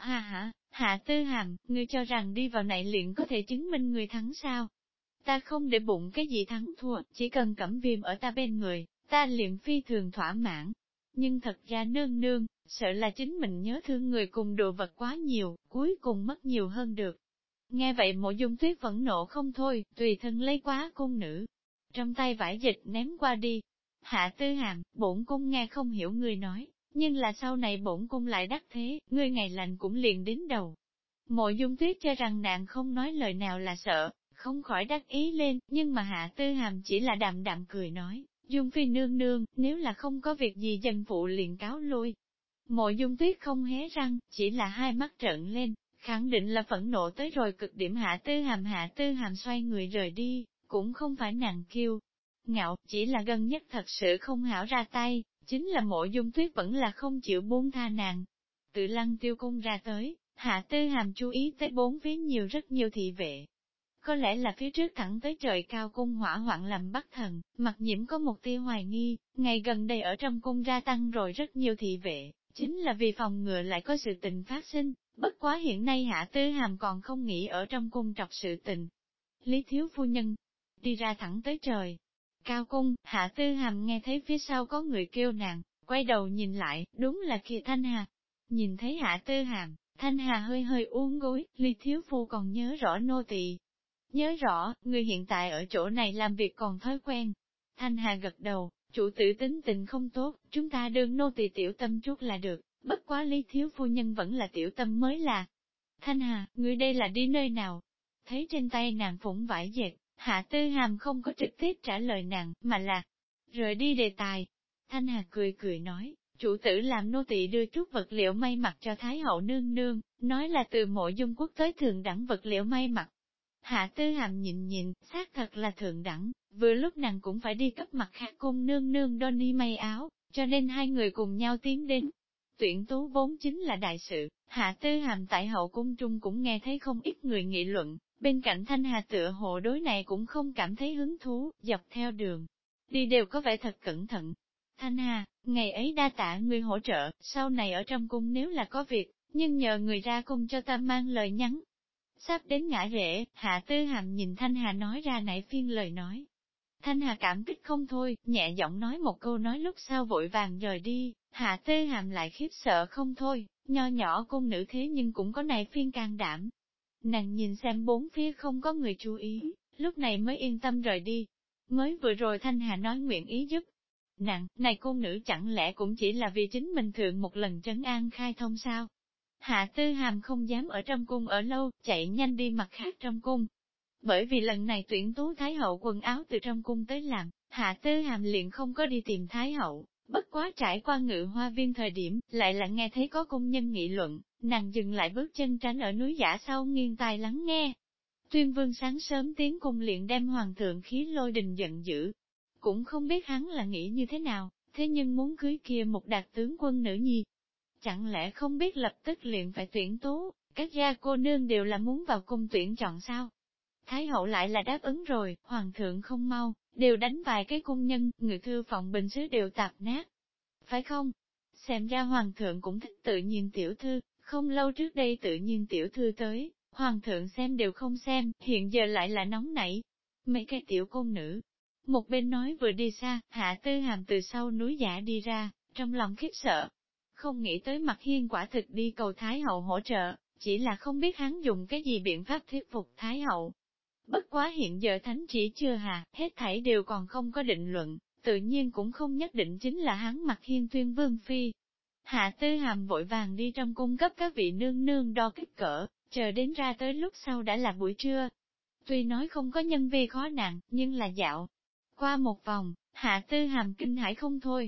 Hạ Tư Hàm, ngươi cho rằng đi vào này liền có thể chứng minh người thắng sao? Ta không để bụng cái gì thắng thua, chỉ cần Cẩm Viêm ở ta bên người, ta liền phi thường thỏa mãn. Nhưng thật ra nương nương, sợ là chính mình nhớ thương người cùng đồ vật quá nhiều, cuối cùng mất nhiều hơn được. Nghe vậy Mộ Dung Tuyết vẫn nộ không thôi, tùy thân lấy quá cung nữ. Trong tay vải dịch ném qua đi. Hạ Tư Hàm, bổn cung nghe không hiểu người nói, nhưng là sau này bổn cung lại đắc thế, ngươi ngày lành cũng liền đến đầu. Mộ Dung Tuyết cho rằng nàng không nói lời nào là sợ, không khỏi đắc ý lên, nhưng mà Hạ Tư Hàm chỉ là đạm đạm cười nói, Dung Phi nương nương, nếu là không có việc gì dân phụ liền cáo lui. Mộ Dung Tuyết không hé răng, chỉ là hai mắt trợn lên, khẳng định là phẫn nộ tới rồi cực điểm. Hạ Tư Hàm xoay người rời đi, cũng không phải nàng kiêu ngạo, chỉ là gần nhất thật sự không hảo ra tay, chính là Mộ Dung Tuyết vẫn là không chịu buông tha nàng. Tự Lăng Tiêu cung ra tới, Hạ Tư Hàm chú ý tới bốn phía rất nhiều thị vệ. Có lẽ là phía trước thẳng tới trời cao cung hỏa hoạn làm bắt thần, Mặc Nhiễm có một tia hoài nghi, ngày gần đây ở trong cung gia tăng rồi rất nhiều thị vệ, chính là vì phòng ngừa lại có sự tình phát sinh, bất quá hiện nay Hạ Tư Hàm còn không nghĩ ở trong cung trọc sự tình. Lý thiếu phu nhân đi ra thẳng tới trời cao cung, Hạ Tư Hàm nghe thấy phía sau có người kêu nàng, quay đầu nhìn lại, đúng là kia Thanh Hà. Nhìn thấy Hạ Tư Hàm, Thanh Hà hơi hơi uốn gối, Lý thiếu phu còn nhớ rõ nô tỳ. Nhớ rõ, người hiện tại ở chỗ này làm việc còn thói quen. Thanh Hà gật đầu, chủ tử tính tình không tốt, chúng ta đương nô tỳ tiểu tâm chút là được, bất quá Lý thiếu phu nhân vẫn là tiểu tâm mới là. Thanh Hà, người đây là đi nơi nào? Thấy trên tay nàng phủng vải dệt, Hạ Tư Hàm không có trực tiếp trả lời nàng, mà là rời đi đề tài. Thanh Hà cười cười nói, chủ tử làm nô tỳ đưa chút vật liệu may mặc cho Thái hậu nương nương, nói là từ Mộ Dung quốc tới thượng đẳng vật liệu may mặc. Hạ Tư Hàm nhìn, xác thật là thượng đẳng, vừa lúc nàng cũng phải đi cấp mặt khác cung nương nương đo ni may áo, cho nên hai người cùng nhau tiến đến. Tuyển tú vốn chính là đại sự, Hạ Tư Hàm tại hậu cung trung cũng nghe thấy không ít người nghị luận, bên cạnh Thanh Hà tựa hồ đối này cũng không cảm thấy hứng thú, dọc theo đường đi đều có vẻ thật cẩn thận. Thanh Hà, ngày ấy đa tạ người hỗ trợ, sau này ở trong cung nếu là có việc, nhưng nhờ người ra cung cho ta mang lời nhắn. Sắp đến ngã rễ, Hạ Tư Hàm nhìn Thanh Hà nói ra nãy phiên lời nói. Thanh Hà cảm kích không thôi, nhẹ giọng nói một câu nói lúc sau vội vàng rời đi, Hạ Tư Hàm lại khiếp sợ không thôi, nho nhỏ cung nữ thế nhưng cũng có này phiên can đảm. Nàng nhìn xem bốn phía không có người chú ý, lúc này mới yên tâm rời đi. Mới vừa rồi Thanh Hà nói nguyện ý giúp. Nàng, này cung nữ chẳng lẽ cũng chỉ là vì chính mình thượng một lần trấn an khai thông sao? Hạ Tư Hàm không dám ở trong cung ở lâu, chạy nhanh đi mặt khác trong cung. Bởi vì lần này tuyển tú Thái hậu quần áo từ trong cung tới làm, Hạ Tư Hàm liền không có đi tìm Thái hậu, bất quá trải qua Ngự Hoa Viên thời điểm, lại là nghe thấy có công nhân nghị luận, nàng dừng lại bước chân tránh ở núi giả sau nghiêng tai lắng nghe. Tuyên Vương sáng sớm tiến cung liền đem hoàng thượng khí lôi đình giận dữ, cũng không biết hắn là nghĩ như thế nào, thế nhưng muốn cưới kia một đạt tướng quân nữ nhi. Chẳng lẽ không biết lập tức liền phải tuyển tú, các gia cô nương đều là muốn vào cung tuyển chọn sao? Thái hậu lại là đáp ứng rồi, hoàng thượng không mau, đều đánh vài cái cung nhân, người thư phòng bình sứ đều tạp nát. Phải không? Xem ra hoàng thượng cũng thích tự nhiên tiểu thư, không lâu trước đây tự nhiên tiểu thư tới, hoàng thượng xem đều không xem, hiện giờ lại là nóng nảy. Mấy cái tiểu cung nữ. Một bên nói vừa đi xa, Hạ Tư Hàm từ sau núi giả đi ra, trong lòng khiếp sợ. Không nghĩ tới Mặc Hiên quả thực đi cầu Thái hậu hỗ trợ, chỉ là không biết hắn dùng cái gì biện pháp thuyết phục Thái hậu. Bất quá hiện giờ thánh chỉ chưa hạ, hết thảy đều còn không có định luận, tự nhiên cũng không nhất định chính là hắn Mặc Hiên tuyên vương phi. Hạ Tư Hàm vội vàng đi trong cung cấp các vị nương nương đo kích cỡ, chờ đến ra tới lúc sau đã là buổi trưa. Tuy nói không có nhân vi khó nặng, nhưng là dạo. Qua một vòng, Hạ Tư Hàm kinh hãi không thôi.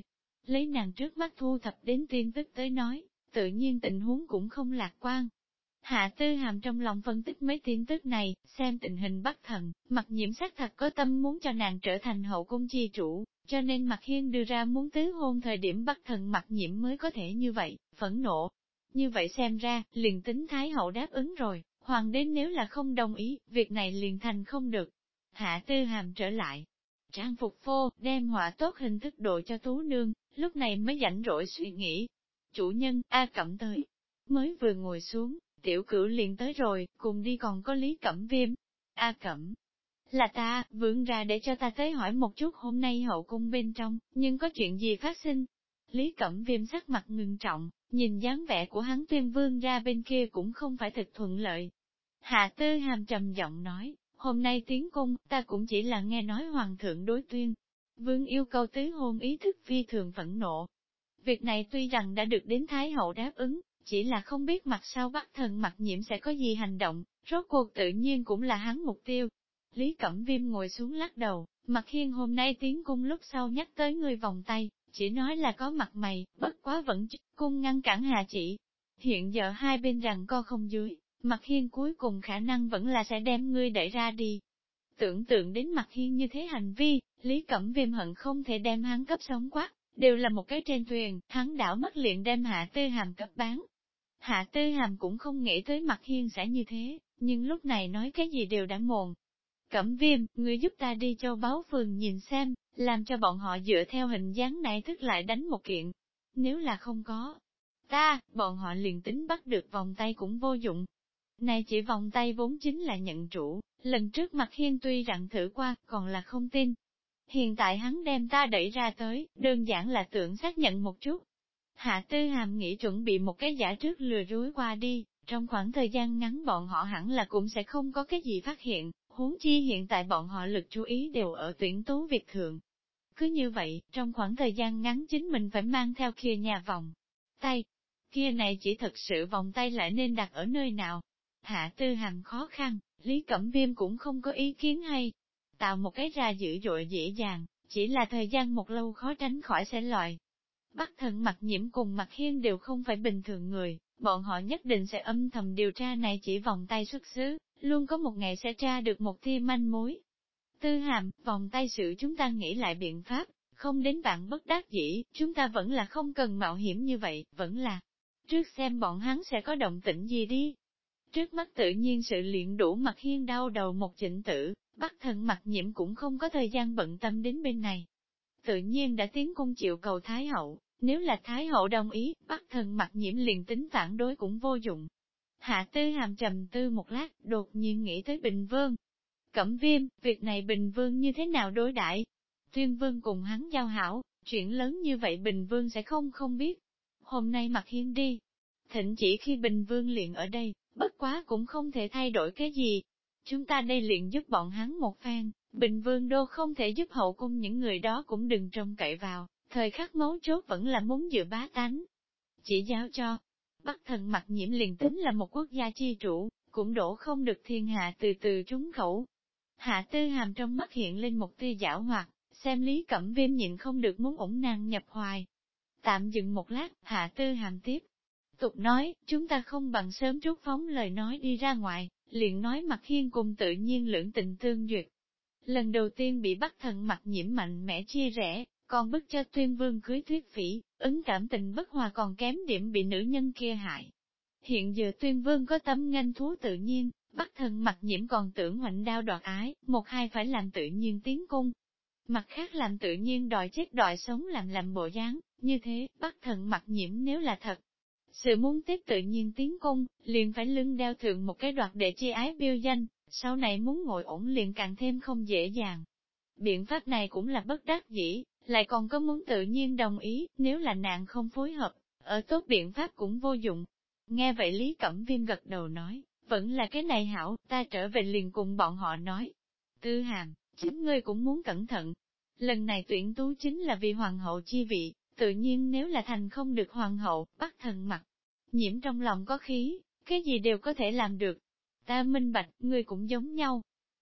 Lấy nàng trước mắt thu thập đến tin tức tới nói, tự nhiên tình huống cũng không lạc quan. Hạ Tư Hàm trong lòng phân tích mấy tin tức này, xem tình hình Bắc Thần, Mặc Nhiễm xác thật có tâm muốn cho nàng trở thành hậu cung chi chủ, cho nên Mặc Hiên đưa ra muốn tứ hôn thời điểm Bắc Thần Mặc Nhiễm mới có thể như vậy, phẫn nộ. Như vậy xem ra, liền tính Thái hậu đáp ứng rồi, hoàng đế nếu là không đồng ý, việc này liền thành không được. Hạ Tư Hàm trở lại, trang phục phô, đem họa tốt hình thức độ cho Tú Nương, lúc này mới rảnh rỗi suy nghĩ. Chủ nhân, A Cẩm tới, mới vừa ngồi xuống, Tiểu Cửu liền tới rồi, cùng đi còn có Lý Cẩm Viêm. A Cẩm, là ta, vươn ra để cho ta tới hỏi một chút hôm nay hậu cung bên trong, nhưng có chuyện gì phát sinh? Lý Cẩm Viêm sắc mặt ngưng trọng, nhìn dáng vẻ của hắn Tuyên Vương ra bên kia cũng không phải thật thuận lợi. Hạ Tư Hàm trầm giọng nói, hôm nay tiến cung, ta cũng chỉ là nghe nói Hoàng thượng đối Tuyên Vương yêu cầu tứ hôn ý thức phi thường phẫn nộ. Việc này tuy rằng đã được đến Thái hậu đáp ứng, chỉ là không biết mặt sau Bắc Thần Mặc Nhiễm sẽ có gì hành động, rốt cuộc tự nhiên cũng là hắn mục tiêu. Lý Cẩm Viêm ngồi xuống lắc đầu, Mặc Hiên hôm nay tiến cung lúc sau nhắc tới người vòng tay, chỉ nói là có mặt mày, bất quá vẫn cung ngăn cản hạ chỉ. Hiện giờ hai bên rằng co không dưới, Mặc Hiên cuối cùng khả năng vẫn là sẽ đem ngươi đẩy ra đi. Tưởng tượng đến Mặc Hiên như thế hành vi, Lý Cẩm Viêm hận không thể đem hắn cấp sống quát, đều là một cái trên thuyền, hắn đảo mắt liền đem Hạ Tư Hàm cấp bán. Hạ Tư Hàm cũng không nghĩ tới Mặc Hiên sẽ như thế, nhưng lúc này nói cái gì đều đã mồm. Cẩm Viêm, ngươi giúp ta đi Châu Báu Phường nhìn xem, làm cho bọn họ dựa theo hình dáng này thức lại đánh một kiện. Nếu là không có ta, bọn họ liền tính bắt được vòng tay cũng vô dụng. Này chỉ vòng tay vốn chính là nhận chủ, lần trước Mặc Hiên tuy rằng thử qua, còn là không tin. Hiện tại hắn đem ta đẩy ra tới, đơn giản là tưởng xác nhận một chút. Hạ Tư Hàm nghĩ chuẩn bị một cái giả trước lừa dối qua đi, trong khoảng thời gian ngắn bọn họ hẳn là cũng sẽ không có cái gì phát hiện, huống chi hiện tại bọn họ lực chú ý đều ở tuyển tú Việt thượng. Cứ như vậy, trong khoảng thời gian ngắn chính mình phải mang theo kia nhà vòng tay. Kia này chỉ thực sự vòng tay lại nên đặt ở nơi nào? Hạ Tư Hàm khó khăn, Lý Cẩm Viêm cũng không có ý kiến hay. Tạo một cái ra dữ dội dễ dàng, chỉ là thời gian một lâu khó tránh khỏi sẽ loại. Bắc Thần Mặc Nhiễm cùng Mặc Hiên đều không phải bình thường người, bọn họ nhất định sẽ âm thầm điều tra này chỉ vòng tay xuất xứ, luôn có một ngày sẽ tra được một tia manh mối. Tư Hàm, vòng tay sự chúng ta nghĩ lại biện pháp, không đến bạn bất đắc dĩ, chúng ta vẫn là không cần mạo hiểm như vậy, vẫn là trước xem bọn hắn sẽ có động tĩnh gì đi. Trước mắt tự nhiên sự luyện đủ Mặc Hiên đau đầu một chỉnh tử, Bắc Thần Mặc Nhiễm cũng không có thời gian bận tâm đến bên này. Tự nhiên đã tiến cung chịu cầu Thái hậu, nếu là Thái hậu đồng ý, Bắc Thần Mặc Nhiễm liền tính phản đối cũng vô dụng. Hạ Tư Hàm trầm tư một lát, đột nhiên nghĩ tới Bình Vương. Cẩm Viêm, việc này Bình Vương như thế nào đối đãi? Tuyên Vương cùng hắn giao hảo, chuyện lớn như vậy Bình Vương sẽ không biết. Hôm nay Mặc Hiên đi, thỉnh chỉ khi Bình Vương liền ở đây, bất quá cũng không thể thay đổi cái gì. Chúng ta đây liền giúp bọn hắn một phen, Bình Vương đô không thể giúp hậu cung những người đó cũng đừng trông cậy vào, thời khắc mấu chốt vẫn là muốn dựa bá tánh. Chỉ giáo cho, Bắc Thần Mặc Nhiễm liền tính là một quốc gia chi chủ, cũng đổ không được thiên hạ từ từ trúng khẩu. Hạ Tư Hàm trong mắt hiện lên một tia giảo hoạt, xem Lý Cẩm Viêm nhịn không được muốn ủng nàng nhập hoài. Tạm dừng một lát, Hạ Tư Hàm tiếp tục nói, chúng ta không bằng sớm trút phóng lời nói đi ra ngoài, liền nói Mặc Hiên cùng tự nhiên lưỡng tình tương duyệt. Lần đầu tiên bị Bắc Thần Mặc Nhiễm mạnh mẽ chia rẽ, còn bức cho Tuyên Vương cưới Tuyết Phỉ, ứng cảm tình bất hòa còn kém điểm bị nữ nhân kia hại. Hiện giờ Tuyên Vương có tấm nghênh thú tự nhiên, Bắc Thần Mặc Nhiễm còn tưởng hoạnh đao đoạt ái, một hai phải làm tự nhiên tiến cung. Mặt khác làm tự nhiên đòi chết đòi sống làm bộ dáng, như thế, Bắc Thần Mặc Nhiễm nếu là thật. Sự muốn tiếp tự nhiên tiến cung, liền phải lưng đeo thượng một cái đoạt để chi ái biêu danh, sau này muốn ngồi ổn liền càng thêm không dễ dàng. Biện pháp này cũng là bất đắc dĩ, lại còn có muốn tự nhiên đồng ý, nếu là nàng không phối hợp, ở tốt biện pháp cũng vô dụng. Nghe vậy Lý Cẩm Viêm gật đầu nói, vẫn là cái này hảo, ta trở về liền cùng bọn họ nói. Tư Hàm, chính ngươi cũng muốn cẩn thận. Lần này tuyển tú chính là vì hoàng hậu chi vị, tự nhiên nếu là thành không được hoàng hậu, Bắc Thần Mặc Nhiễm trong lòng có khí, cái gì đều có thể làm được. Ta minh bạch, ngươi cũng giống nhau.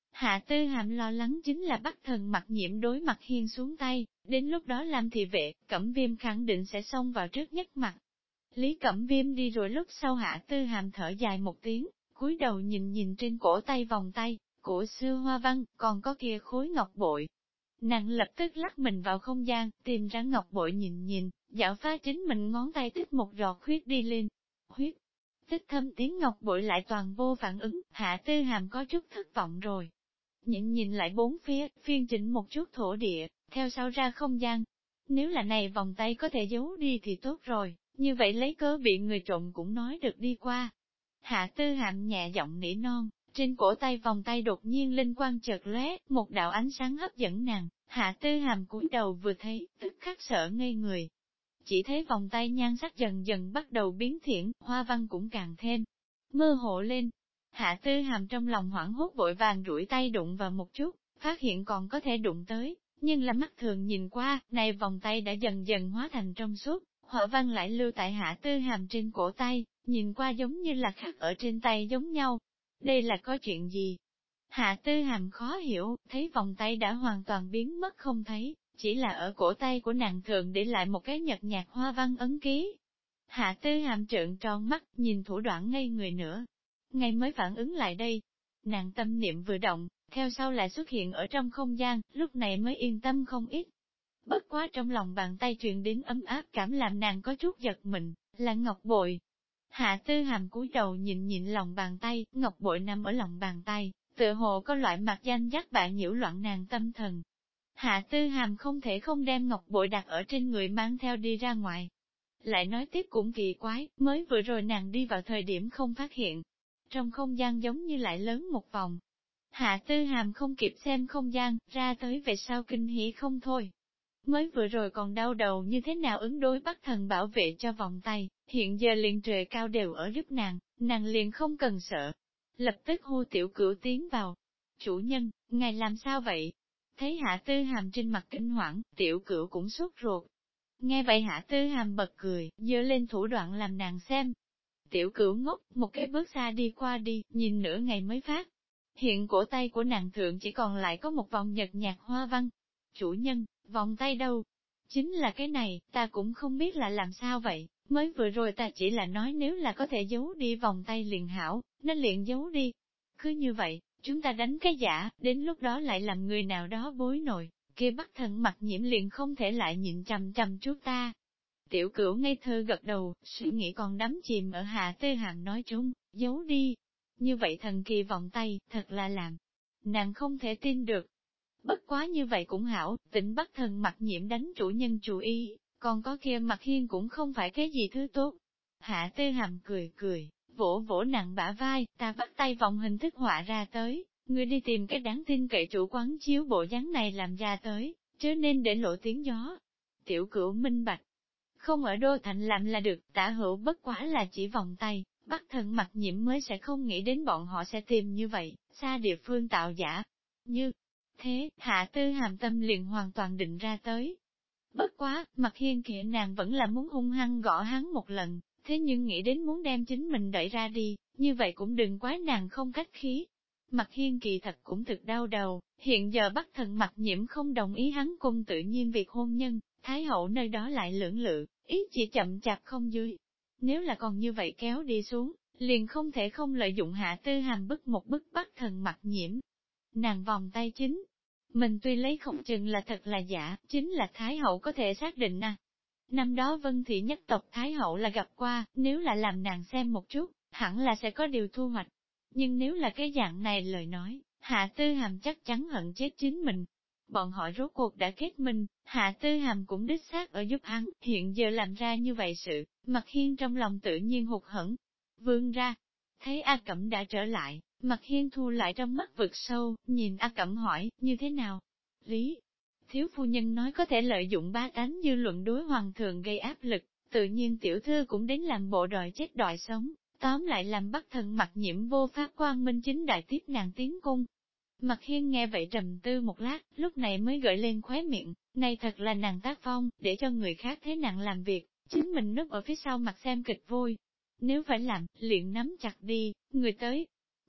Hạ Tư Hàm lo lắng chính là Bắc Thần Mặc Nhiễm đối Mặc Hiên xuống tay, đến lúc đó làm thị vệ, Cẩm Viêm khẳng định sẽ xông vào trước nhất mặt. Lý Cẩm Viêm đi rồi lúc sau Hạ Tư Hàm thở dài một tiếng, cúi đầu nhìn nhìn trên cổ tay vòng tay, của xưa hoa văn, còn có kia khối ngọc bội. Nàng lập tức lắc mình vào không gian, tìm ra ngọc bội nhìn nhìn, dạo phá chính mình ngón tay tích một giọt huyết đi lên. Huyết, tích thâm tiếng ngọc bội lại toàn vô phản ứng, Hạ Tư Hàm có chút thất vọng rồi. Nhìn lại bốn phía, phiên chỉnh một chút thổ địa, theo sau ra không gian. Nếu là này vòng tay có thể giấu đi thì tốt rồi, như vậy lấy cớ bị người trộm cũng nói được đi qua. Hạ Tư Hàm nhẹ giọng nỉ non, trên cổ tay vòng tay đột nhiên linh quang chợt lóe, một đạo ánh sáng hấp dẫn nàng, Hạ Tư Hàm cúi đầu vừa thấy, tức khắc sợ ngây người. Chỉ thấy vòng tay nhan sắc dần dần bắt đầu biến thiện, hoa văn cũng càng thêm mơ hồ lên. Hạ Tư Hàm trong lòng hoảng hốt vội vàng duỗi tay đụng vào một chút, phát hiện còn có thể đụng tới, nhưng là mắt thường nhìn qua, này vòng tay đã dần dần hóa thành trong suốt, hoa văn lại lưu tại Hạ Tư Hàm trên cổ tay, nhìn qua giống như là khắc ở trên tay giống nhau. Đây là có chuyện gì? Hạ Tư Hàm khó hiểu, thấy vòng tay đã hoàn toàn biến mất không thấy, chỉ là ở cổ tay của nàng thường để lại một cái nhợt nhạt hoa văn ấn ký. Hạ Tư Hàm trợn tròn mắt, nhìn thủ đoạn ngây người nữa. Ngay mới phản ứng lại đây, nàng tâm niệm vừa động, theo sau lại xuất hiện ở trong không gian, lúc này mới yên tâm không ít. Bất quá trong lòng bàn tay truyền đến ấm áp cảm làm nàng có chút giật mình, là ngọc bội. Hạ Tư Hàm cúi đầu nhìn nhìn lòng bàn tay, ngọc bội nằm ở lòng bàn tay, tựa hồ có loại mặt danh dắt bạn nhiễu loạn nàng tâm thần. Hạ Tư Hàm không thể không đem ngọc bội đặt ở trên người mang theo đi ra ngoài. Lại nói tiếp cũng kỳ quái, mới vừa rồi nàng đi vào thời điểm không phát hiện. Trong không gian giống như lại lớn một vòng. Hạ Tư Hàm không kịp xem không gian, ra tới về sau kinh hỉ không thôi. Mới vừa rồi còn đau đầu như thế nào ứng đối Bắc Thần bảo vệ cho vòng tay, hiện giờ liền trời cao đều ở giúp nàng liền không cần sợ. Lập tức hô Tiểu Cửu tiến vào. Chủ nhân, ngài làm sao vậy? Thấy Hạ Tư Hàm trên mặt kinh hoảng, Tiểu Cửu cũng sốt ruột. Nghe vậy Hạ Tư Hàm bật cười, giơ lên thủ đoạn làm nàng xem. Tiểu Cửu ngốc, một cái bước xa đi qua đi, nhìn nửa ngày mới phát. Hiện cổ tay của nàng thượng chỉ còn lại có một vòng nhợt nhạt hoa văn. Chủ nhân, vòng tay đâu? Chính là cái này, ta cũng không biết là làm sao vậy, mới vừa rồi ta chỉ là nói nếu là có thể giấu đi vòng tay liền hảo, nên liền giấu đi. Cứ như vậy, chúng ta đánh cái giả, đến lúc đó lại làm người nào đó bối nổi, kia Bắc Thần Mặc Nhiễm liền không thể lại nhịn chằm chằm trước ta. Tiểu Cửu ngây thơ gật đầu, suy nghĩ còn đắm chìm ở Hạ Tư Hàm nói chung, giấu đi. Như vậy thần kỳ vòng tay, thật là làm. Nàng không thể tin được. Bất quá như vậy cũng hảo, tỉnh Bắc Thần Mặc Nhiễm đánh chủ nhân chủ ý, còn có kia Mặc Hiên cũng không phải cái gì thứ tốt. Hạ Tư Hàm cười cười, vỗ vỗ nặng bả vai, ta bắt tay vòng hình thức họa ra tới, ngươi đi tìm cái đáng tin cậy chủ quán chiếu bộ dáng này làm ra tới, chứ nên để lộ tiếng gió. Tiểu Cửu minh bạch, không ở Đô Thành làm là được, tả hữu bất quá là chỉ vòng tay, Bắc Thần Mặc Nhiễm mới sẽ không nghĩ đến bọn họ sẽ tìm như vậy, xa địa phương tạo giả. Như thế, Hạ Tư Hàm tâm liền hoàn toàn định ra tới. Bất quá, Mặc Hiên kia nàng vẫn là muốn hung hăng gõ hắn một lần, thế nhưng nghĩ đến muốn đem chính mình đẩy ra đi, như vậy cũng đừng quái nàng không cách khí. Mặc Hiên kỳ thật cũng thực đau đầu, hiện giờ Bắc Thần Mặc Nhiễm không đồng ý hắn cung tự nhiên việc hôn nhân, Thái hậu nơi đó lại lưỡng lự, ý chỉ chậm chạp không dưới. Nếu là còn như vậy kéo đi xuống, liền không thể không lợi dụng Hạ Tư Hàm bức một bức Bắc Thần Mặc Nhiễm. Nàng vòng tay chính, mình tuy lấy không chừng là thật là giả, chính là Thái hậu có thể xác định à. Năm đó Vân Thị nhất tộc Thái hậu là gặp qua, nếu là làm nàng xem một chút, hẳn là sẽ có điều thu hoạch. Nhưng nếu là cái dạng này lời nói, Hạ Tư Hàm chắc chắn hận chết chính mình. Bọn họ rốt cuộc đã kết minh, Hạ Tư Hàm cũng đích xác ở giúp hắn, hiện giờ làm ra như vậy sự, Mặc Hiên trong lòng tự nhiên hụt hẫng. Vương ra, thấy A Cẩm đã trở lại, Mặc Hiên thu lại trong mắt vực sâu, nhìn A Cẩm hỏi, như thế nào? Lý, thiếu phu nhân nói có thể lợi dụng ba tánh dư luận đối hoàng thượng gây áp lực, tự nhiên tiểu thư cũng đến làm bộ đòi chết đòi sống, tóm lại làm Bắc Thần Mặc Nhiễm vô pháp quang minh chính đại tiếp nàng tiến cung. Mặc Hiên nghe vậy trầm tư một lát, lúc này mới gợi lên khóe miệng, này thật là nàng tác phong, để cho người khác thấy nàng làm việc, chính mình núp ở phía sau mặt xem kịch vui. Nếu phải làm, liền nắm chặt đi, người tới.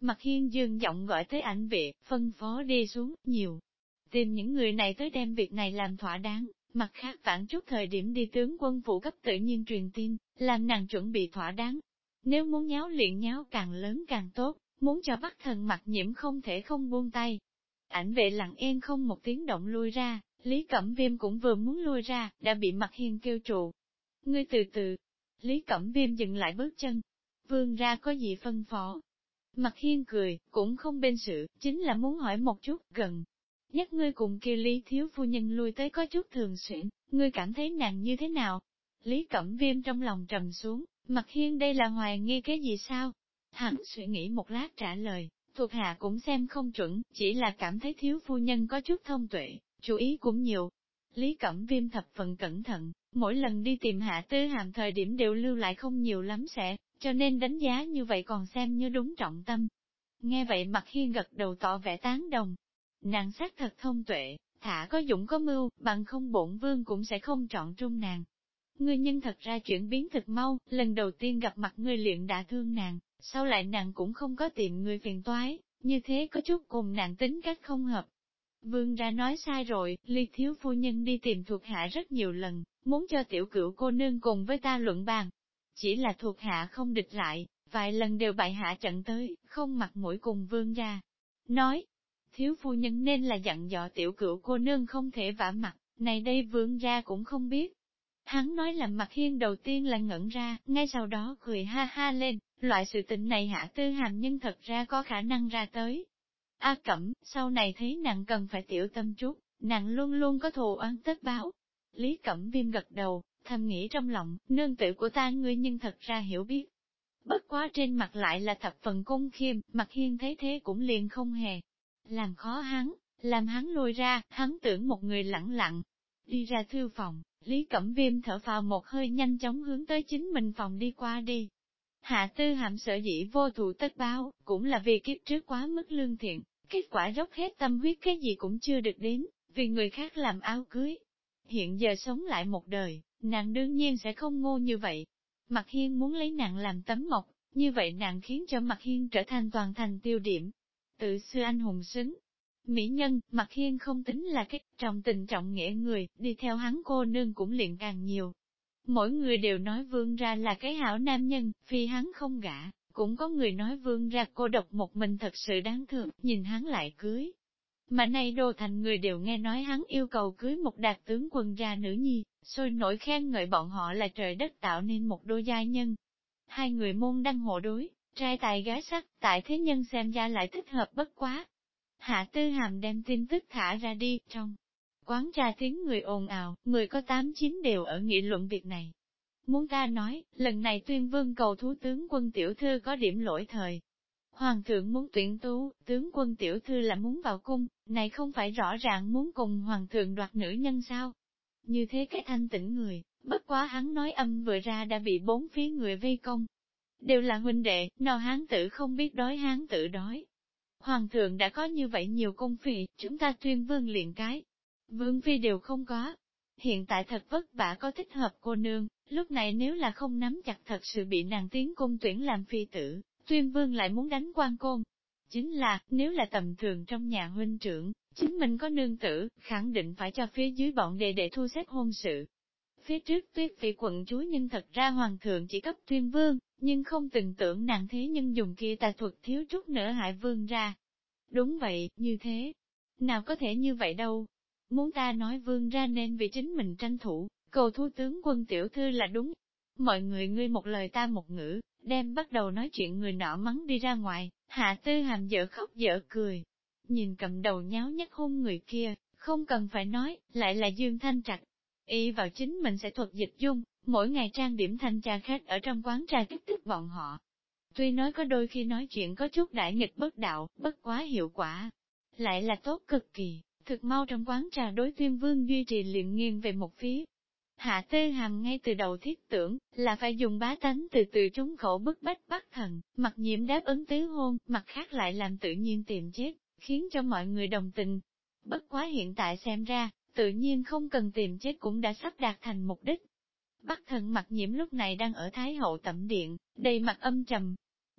Mặt Hiên dương giọng gọi tới ảnh vệ, phân phó đi xuống, nhiều. Tìm những người này tới đem việc này làm thỏa đáng, mặt khác vãn chút thời điểm đi tướng quân phủ cấp tự nhiên truyền tin, làm nàng chuẩn bị thỏa đáng. Nếu muốn nháo luyện nháo càng lớn càng tốt, muốn cho Bắc Thần Mặc Nhiễm không thể không buông tay. Ảnh vệ lặng yên không một tiếng động lui ra, Lý Cẩm Viêm cũng vừa muốn lui ra, đã bị Mặt Hiên kêu trụ. Ngươi từ từ. Lý Cẩm Viêm dừng lại bước chân. Vương ra có gì phân phó? Mặt Hiên cười, cũng không bên sự, chính là muốn hỏi một chút, gần. Nhắc ngươi cùng kia Lý thiếu phu nhân lui tới có chút thường xuyên, ngươi cảm thấy nàng như thế nào? Lý Cẩm Viêm trong lòng trầm xuống, Mặt Hiên đây là hoài nghi cái gì sao? Hắn suy nghĩ một lát trả lời, thuộc hạ cũng xem không chuẩn, chỉ là cảm thấy thiếu phu nhân có chút thông tuệ, chú ý cũng nhiều. Lý Cẩm Viêm thập phần cẩn thận, mỗi lần đi tìm Hạ Tư Hàm thời điểm đều lưu lại không nhiều lắm sẽ, cho nên đánh giá như vậy còn xem như đúng trọng tâm. Nghe vậy Mặt Hiên gật đầu tỏ vẻ tán đồng. Nàng xác thật thông tuệ, thả có dũng có mưu, bằng không bổn vương cũng sẽ không chọn trung nàng. Ngươi nhân thật ra chuyển biến thật mau, lần đầu tiên gặp mặt ngươi liền đã thương nàng, sau lại nàng cũng không có tìm ngươi phiền toái, như thế có chút cùng nàng tính cách không hợp. Vương ra nói sai rồi, Ly thiếu phu nhân đi tìm thuộc hạ rất nhiều lần, muốn cho tiểu cửu cô nương cùng với ta luận bàn. Chỉ là thuộc hạ không địch lại, vài lần đều bại hạ trận tới, không mặt mũi cùng vương ra. Nói, thiếu phu nhân nên là dặn dò tiểu cửu cô nương không thể vả mặt, này đây vương ra cũng không biết. Hắn nói làm Mặt Hiên đầu tiên là ngẩn ra, ngay sau đó cười ha ha lên, loại sự tình này Hạ Tư Hàm nhân thật ra có khả năng ra tới. A Cẩm, sau này thấy nàng cần phải tiểu tâm chút, nàng luôn luôn có thù oán tất báo. Lý Cẩm Viêm gật đầu, thầm nghĩ trong lòng, nương tử của ta ngươi nhưng thật ra hiểu biết. Bất quá trên mặt lại là thập phần cung khiêm, Mặt Hiên thấy thế cũng liền không hề. Làm khó hắn, làm hắn lùi ra, hắn tưởng một người lẳng lặng. Đi ra thư phòng, Lý Cẩm Viêm thở phào một hơi nhanh chóng hướng tới chính mình phòng đi qua đi. Hạ Tư Hàm sở dĩ vô thù tất báo, cũng là vì kiếp trước quá mức lương thiện, kết quả dốc hết tâm huyết cái gì cũng chưa được đến, vì người khác làm áo cưới. Hiện giờ sống lại một đời, nàng đương nhiên sẽ không ngu như vậy. Mặt Hiên muốn lấy nàng làm tấm mộc, như vậy nàng khiến cho Mặt Hiên trở thành toàn thành tiêu điểm. Tự xưa anh hùng xứng. Mỹ nhân, Mặt Hiên không tính là cái trọng tình trọng nghĩa người, đi theo hắn cô nương cũng liền càng nhiều. Mỗi người đều nói vương ra là cái hảo nam nhân, vì hắn không gả, cũng có người nói vương ra cô độc một mình thật sự đáng thương, nhìn hắn lại cưới. Mà nay Đô Thành người đều nghe nói hắn yêu cầu cưới một đạt tướng quân gia nữ nhi, sôi nổi khen ngợi bọn họ là trời đất tạo nên một đôi giai nhân. Hai người môn đăng hộ đối, trai tài gái sắc, tại thế nhân xem ra lại thích hợp bất quá. Hạ Tư Hàm đem tin tức thả ra đi, trong quán trà tiếng người ồn ào, người có 8-9 đều ở nghị luận việc này. Muốn ta nói, lần này tuyên vương cầu thú tướng quân tiểu thư có điểm lỗi thời. Hoàng thượng muốn tuyển tú, tướng quân tiểu thư là muốn vào cung, này không phải rõ ràng muốn cùng hoàng thượng đoạt nữ nhân sao? Như thế cái thanh tĩnh người, bất quá hắn nói âm vừa ra đã bị bốn phía người vây công. Đều là huynh đệ, nào hán tử không biết đói hán tử đói. Hoàng thượng đã có như vậy nhiều cung phi, chúng ta tuyên vương liền cái. Vương phi đều không có. Hiện tại thật vất vả có thích hợp cô nương, lúc này nếu là không nắm chặt thật sự bị nàng tiến cung tuyển làm phi tử, tuyên vương lại muốn đánh quan côn. Chính là, nếu là tầm thường trong nhà huynh trưởng, chính mình có nương tử, khẳng định phải cho phía dưới bọn đệ để thu xếp hôn sự. Phía trước Tuyết Phi quận chúa nhưng thật ra hoàng thượng chỉ cấp tuyên vương, nhưng không từng tưởng nàng thế nhưng dùng kia tà thuật thiếu chút nữa hại vương ra. Đúng vậy, như thế. Nào có thể như vậy đâu. Muốn ta nói vương ra nên vì chính mình tranh thủ, cầu thu tướng quân tiểu thư là đúng. Mọi người ngươi một lời ta một ngữ, đem bắt đầu nói chuyện người nọ mắng đi ra ngoài, Hạ Tư Hàm dở khóc dở cười. Nhìn cầm đầu nháo nhắc hôn người kia, không cần phải nói, lại là Dương Thanh Trạch. Y vào chính mình sẽ thuật dịch dung, mỗi ngày trang điểm thanh trà khách ở trong quán trà kích thích bọn họ. Tuy nói có đôi khi nói chuyện có chút đại nghịch bất đạo, bất quá hiệu quả, lại là tốt cực kỳ, thực mau trong quán trà đối tuyên vương duy trì liền nghiêng về một phía. Hạ Tư Hàm ngay từ đầu thiết tưởng, là phải dùng bá tánh từ từ trúng khổ bức bách bắt thần, mặc nhiễm đáp ứng tứ hôn, mặt khác lại làm tự nhiên tìm chết, khiến cho mọi người đồng tình. Bất quá hiện tại xem ra, tự nhiên không cần tìm chết cũng đã sắp đạt thành mục đích. Bắc thần mặc nhiễm lúc này đang ở Thái Hậu Tẩm Điện, đầy mặt âm trầm.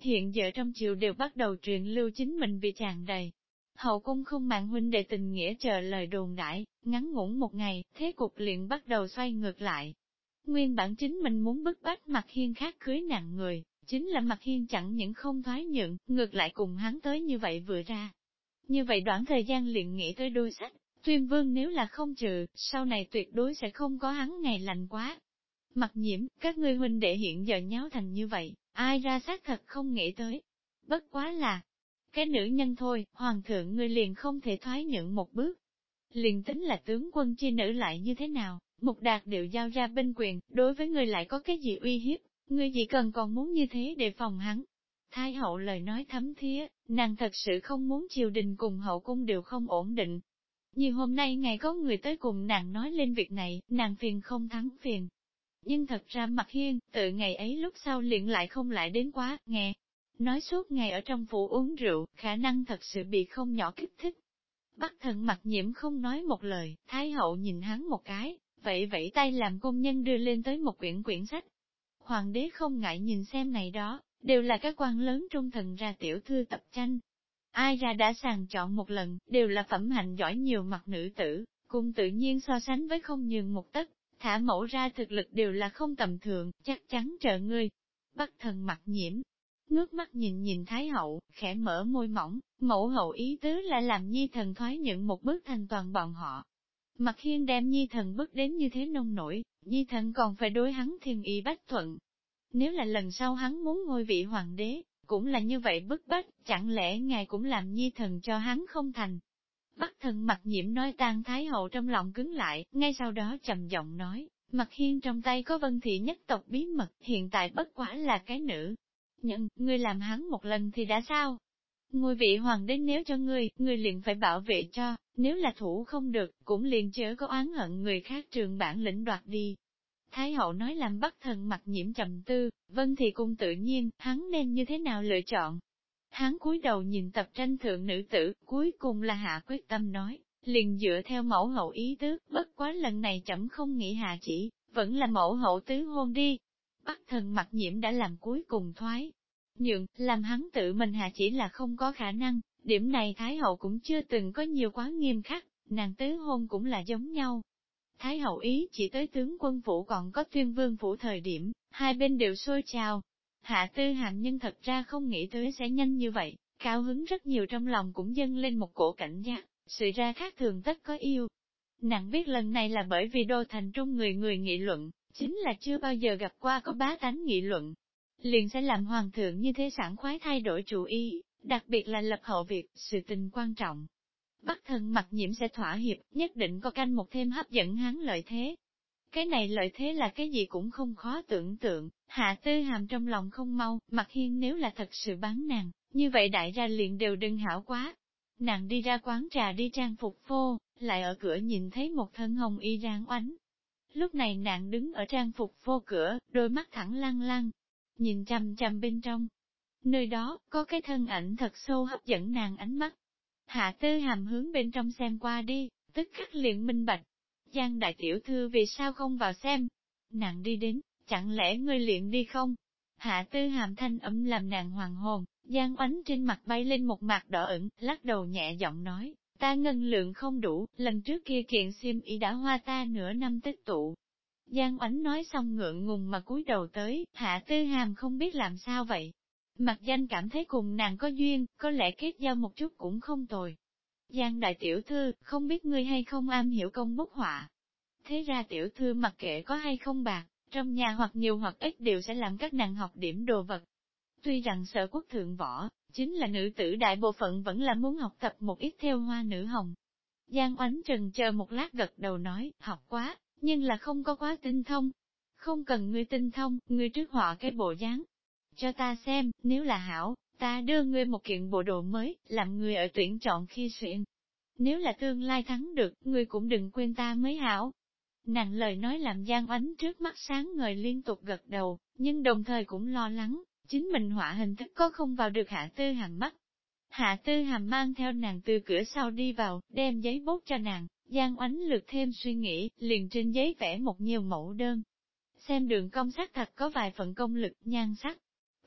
hiện giờ trong triều đều bắt đầu truyền lưu chính mình bị tràn đầy. Hậu cung không màng huynh đệ tình nghĩa chờ lời đồn đãi, ngắn ngủn một ngày, thế cục liền bắt đầu xoay ngược lại. Nguyên bản chính mình muốn bức bách Mạc Hiên khác cưới nàng người, chính là Mạc Hiên chẳng những không thoái nhượng, ngược lại cùng hắn tới như vậy vừa ra. Như vậy đoạn thời gian liền nghĩ tới đôi sách, Tuyên Vương nếu là không trừ, sau này tuyệt đối sẽ không có hắn ngày lành quá. Mặc Nhiễm, các ngươi huynh đệ hiện giờ nháo thành như vậy, ai ra xác thật không nghĩ tới. Bất quá là, cái nữ nhân thôi, hoàng thượng ngươi liền không thể thoái nhượng một bước. Liền tính là tướng quân chi nữ lại như thế nào, Mục Đạt đều giao ra binh quyền, đối với ngươi lại có cái gì uy hiếp, ngươi chỉ cần còn muốn như thế để phòng hắn. Thái hậu lời nói thấm thía, nàng thật sự không muốn triều đình cùng hậu cung đều không ổn định. Như hôm nay ngày có người tới cùng nàng nói lên việc này, nàng phiền không thắng phiền. Nhưng thật ra Mạc Hiên, từ ngày ấy lúc sau liền lại không lại đến quá, nghe. Nói suốt ngày ở trong phủ uống rượu, khả năng thật sự bị không nhỏ kích thích. Bắc Thần Mặc Nhiễm không nói một lời, Thái hậu nhìn hắn một cái, vậy vẫy tay làm công nhân đưa lên tới một quyển sách. Hoàng đế không ngại nhìn xem này đó, đều là các quan lớn trung thần ra tiểu thư tập tranh. Ai ra đã sàng chọn một lần, đều là phẩm hạnh giỏi nhiều mặt nữ tử, cùng tự nhiên so sánh với không nhường một tấc, thả mẫu ra thực lực đều là không tầm thường, chắc chắn trợ ngươi. Bắc Thần Mặc Nhiễm ngước mắt nhìn nhìn Thái hậu, khẽ mở môi mỏng, mẫu hậu ý tứ là làm Nhi thần thoái nhận một bước thành toàn bọn họ. Mặc Hiên đem Nhi thần bước đến như thế nông nổi, Nhi thần còn phải đối hắn thiên y bách thuận. Nếu là lần sau hắn muốn ngôi vị hoàng đế, cũng là như vậy bức bách, chẳng lẽ ngài cũng làm Nhi thần cho hắn không thành. Bắc Thần Mặc Nhiễm nói tan Thái hậu trong lòng cứng lại, ngay sau đó trầm giọng nói, Mặc Hiên trong tay có Vân Thị nhất tộc bí mật, hiện tại bất quả là cái nữ. Nhưng, ngươi làm hắn một lần thì đã sao? Ngôi vị hoàng đế nếu cho ngươi liền phải bảo vệ cho, nếu là thủ không được, cũng liền chớ có oán hận người khác trường bản lĩnh đoạt đi. Thái hậu nói làm Bắc Thần Mặc Nhiễm trầm tư, Vân Thì cũng tự nhiên, hắn nên như thế nào lựa chọn. Hắn cúi đầu nhìn tập tranh thượng nữ tử, cuối cùng là hạ quyết tâm nói, liền dựa theo mẫu hậu ý tứ, bất quá lần này chậm không nghĩ hạ chỉ, vẫn là mẫu hậu tứ hôn đi. Bắc Thần Mặc Nhiễm đã làm cuối cùng thoái nhượng, làm hắn tự mình hạ chỉ là không có khả năng, điểm này Thái hậu cũng chưa từng có nhiều quá nghiêm khắc, nàng tứ hôn cũng là giống nhau. Thái hậu ý chỉ tới tướng quân phủ còn có Tuyên Vương phủ thời điểm, hai bên đều sôi trào. Hạ Tư Hàm nhân thật ra không nghĩ tới sẽ nhanh như vậy, cao hứng rất nhiều trong lòng cũng dâng lên một cổ cảnh giác, sự ra khác thường tất có yêu. Nàng biết lần này là bởi vì đô thành trung người người nghị luận, chính là chưa bao giờ gặp qua có bá tánh nghị luận. Liền sẽ làm hoàng thượng như thế sảng khoái thay đổi chủ ý, đặc biệt là lập hậu việc, sự tình quan trọng. Bắc Thần Mặc Nhiễm sẽ thỏa hiệp, nhất định có canh một thêm hấp dẫn hắn lợi thế. Cái này lợi thế là cái gì cũng không khó tưởng tượng, Hạ Tư Hàm trong lòng không mau, Mặc Hiên nếu là thật sự bán nàng, như vậy đại ra liền đều đừng hảo quá. Nàng đi ra quán trà đi trang phục phô, lại ở cửa nhìn thấy một thân hồng y rang oánh. Lúc này nàng đứng ở trang phục phô cửa, đôi mắt thẳng lăng lăng, nhìn chằm chằm bên trong. Nơi đó, có cái thân ảnh thật sâu hấp dẫn nàng ánh mắt. Hạ Tư Hàm hướng bên trong xem qua đi, tức khắc liền minh bạch. Giang đại tiểu thư vì sao không vào xem? Nàng đi đến, chẳng lẽ ngươi liền đi không? Hạ Tư Hàm thanh ấm làm nàng hoàng hồn, Giang oánh trên mặt bay lên một mặt đỏ ửng, lắc đầu nhẹ giọng nói, ta ngân lượng không đủ, lần trước kia kiện xiêm y đã hoa ta nửa năm tích tụ. Giang oánh nói xong ngượng ngùng mà cúi đầu tới, Hạ Tư Hàm không biết làm sao vậy. Mặt danh cảm thấy cùng nàng có duyên, có lẽ kết giao một chút cũng không tồi. Giang đại tiểu thư, không biết ngươi hay không am hiểu công bút họa. Thế ra tiểu thư mặc kệ có hay không bạc, trong nhà hoặc nhiều hoặc ít đều sẽ làm các nàng học điểm đồ vật. Tuy rằng sở quốc thượng võ, chính là nữ tử đại bộ phận vẫn là muốn học tập một ít theo hoa nữ hồng. Giang oánh trần chờ một lát gật đầu nói, học quá, nhưng là không có quá tinh thông. Không cần ngươi tinh thông, ngươi trước họa cái bộ dáng. Cho ta xem, nếu là hảo, ta đưa ngươi một kiện bộ đồ mới, làm ngươi ở tuyển chọn khi xuyên. Nếu là tương lai thắng được, ngươi cũng đừng quên ta mới hảo. Nàng lời nói làm Giang oánh trước mắt sáng ngời liên tục gật đầu, nhưng đồng thời cũng lo lắng, chính mình họa hình thức có không vào được Hạ Tư Hàm mắt. Hạ Tư Hàm mang theo nàng từ cửa sau đi vào, đem giấy bút cho nàng, Giang oánh lược thêm suy nghĩ, liền trên giấy vẽ một nhiều mẫu đơn. Xem đường cong sắc thật có vài phần công lực, nhan sắc.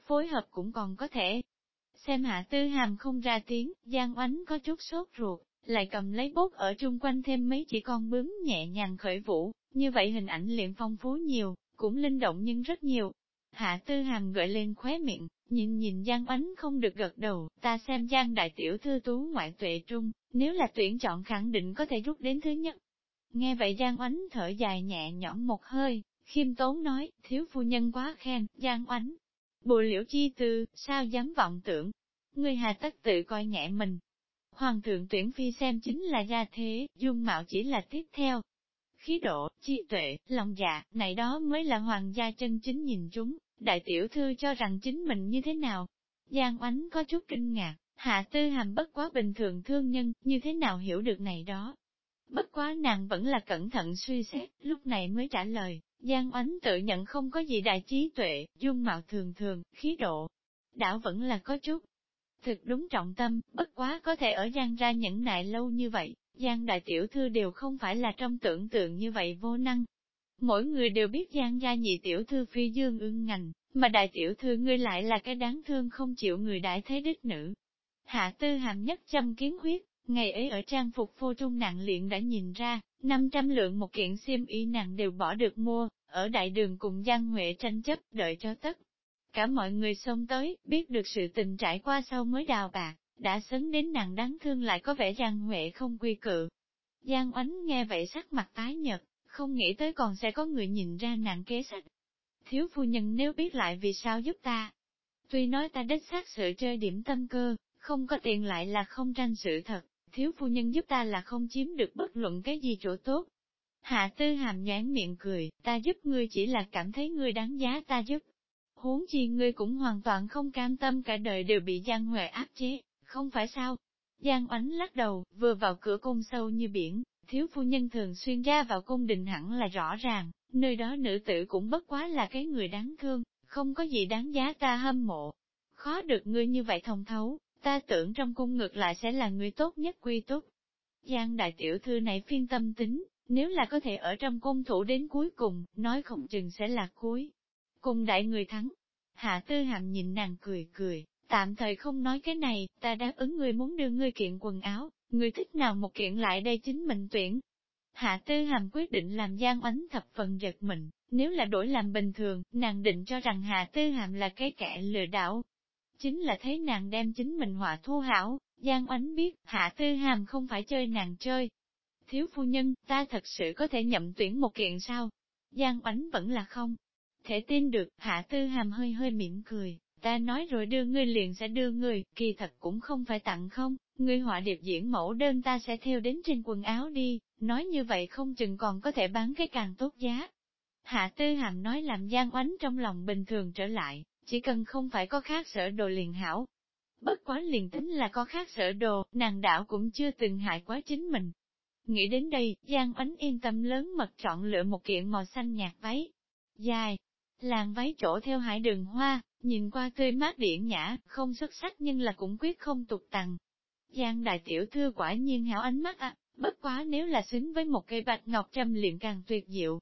phối hợp cũng còn có thể. Xem Hạ Tư Hàm không ra tiếng, Giang Oánh có chút sốt ruột, lại cầm lấy bút ở chung quanh thêm mấy chỉ con bướm nhẹ nhàng khởi vũ, như vậy hình ảnh liền phong phú nhiều, cũng linh động nhưng rất nhiều. Hạ Tư Hàm gợi lên khóe miệng, nhìn Giang Oánh không được gật đầu, ta xem Giang đại tiểu thư tú ngoại tuệ trung, nếu là tuyển chọn khẳng định có thể rút đến thứ nhất. Nghe vậy Giang Oánh thở dài nhẹ nhõm một hơi, khiêm tốn nói, thiếu phu nhân quá khen, Giang Oánh. Bùa liễu chi tư, sao dám vọng tưởng, ngươi hà tất tự coi nhẹ mình. Hoàng thượng tuyển phi xem chính là gia thế, dung mạo chỉ là tiếp theo. Khí độ, trí tuệ, lòng dạ, này đó mới là hoàng gia chân chính nhìn chúng, đại tiểu thư cho rằng chính mình như thế nào. Giang Oánh có chút kinh ngạc, Hạ Tư Hàm bất quá bình thường thương nhân, như thế nào hiểu được này đó. Bất quá nàng vẫn là cẩn thận suy xét, lúc này mới trả lời, Giang Oánh tự nhận không có gì đại trí tuệ, dung mạo thường thường, khí độ. Đảo vẫn là có chút. Thực đúng trọng tâm, bất quá có thể ở Giang ra nhẫn nại lâu như vậy, Giang đại tiểu thư đều không phải là trong tưởng tượng như vậy vô năng. Mỗi người đều biết Giang gia nhị tiểu thư phi dương ương ngành, mà đại tiểu thư ngươi lại là cái đáng thương không chịu người đại thế đích nữ. Hạ Tư Hàm nhất châm kiến huyết, ngày ấy ở trang phục phô trung nàng luyện đã nhìn ra, 500 lượng một kiện xiêm y nàng đều bỏ được mua, ở đại đường cùng Giang Huệ tranh chấp, đợi cho tất. Cả mọi người xông tới, biết được sự tình trải qua sau mới đào bạc, đã sấn đến nàng đáng thương lại có vẻ Giang Huệ không quy cự. Giang Oánh nghe vậy sắc mặt tái nhợt, không nghĩ tới còn sẽ có người nhìn ra nàng kế sách. Thiếu phu nhân nếu biết lại vì sao giúp ta. Tuy nói ta đích xác sự chơi điểm tâm cơ, không có tiền lại là không tranh sự thật, thiếu phu nhân giúp ta là không chiếm được bất luận cái gì chỗ tốt. Hạ Tư Hàm nhoáng miệng cười, ta giúp ngươi chỉ là cảm thấy ngươi đáng giá ta giúp. Huống chi ngươi cũng hoàn toàn không cam tâm cả đời đều bị Giang Huệ áp chế, không phải sao? Giang Oánh lắc đầu, vừa vào cửa cung sâu như biển, thiếu phu nhân thường xuyên ra vào cung đình hẳn là rõ ràng, nơi đó nữ tử cũng bất quá là cái người đáng thương, không có gì đáng giá ta hâm mộ. Khó được ngươi như vậy thông thấu, ta tưởng trong cung ngược lại sẽ là người tốt nhất quy túc. Giang đại tiểu thư này phiên tâm tính, nếu là có thể ở trong cung thủ đến cuối cùng, nói không chừng sẽ là cuối. Cùng đại người thắng. Hạ Tư Hàm nhìn nàng cười cười, tạm thời không nói cái này, ta đáp ứng ngươi muốn đưa ngươi kiện quần áo, ngươi thích nào một kiện lại đây chính mình tuyển. Hạ Tư Hàm quyết định làm Giang Oánh thập phần giật mình, nếu là đổi làm bình thường, nàng định cho rằng Hạ Tư Hàm là cái kẻ lừa đảo. Chính là thấy nàng đem chính mình họa thu hảo, Giang Oánh biết Hạ Tư Hàm không phải chơi nàng chơi. Thiếu phu nhân, ta thật sự có thể nhậm tuyển một kiện sao? Giang Oánh vẫn là không thể tin được, Hạ Tư Hàm hơi hơi mỉm cười, ta nói rồi đưa ngươi liền sẽ đưa ngươi, kỳ thật cũng không phải tặng không, ngươi họa điệp diễn mẫu đơn ta sẽ theo đến trên quần áo đi, nói như vậy không chừng còn có thể bán cái càng tốt giá. Hạ Tư Hàm nói làm Giang Oánh trong lòng bình thường trở lại, chỉ cần không phải có khác sở đồ liền hảo. Bất quá liền tính là có khác sở đồ, nàng đảo cũng chưa từng hại quá chính mình. Nghĩ đến đây, Giang Oánh yên tâm lớn mật chọn lựa một kiện màu xanh nhạt váy. Dài, làn váy chỗ theo hải đường hoa, nhìn qua tươi mát điển nhã, không xuất sắc nhưng là cũng quyết không tục tằng. Giang đại tiểu thư quả nhiên hảo ánh mắt bất quá nếu là xứng với một cây bạch ngọc trâm liền càng tuyệt diệu.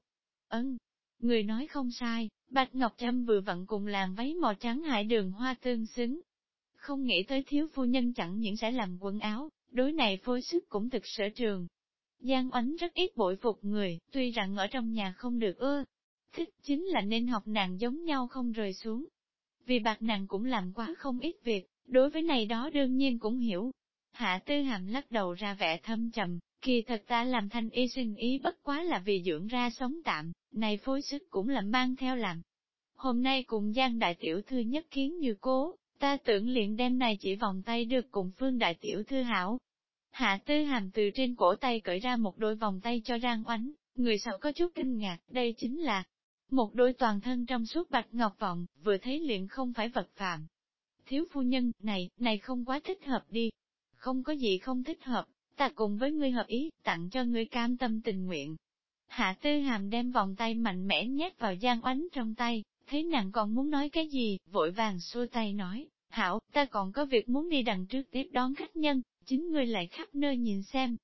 Người nói không sai, bạch ngọc trâm vừa vặn cùng làn váy màu trắng hải đường hoa tương xứng. Không nghĩ tới thiếu phu nhân chẳng những sẽ làm quần áo, đối này phối sức cũng thực sở trường. Giang Oánh rất ít bội phục người, tuy rằng ở trong nhà không được ưa. Thích chính là nên học nàng giống nhau không rời xuống. Vì bạc nàng cũng làm quá không ít việc, đối với này đó đương nhiên cũng hiểu. Hạ Tư Hàm lắc đầu ra vẻ thâm trầm, kỳ thật ta làm thanh y sinh ý bất quá là vì dưỡng ra sống tạm, này phối sức cũng là mang theo làm. Hôm nay cùng Giang đại tiểu thư nhất kiến như cố, ta tưởng liền đem này chỉ vòng tay được cùng Phương đại tiểu thư hảo. Hạ Tư Hàm từ trên cổ tay cởi ra một đôi vòng tay cho Giang Oánh, người sau có chút kinh ngạc, đây chính là một đôi toàn thân trong suốt bạch ngọc vòng, vừa thấy liền không phải vật phàm. Thiếu phu nhân, này không quá thích hợp đi. Không có gì không thích hợp, ta cùng với ngươi hợp ý, tặng cho ngươi cam tâm tình nguyện. Hạ Tư Hàm đem vòng tay mạnh mẽ nhét vào Giang Oánh trong tay, thấy nàng còn muốn nói cái gì, vội vàng xua tay nói, hảo, ta còn có việc muốn đi đằng trước tiếp đón khách nhân, chính ngươi lại khắp nơi nhìn xem.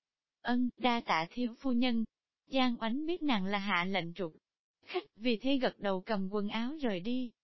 Đa tạ thiếu phu nhân. Giang Oánh biết nàng là hạ lệnh trục khách, vì thế gật đầu cầm quần áo rời đi.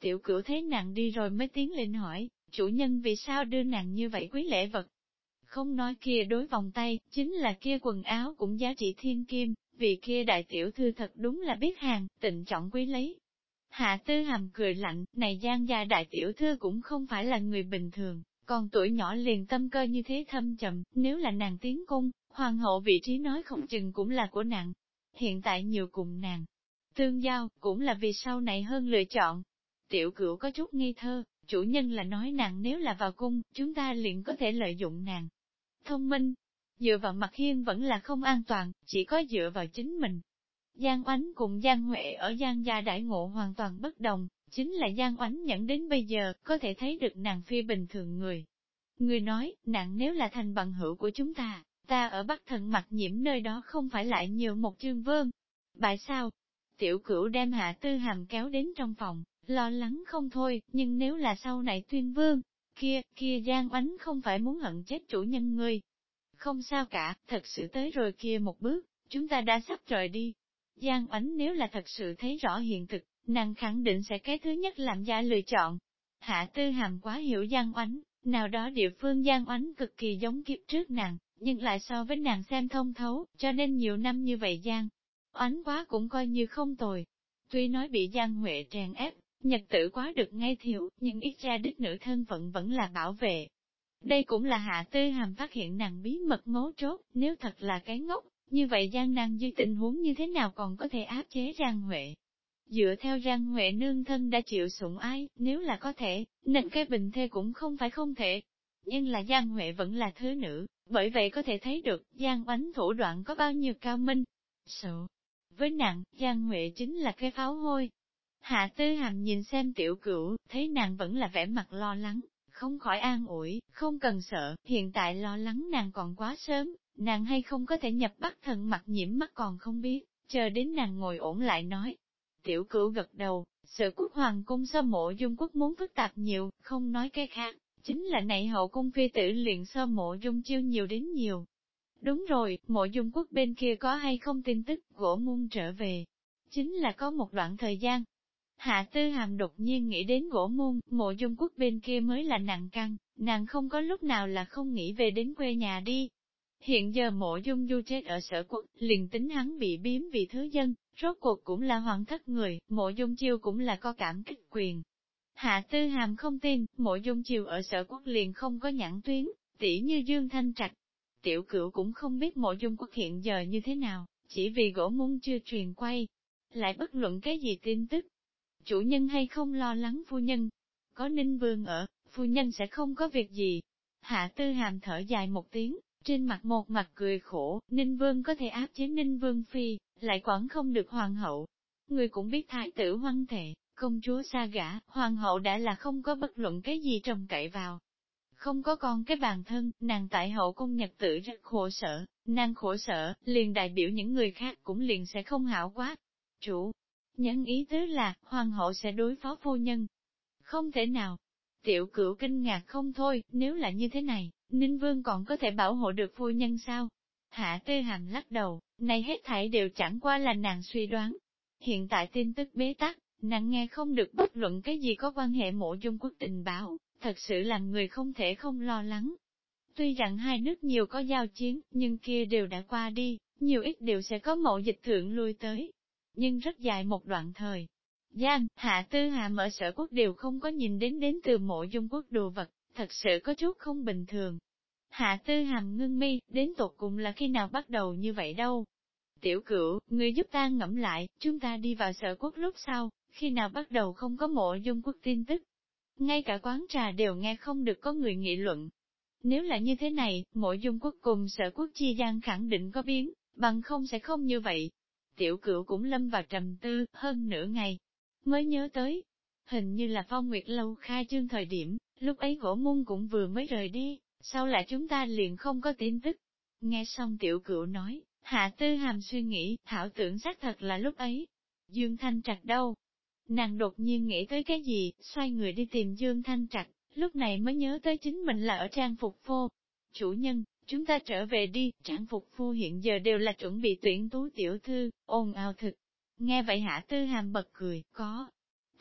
Tiểu Cửu thấy nàng đi rồi mới tiến lên hỏi, chủ nhân vì sao đưa nàng như vậy quý lễ vật? Không nói kia đối vòng tay, chính là kia quần áo cũng giá trị thiên kim, vì kia đại tiểu thư thật đúng là biết hàng, tịnh trọng quý lấy. Hạ Tư Hàm cười lạnh, này Giang gia đại tiểu thư cũng không phải là người bình thường, còn tuổi nhỏ liền tâm cơ như thế thâm trầm, nếu là nàng tiến cung, hoàng hậu vị trí nói không chừng cũng là của nàng. Hiện tại nhiều cùng nàng tương giao, cũng là vì sau này hơn lựa chọn. Tiểu Cửu có chút nghi thơ, chủ nhân là nói nàng nếu là vào cung, chúng ta liền có thể lợi dụng nàng. Thông minh, dựa vào mặt hiên vẫn là không an toàn, chỉ có dựa vào chính mình. Giang Oánh cùng Giang Huệ ở Giang gia đại ngộ hoàn toàn bất đồng, chính là Giang Oánh nhận đến bây giờ, có thể thấy được nàng phi bình thường người. Người nói, nàng nếu là thành bằng hữu của chúng ta ở Bắc Thần Mặc Nhiễm nơi đó không phải lại nhiều một chương vương. Tại sao? Tiểu Cửu đem Hạ Tư Hàm kéo đến trong phòng, lo lắng không thôi, nhưng nếu là sau này tuyên vương, kia Giang Oánh không phải muốn hận chết chủ nhân ngươi. Không sao cả, thật sự tới rồi kia một bước, chúng ta đã sắp rời đi. Giang Oánh nếu là thật sự thấy rõ hiện thực, nàng khẳng định sẽ cái thứ nhất làm ra lựa chọn. Hạ Tư Hàm quá hiểu Giang Oánh, nào đó địa phương Giang Oánh cực kỳ giống kiếp trước nàng, nhưng lại so với nàng xem thông thấu, cho nên nhiều năm như vậy Giang Oánh quá cũng coi như không tồi. Tuy nói bị Giang Huệ tràn ép, nhật tử quá được ngay thiểu, nhưng ít ra đích nữ thân phận vẫn là bảo vệ. Đây cũng là Hạ Tư Hàm phát hiện nàng bí mật mấu chốt, nếu thật là cái ngốc, như vậy Giang nàng dư tình huống như thế nào còn có thể áp chế Giang Huệ. Dựa theo Giang Huệ nương thân đã chịu sủng ái, nếu là có thể, nên cái bình thê cũng không phải không thể. Nhưng là Giang Huệ vẫn là thứ nữ, bởi vậy có thể thấy được Giang Oánh thủ đoạn có bao nhiêu cao minh. Sợ. Với nàng, Giang Huệ chính là cái pháo hôi. Hạ Tư Hàm nhìn xem Tiểu Cửu, thấy nàng vẫn là vẻ mặt lo lắng, không khỏi an ủi, không cần sợ, hiện tại lo lắng nàng còn quá sớm, nàng hay không có thể nhập Bắc Thần Mặc Nhiễm mắt còn không biết, chờ đến nàng ngồi ổn lại nói. Tiểu Cửu gật đầu, sự quốc hoàng cung so Mộ Dung quốc muốn phức tạp nhiều, không nói cái khác, chính là này hậu cung phi tử luyện so Mộ Dung chiêu nhiều đến nhiều. Đúng rồi, Mộ Dung quốc bên kia có hay không tin tức gỗ muôn trở về? Chính là có một đoạn thời gian. Hạ Tư Hàm đột nhiên nghĩ đến gỗ muôn, Mộ Dung quốc bên kia mới là nàng căng, nàng không có lúc nào là không nghĩ về đến quê nhà đi. Hiện giờ Mộ Dung du chết ở Sở Quốc, liền tính hắn bị biếm vì thứ dân, rốt cuộc cũng là hoàng thất người, Mộ Dung chiêu cũng là có cảm kích quyền. Hạ Tư Hàm không tin, Mộ Dung chiêu ở Sở Quốc liền không có nhãn tuyến, tỉ như Dương Thanh Trạch. Tiểu Cửu cũng không biết Mộ Dung quốc hiện giờ như thế nào, chỉ vì gỗ muôn chưa truyền quay. Lại bất luận cái gì tin tức. Chủ nhân hay không lo lắng phu nhân. Có Ninh Vương ở, phu nhân sẽ không có việc gì. Hạ Tư Hàm thở dài một tiếng, trên mặt một mặt cười khổ, Ninh Vương có thể áp chế Ninh Vương Phi, lại quản không được hoàng hậu. Người cũng biết thái tử hoang thệ, công chúa xa gả, hoàng hậu đã là không có bất luận cái gì trông cậy vào. Không có con cái bàn thân, nàng tại hậu cung nhật tử rất khổ sở, nàng khổ sở, liền đại biểu những người khác cũng liền sẽ không hảo quá. Chủ, nhân ý tứ là, hoàng hậu sẽ đối phó phu nhân. Không thể nào. Tiểu Cửu kinh ngạc không thôi, nếu là như thế này, Ninh Vương còn có thể bảo hộ được phu nhân sao? Hạ Tư Hàm lắc đầu, này hết thảy đều chẳng qua là nàng suy đoán. Hiện tại tin tức bế tắc, nàng nghe không được bất luận cái gì có quan hệ Mộ Dung quốc tình báo, thật sự làm người không thể không lo lắng. Tuy rằng hai nước nhiều có giao chiến, nhưng kia đều đã qua đi, nhiều ít đều sẽ có mậu dịch thượng lui tới. Nhưng rất dài một đoạn thời gian, Hạ Tư Hàm ở Sở Quốc đều không có nhìn đến từ Mộ Dung quốc đồ vật, thật sự có chút không bình thường. Hạ Tư Hàm ngưng mi, đến tột cùng là khi nào bắt đầu như vậy đâu? Tiểu Cửu, người giúp ta ngẫm lại, chúng ta đi vào Sở Quốc lúc sau, khi nào bắt đầu không có Mộ Dung quốc tin tức? Ngay cả quán trà đều nghe không được có người nghị luận. Nếu là như thế này, Mộ Dung quốc cùng Sở Quốc chi gian khẳng định có biến, bằng không sẽ không như vậy. Tiểu Cửu cũng lâm vào trầm tư, hơn nửa ngày, mới nhớ tới. Hình như là Phong Nguyệt Lâu khai trương thời điểm, lúc ấy gỗ muôn cũng vừa mới rời đi, sau lại chúng ta liền không có tin tức. Nghe xong Tiểu Cửu nói, Hạ Tư Hàm suy nghĩ, thảo tưởng xác thật là lúc ấy. Dương Thanh Trạch đâu? Nàng đột nhiên nghĩ tới cái gì, xoay người đi tìm Dương Thanh Trạch, lúc này mới nhớ tới chính mình là ở trang phục phô. Chủ nhân, chúng ta trở về đi, trang phục phu hiện giờ đều là chuẩn bị tuyển tú tiểu thư, ồn ào thực. Nghe vậy Hạ Tư Hàm bật cười, có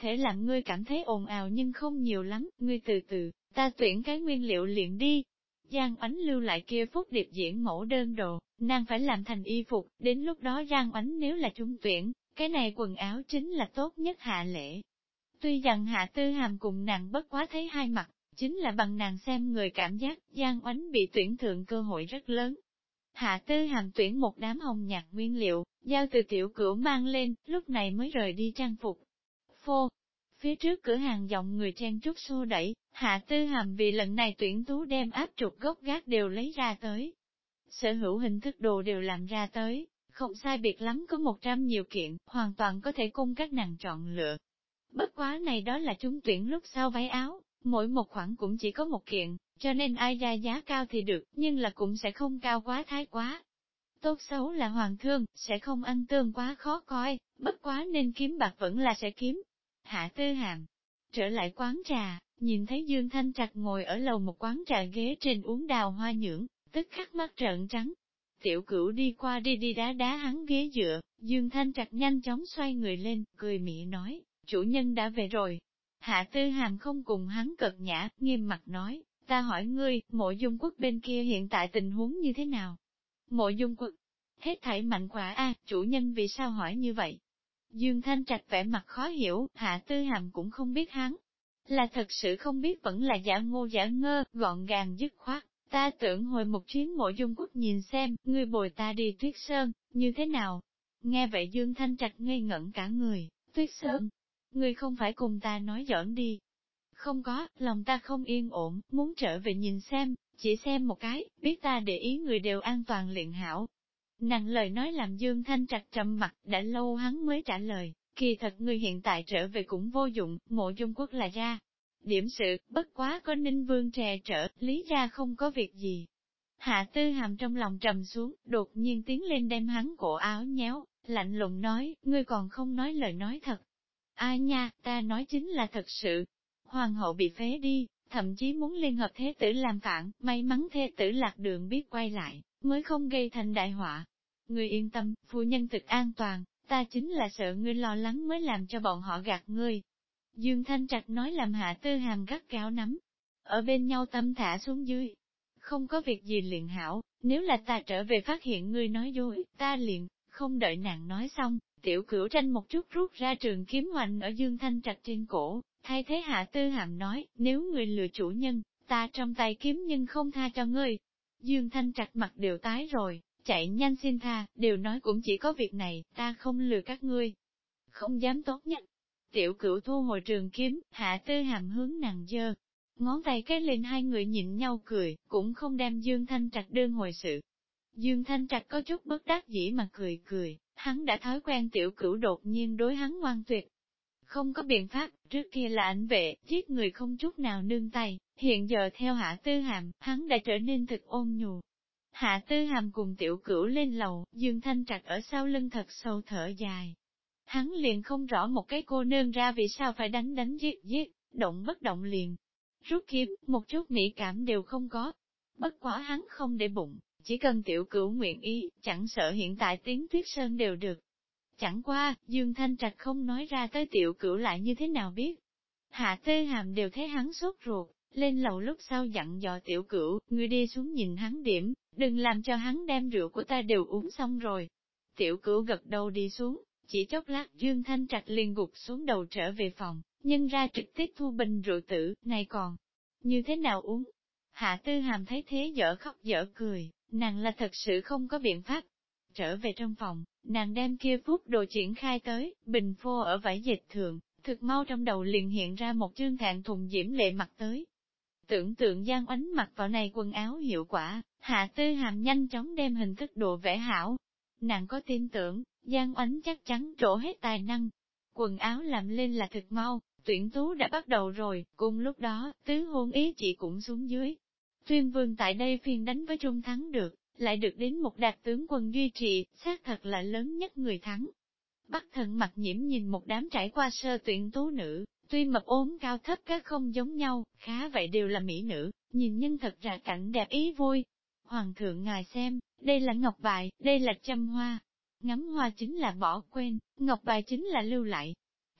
thể làm ngươi cảm thấy ồn ào nhưng không nhiều lắm, ngươi từ từ, ta tuyển cái nguyên liệu liền đi. Giang Oánh lưu lại kia phúc điệp diễn mẫu đơn đồ, nàng phải làm thành y phục, đến lúc đó Giang Oánh nếu là trúng tuyển, cái này quần áo chính là tốt nhất hạ lễ. Tuy rằng Hạ Tư Hàm cùng nàng bất quá thấy hai mặt, chính là bằng nàng xem người cảm giác Giang Oánh bị tuyển thượng cơ hội rất lớn. Hạ Tư Hàm tuyển một đám hồng nhạt nguyên liệu, giao từ tiểu cửu mang lên, lúc này mới rời đi trang phục. Phô, phía trước cửa hàng dòng người chen trúc xô đẩy, Hạ Tư Hàm vì lần này tuyển tú đem áp trục gốc gác đều lấy ra tới. Sở hữu hình thức đồ đều làm ra tới, không sai biệt lắm có 100 nhiều kiện, hoàn toàn có thể cung các nàng chọn lựa. Bất quá này đó là chúng tuyển lúc sau váy áo, mỗi một khoản cũng chỉ có một kiện, cho nên ai ra giá cao thì được, nhưng là cũng sẽ không cao quá thái quá. Tốt xấu là hoàng thương, sẽ không ăn tương quá khó coi, bất quá nên kiếm bạc vẫn là sẽ kiếm. Hạ Tư Hàm trở lại quán trà, nhìn thấy Dương Thanh Trạch ngồi ở lầu một quán trà ghế trên uống đào hoa nhưỡng, tức khắc mắt trợn trắng. Tiểu Cửu đi qua đi đá đá hắn ghế dựa, Dương Thanh Trạch nhanh chóng xoay người lên, cười mỉa nói, chủ nhân đã về rồi. Hạ Tư Hàm không cùng hắn cợt nhã, nghiêm mặt nói, ta hỏi ngươi, Mộ Dung Quốc bên kia hiện tại tình huống như thế nào? Mộ Dung Quốc, hết thảy mạnh khỏe a, chủ nhân vì sao hỏi như vậy? Dương Thanh Trạch vẻ mặt khó hiểu, Hạ Tư Hàm cũng không biết hắn. Là thật sự không biết vẫn là giả ngô giả ngơ, gọn gàng dứt khoát. Ta tưởng hồi một chuyến Mộ Dung Quốc nhìn xem, ngươi bồi ta đi Tuyết Sơn, như thế nào? Nghe vậy Dương Thanh Trạch ngây ngẩn cả người, Tuyết Sơn, ngươi không phải cùng ta nói giỡn đi. Không có, lòng ta không yên ổn, muốn trở về nhìn xem, chỉ xem một cái, biết ta để ý người đều an toàn luyện hảo. Nàng lời nói làm Dương Thanh Trạch trầm mặt, đã lâu hắn mới trả lời, kỳ thật ngươi hiện tại trở về cũng vô dụng, Mộ Dung Quốc là ra. Điểm sự, bất quá có Ninh Vương trè trở, lý ra không có việc gì. Hạ Tư Hàm trong lòng trầm xuống, đột nhiên tiến lên đem hắn cổ áo nhéo, lạnh lùng nói, ngươi còn không nói lời nói thật. Ai nha, ta nói chính là thật sự. Hoàng hậu bị phế đi, thậm chí muốn liên hợp thế tử làm phản, may mắn thế tử lạc đường biết quay lại, mới không gây thành đại họa. Ngươi yên tâm, phu nhân thực an toàn, ta chính là sợ ngươi lo lắng mới làm cho bọn họ gạt ngươi. Dương Thanh Trạch nói làm Hạ Tư Hàm gắt gao nắm, ở bên nhau tâm thả xuống dưới. Không có việc gì liền hảo, nếu là ta trở về phát hiện ngươi nói dối, ta liền, không đợi nàng nói xong, Tiểu Cửu tranh một chút rút ra trường kiếm hoành ở Dương Thanh Trạch trên cổ, thay thế Hạ Tư Hàm nói, nếu ngươi lừa chủ nhân, ta trong tay kiếm nhưng không tha cho ngươi. Dương Thanh Trạch mặt đều tái rồi, chạy nhanh xin tha, đều nói cũng chỉ có việc này, ta không lừa các ngươi. Không dám tốt nhất. Tiểu Cửu thu hồi trường kiếm, Hạ Tư Hàm hướng nàng giơ ngón tay cái lên, hai người nhịn nhau cười, cũng không đem Dương Thanh Trạch đương hồi sự. Dương Thanh Trạch có chút bất đắc dĩ mà cười cười, hắn đã thói quen Tiểu Cửu đột nhiên đối hắn ngoan tuyệt. Không có biện pháp, trước kia là ảnh vệ, giết người không chút nào nương tay, hiện giờ theo Hạ Tư Hàm, hắn đã trở nên thực ôn nhu. Hạ Tư Hàm cùng Tiểu Cửu lên lầu, Dương Thanh Trạch ở sau lưng thật sâu thở dài. Hắn liền không rõ một cái cô nương ra vì sao phải đánh giết, động bất động liền. Rút kiếm, một chút mỹ cảm đều không có. Bất quá hắn không để bụng, chỉ cần Tiểu Cửu nguyện ý, chẳng sợ hiện tại tiếng Tuyết Sơn đều được. Chẳng qua, Dương Thanh Trạch không nói ra tới Tiểu Cửu lại như thế nào biết. Hạ Tư Hàm đều thấy hắn sốt ruột, lên lầu lúc sau dặn dò Tiểu Cửu, ngươi đi xuống nhìn hắn điểm, đừng làm cho hắn đem rượu của ta đều uống xong rồi. Tiểu Cửu gật đầu đi xuống, chỉ chốc lát Dương Thanh Trạch liền gục xuống đầu trở về phòng, nhưng ra trực tiếp thu bình rượu tử, này còn, như thế nào uống? Hạ Tư Hàm thấy thế dở khóc dở cười, nàng là thật sự không có biện pháp. Trở về trong phòng, nàng đem kia phút đồ triển khai tới, bình phô ở vải dệt thượng, thực mau trong đầu liền hiện ra một chương thẹn thùng diễm lệ mặt tới. Tưởng tượng Giang Oánh mặc vào này quần áo hiệu quả, Hạ Tư Hàm nhanh chóng đem hình thức đồ vẽ hảo. Nàng có tin tưởng, Giang Oánh chắc chắn trổ hết tài năng. Quần áo làm lên là thực mau, tuyển tú đã bắt đầu rồi, cùng lúc đó, tứ hôn ý chị cũng xuống dưới. Tuyên Vương tại đây phiên đánh với Trung thắng được, lại được đến một đạt tướng quân duy trì, xác thật là lớn nhất người thắng. Bắc Thần Mặc Nhiễm nhìn một đám trải qua sơ tuyển tú nữ, tuy mập ốm cao thấp các không giống nhau, khá vậy đều là mỹ nữ, nhìn nhưng thật ra cảnh đẹp ý vui. Hoàng thượng ngài xem, đây là ngọc bài, đây là châm hoa. Ngắm hoa chính là bỏ quên, ngọc bài chính là lưu lại.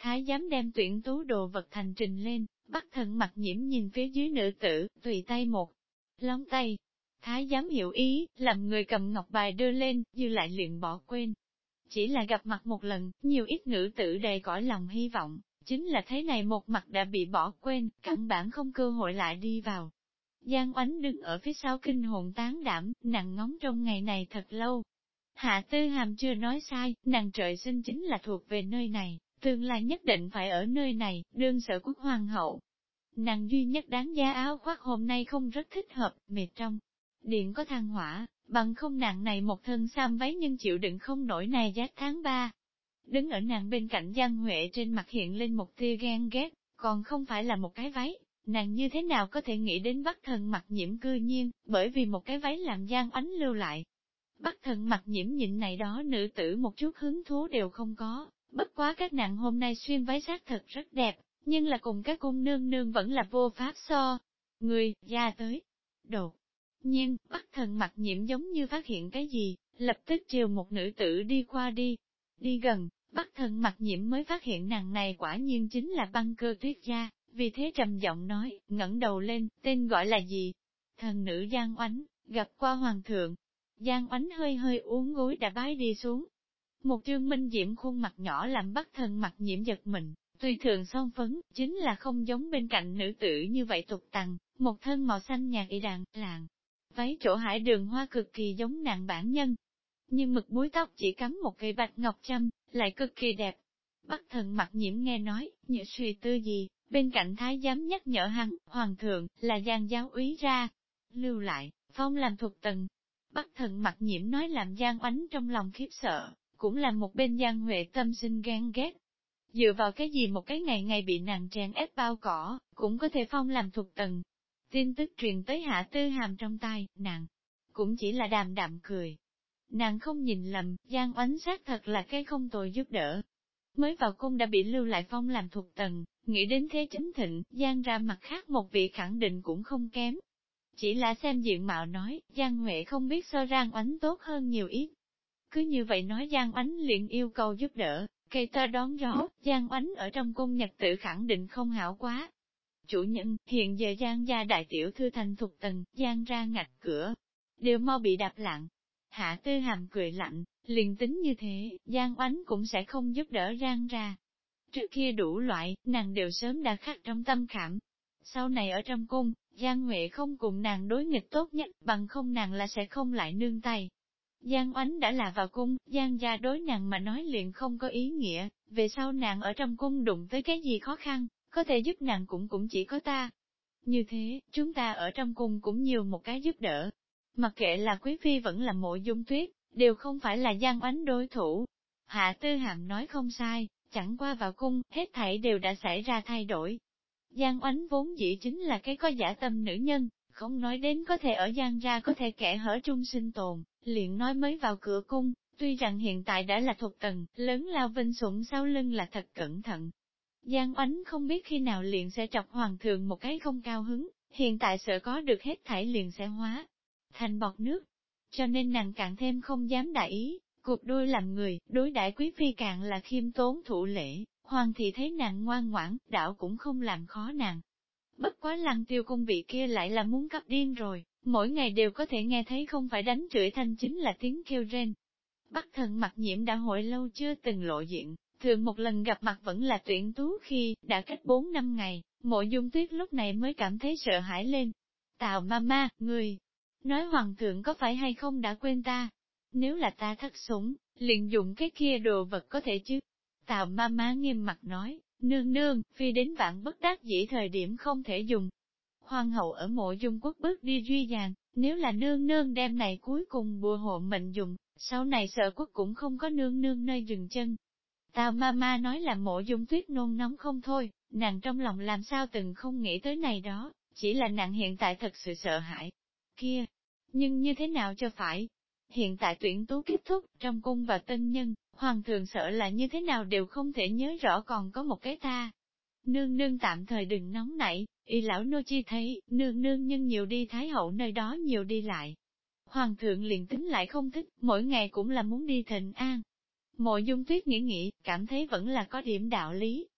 Thái giám đem tuyển tú đồ vật thành trình lên, Bắc Thần Mặc Nhiễm nhìn phía dưới nữ tử, tùy tay một lóng tay. Thái giám hiểu ý, làm người cầm ngọc bài đưa lên, dư lại liền bỏ quên. Chỉ là gặp mặt một lần, nhiều ít nữ tử đầy cõi lòng hy vọng, chính là thế này một mặt đã bị bỏ quên, căn bản không cơ hội lại đi vào. Giang Oánh đứng ở phía sau kinh hồn tán đảm, nàng ngóng trong ngày này thật lâu. Hạ Tư Hàm chưa nói sai, nàng trời sinh chính là thuộc về nơi này, tương lai nhất định phải ở nơi này, đương sở quốc hoàng hậu. Nàng duy nhất đáng giá áo khoác hôm nay không rất thích hợp, mệt trong. Điện có than hỏa, bằng không nàng này một thân sam váy nhưng chịu đựng không nổi này giá tháng 3. Đứng ở nàng bên cạnh Giang Huệ trên mặt hiện lên một tia ghen ghét, còn không phải là một cái váy, nàng như thế nào có thể nghĩ đến Bắc Thần Mặc Nhiễm cư nhiên, bởi vì một cái váy làm Giang Oánh lưu lại. Bắc Thần Mặc Nhiễm nhịn này đó nữ tử một chút hứng thú đều không có, bất quá các nàng hôm nay xuyên váy xác thật rất đẹp, nhưng là cùng các cung nương nương vẫn là vô pháp so. Người, ra tới. Đột nhiên, Bắc Thần Mặc Nhiễm giống như phát hiện cái gì, lập tức chiều một nữ tử đi qua đi. Đi gần, Bắc Thần Mặc Nhiễm mới phát hiện nàng này quả nhiên chính là Băng Cơ Tuyết gia, vì thế trầm giọng nói, ngẩng đầu lên, tên gọi là gì? Thần nữ Giang Oánh, gặp qua hoàng thượng. Giang Oánh hơi hơi uốn gối đã bái đi xuống. Một trương minh diễm khuôn mặt nhỏ làm Bắc Thần Mặc Nhiễm giật mình, tuy thường son phấn, chính là không giống bên cạnh nữ tử như vậy tục tằng, một thân màu xanh nhạt y đàn, làng. Váy chỗ hải đường hoa cực kỳ giống nàng bản nhân. Nhưng mực búi tóc chỉ cắm một cây bạch ngọc châm, lại cực kỳ đẹp. Bắc Thần Mặc Nhiễm nghe nói, như suy tư gì, bên cạnh thái giám nhắc nhở hắn, hoàng thượng, là Giang giáo úy ra. Lưu lại, phong làm thuộc tần. Bắc Thần Mặc Nhiễm nói làm Giang Oánh trong lòng khiếp sợ, cũng là một bên Giang Huệ tâm sinh ghen ghét. Dựa vào cái gì một cái ngày ngày bị nàng chèn ép bao cỏ, cũng có thể phong làm thuộc tần. Tin tức truyền tới Hạ Tư Hàm trong tai, nàng cũng chỉ là đàm đạm cười. Nàng không nhìn lầm, Giang Oánh xác thật là cái không tồi giúp đỡ. Mới vào cung đã bị lưu lại phong làm thuộc tần, nghĩ đến thế chính thịnh, Giang ra mặt khác một vị khẳng định cũng không kém. Chỉ là xem diện mạo nói, Giang Huệ không biết so Giang Oánh tốt hơn nhiều ít. Cứ như vậy nói Giang Oánh liền yêu cầu giúp đỡ, cây tơ đón gió, Giang Oánh ở trong cung nhật tự khẳng định không hảo quá. Chủ nhân, hiện giờ Giang gia đại tiểu thư thành thuộc tần, Giang ra ngạch cửa, đều mau bị đạp lặng. Hạ Tư Hàm cười lạnh, liền tính như thế, Giang Oánh cũng sẽ không giúp đỡ Giang ra. Trước kia đủ loại, nàng đều sớm đã khắc trong tâm khảm. Sau này ở trong cung, Giang Huệ không cùng nàng đối nghịch tốt nhất, bằng không nàng là sẽ không lại nương tay. Giang Oánh đã là vào cung, Giang gia đối nàng mà nói liền không có ý nghĩa, về sau nàng ở trong cung đụng tới cái gì khó khăn, có thể giúp nàng cũng chỉ có ta. Như thế, chúng ta ở trong cung cũng nhiều một cái giúp đỡ. Mặc kệ là Quý Phi vẫn là Mộ Dung Tuyết, đều không phải là Giang Oánh đối thủ. Hạ Tư Hàm nói không sai, chẳng qua vào cung, hết thảy đều đã xảy ra thay đổi. Giang Oánh vốn dĩ chính là cái có dã tâm nữ nhân, không nói đến có thể ở Giang ra có thể kẻ hở trung sinh tồn, liền nói mới vào cửa cung, tuy rằng hiện tại đã là thuộc tần, lớn lao vinh sủng sau lưng là thật cẩn thận. Giang Oánh không biết khi nào liền sẽ chọc hoàng thượng một cái không cao hứng, hiện tại sợ có được hết thảy liền sẽ hóa thành bọt nước. Cho nên nàng càng thêm không dám đại ý, cuộc đôi làm người, đối đãi Quý Phi càng là khiêm tốn thủ lễ, hoàng thị thấy nàng ngoan ngoãn, đảo cũng không làm khó nàng. Bất quá Lăng Tiêu cung vị kia lại là muốn cấp điên rồi, mỗi ngày đều có thể nghe thấy không phải đánh chửi thanh chính là tiếng kêu rên. Bắc Thần Mặc Nhiễm đã hồi lâu chưa từng lộ diện, thường một lần gặp mặt vẫn là tuyển tú khi đã cách 4 năm ngày, Mộ Dung Tuyết lúc này mới cảm thấy sợ hãi lên. Tào Mama, người nói hoàng thượng có phải hay không đã quên ta? Nếu là ta thất sủng, liền dùng cái kia đồ vật có thể chứ? Tào Mama nghiêm mặt nói, nương nương, phi đến vạn bất đắc dĩ thời điểm không thể dùng. Hoàng hậu ở Mộ Dung quốc bước đi duy dàng, nếu là nương nương đem này cuối cùng bùa hộ mệnh dùng, sau này sợ quốc cũng không có nương nương nơi dừng chân. Tào Mama nói là Mộ Dung Tuyết nôn nóng không thôi, nàng trong lòng làm sao từng không nghĩ tới này đó, chỉ là nàng hiện tại thật sự sợ hãi. Kia, nhưng như thế nào cho phải? Hiện tại tuyển tú kết thúc, trong cung và tân nhân, hoàng thượng sợ là như thế nào đều không thể nhớ rõ còn có một cái ta. Nương nương tạm thời đừng nóng nảy, y lão nô chi thấy, nương nương nhưng nhiều đi thái hậu nơi đó nhiều đi lại. Hoàng thượng liền tính lại không thích, mỗi ngày cũng là muốn đi thịnh an. Mộ Dung Tuyết nghĩ, cảm thấy vẫn là có điểm đạo lý,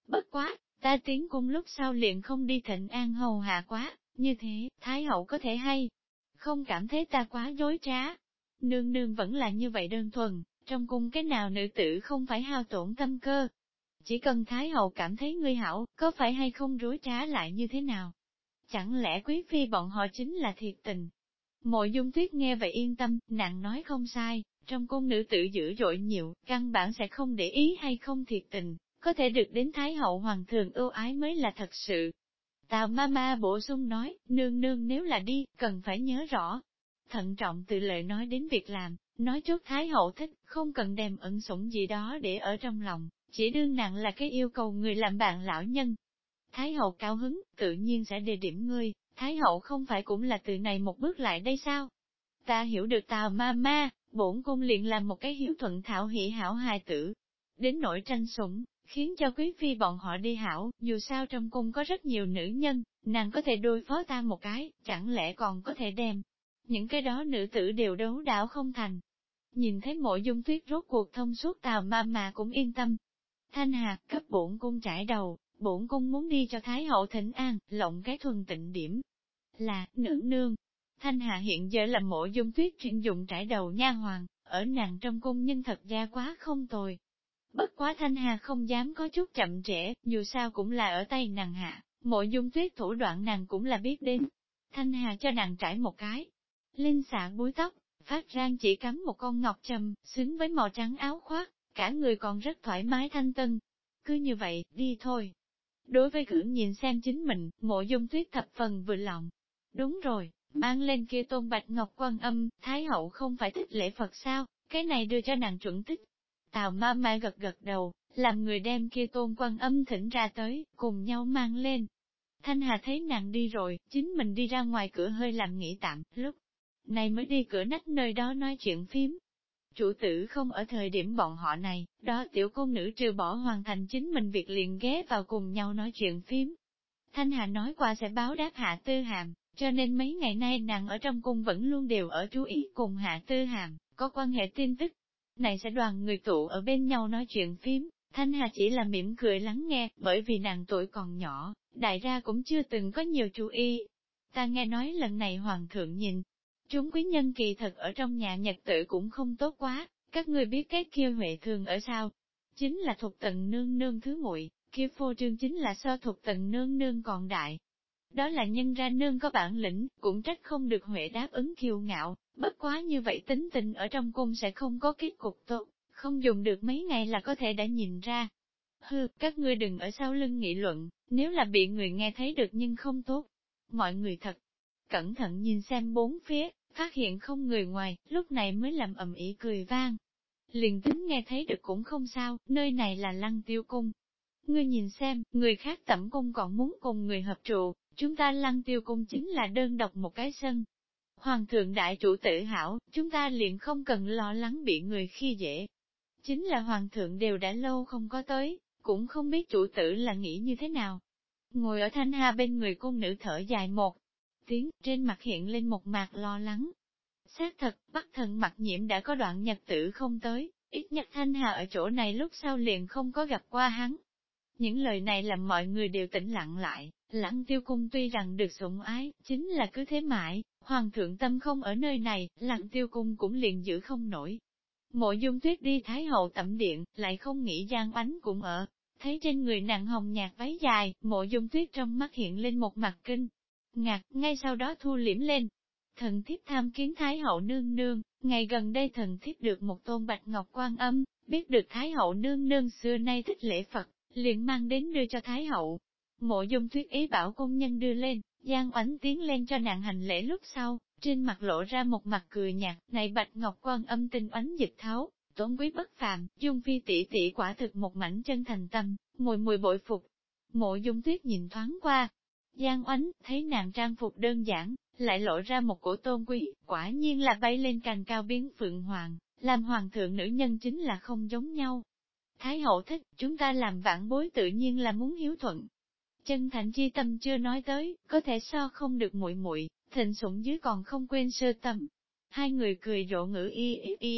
Bất quá, ta tiến cung lúc sau liền không đi thịnh an hầu hạ quá, như thế, Thái hậu có thể hay, không cảm thấy ta quá dối trá. Nương nương vẫn là như vậy đơn thuần, trong cung cái nào nữ tử không phải hao tổn tâm cơ. Chỉ cần Thái hậu cảm thấy ngươi hảo, có phải hay không dối trá lại như thế nào? Chẳng lẽ quý phi bọn họ chính là thiệt tình? Mộ Dung Tuyết nghe vậy yên tâm, nàng nói không sai, trong cung nữ tử dữ dội nhiều, căn bản sẽ không để ý hay không thiệt tình, có thể được đến Thái hậu hoàng thượng ưu ái mới là thật sự. Tào Mama bổ sung nói, nương nương nếu là đi, cần phải nhớ rõ. Thận trọng từ lời nói đến việc làm, nói trước Thái hậu thích, không cần đem ẩn sủng gì đó để ở trong lòng, chỉ đương nặng là cái yêu cầu người làm bạn lão nhân. Thái hậu cao hứng, tự nhiên sẽ đề điểm ngươi, Thái hậu không phải cũng là từ này một bước lại đây sao? Ta hiểu được Tào Mama, bổn cung liền làm một cái hiếu thuận thảo hỷ hảo hài tử. Đến nỗi tranh sủng, khiến cho quý phi bọn họ đi hảo, dù sao trong cung có rất nhiều nữ nhân, nàng có thể đối phó ta một cái, chẳng lẽ còn có thể đem. Những cái đó nữ tử đều đấu đảo không thành. Nhìn thấy Mộ Dung Tuyết rốt cuộc thông suốt Tào Mama cũng yên tâm. Thanh Hạc cấp bổn cung trải đầu, bổn cung muốn đi cho Thái hậu thỉnh an, lộng cái thuần tịnh điểm. Là, nữ nương. Thanh Hà hiện giờ là Mộ Dung Tuyết chuyên dụng trải đầu nha hoàng, ở nàng trong cung nhưng thật ra quá không tồi. Bất quá Thanh Hà không dám có chút chậm trễ, dù sao cũng là ở tay nàng hạ, Mộ Dung Tuyết thủ đoạn nàng cũng là biết đến. Thanh Hà cho nàng trải một cái, linh xạ búi tóc, phát rang chỉ cắm một con ngọc trầm, xứng với màu trắng áo khoác, cả người còn rất thoải mái thanh tân. Cứ như vậy, đi thôi. Đối với cử nhìn xem chính mình, Mộ Dung Tuyết thập phần vừa lòng. Đúng rồi, mang lên kia tôn bạch ngọc quan âm, Thái hậu không phải thích lễ Phật sao, cái này đưa cho nàng chuẩn thích. Tào ma ma gật gật đầu, làm người đem kia tôn quan âm thỉnh ra tới, cùng nhau mang lên. Thanh Hà thấy nàng đi rồi, chính mình đi ra ngoài cửa hơi làm nghỉ tạm, lúc này mới đi cửa nách nơi đó nói chuyện phím. Chủ tử không ở thời điểm bọn họ này, đó tiểu cung nữ trừ bỏ hoàn thành chính mình việc liền ghé vào cùng nhau nói chuyện phím. Thanh Hà nói qua sẽ báo đáp Hạ Tư Hàm, cho nên mấy ngày nay nàng ở trong cung vẫn luôn đều ở chú ý cùng Hạ Tư Hàm, có quan hệ tin tức. Này sẽ đoàn người tụ ở bên nhau nói chuyện phím, Thanh Hà chỉ là mỉm cười lắng nghe, bởi vì nàng tuổi còn nhỏ, đại ra cũng chưa từng có nhiều chú ý. Ta nghe nói lần này hoàng thượng nhìn, chúng quý nhân kỳ thật ở trong nhà nhật tự cũng không tốt quá, các ngươi biết cái kia Huệ Thường ở sao? Chính là Thục Tần nương nương thứ muội, kia phô trương chính là so Thục Tần nương nương còn đại. Đó là nhân ra nương có bản lĩnh, cũng trách không được Huệ đáp ứng kiêu ngạo, bất quá như vậy tính tình ở trong cung sẽ không có kết cục tốt, không dùng được mấy ngày là có thể đã nhìn ra. Hừ, các ngươi đừng ở sau lưng nghị luận, nếu là bị người nghe thấy được nhưng không tốt. Mọi người thật cẩn thận nhìn xem bốn phía, phát hiện không người ngoài, lúc này mới làm ầm ĩ cười vang. Liền tính nghe thấy được cũng không sao, nơi này là Lăng Tiêu cung. Ngươi nhìn xem, người khác tẩm cung còn muốn cùng người hợp trụ, chúng ta Lăng Tiêu cung chính là đơn độc một cái sân. Hoàng thượng đại chủ tự hảo, chúng ta liền không cần lo lắng bị người khi dễ. Chính là hoàng thượng đều đã lâu không có tới, cũng không biết chủ tử là nghĩ như thế nào. Ngồi ở Thanh Hà bên người cung nữ thở dài một tiếng, trên mặt hiện lên một mạc lo lắng. Xác thật, Bắc Thần Mặc Nhiễm đã có đoạn nhật tử không tới, ít nhất Thanh Hà ở chỗ này lúc sau liền không có gặp qua hắn. Những lời này làm mọi người đều tĩnh lặng lại, Lăng Tiêu cung tuy rằng được sủng ái, chính là cứ thế mãi, hoàng thượng tâm không ở nơi này, Lăng Tiêu cung cũng liền giữ không nổi. Mộ Dung Tuyết đi Thái hậu tẩm điện, lại không nghĩ Giang Ánh cũng ở, thấy trên người nàng hồng nhạt váy dài, Mộ Dung Tuyết trong mắt hiện lên một mặt kinh ngạc, ngay sau đó thu liễm lên. Thần thiếp tham kiến Thái hậu nương nương, ngày gần đây thần thiếp được một tôn bạch ngọc quan âm, biết được Thái hậu nương nương xưa nay thích lễ Phật, liền mang đến đưa cho Thái hậu. Mộ Dung Tuyết ý bảo công nhân đưa lên, Giang Oánh tiến lên cho nàng hành lễ lúc sau, trên mặt lộ ra một mặt cười nhạt, này bạch ngọc quan âm tinh oánh dịch tháo, tổn quý bất phàm, Dung phi tỷ tỷ quả thực một mảnh chân thành tâm, mùi mùi bội phục. Mộ Dung Tuyết nhìn thoáng qua, Giang Oánh thấy nàng trang phục đơn giản, lại lộ ra một cổ tôn quý, quả nhiên là bay lên cành cao biến phượng hoàng, làm hoàng thượng nữ nhân chính là không giống nhau. Thái hậu thích, chúng ta làm vãn bối tự nhiên là muốn hiếu thuận. Chân thành chi tâm chưa nói tới, có thể so không được muội muội, thịnh sủng dưới còn không quên sơ tâm. Hai người cười rộ ngữ y,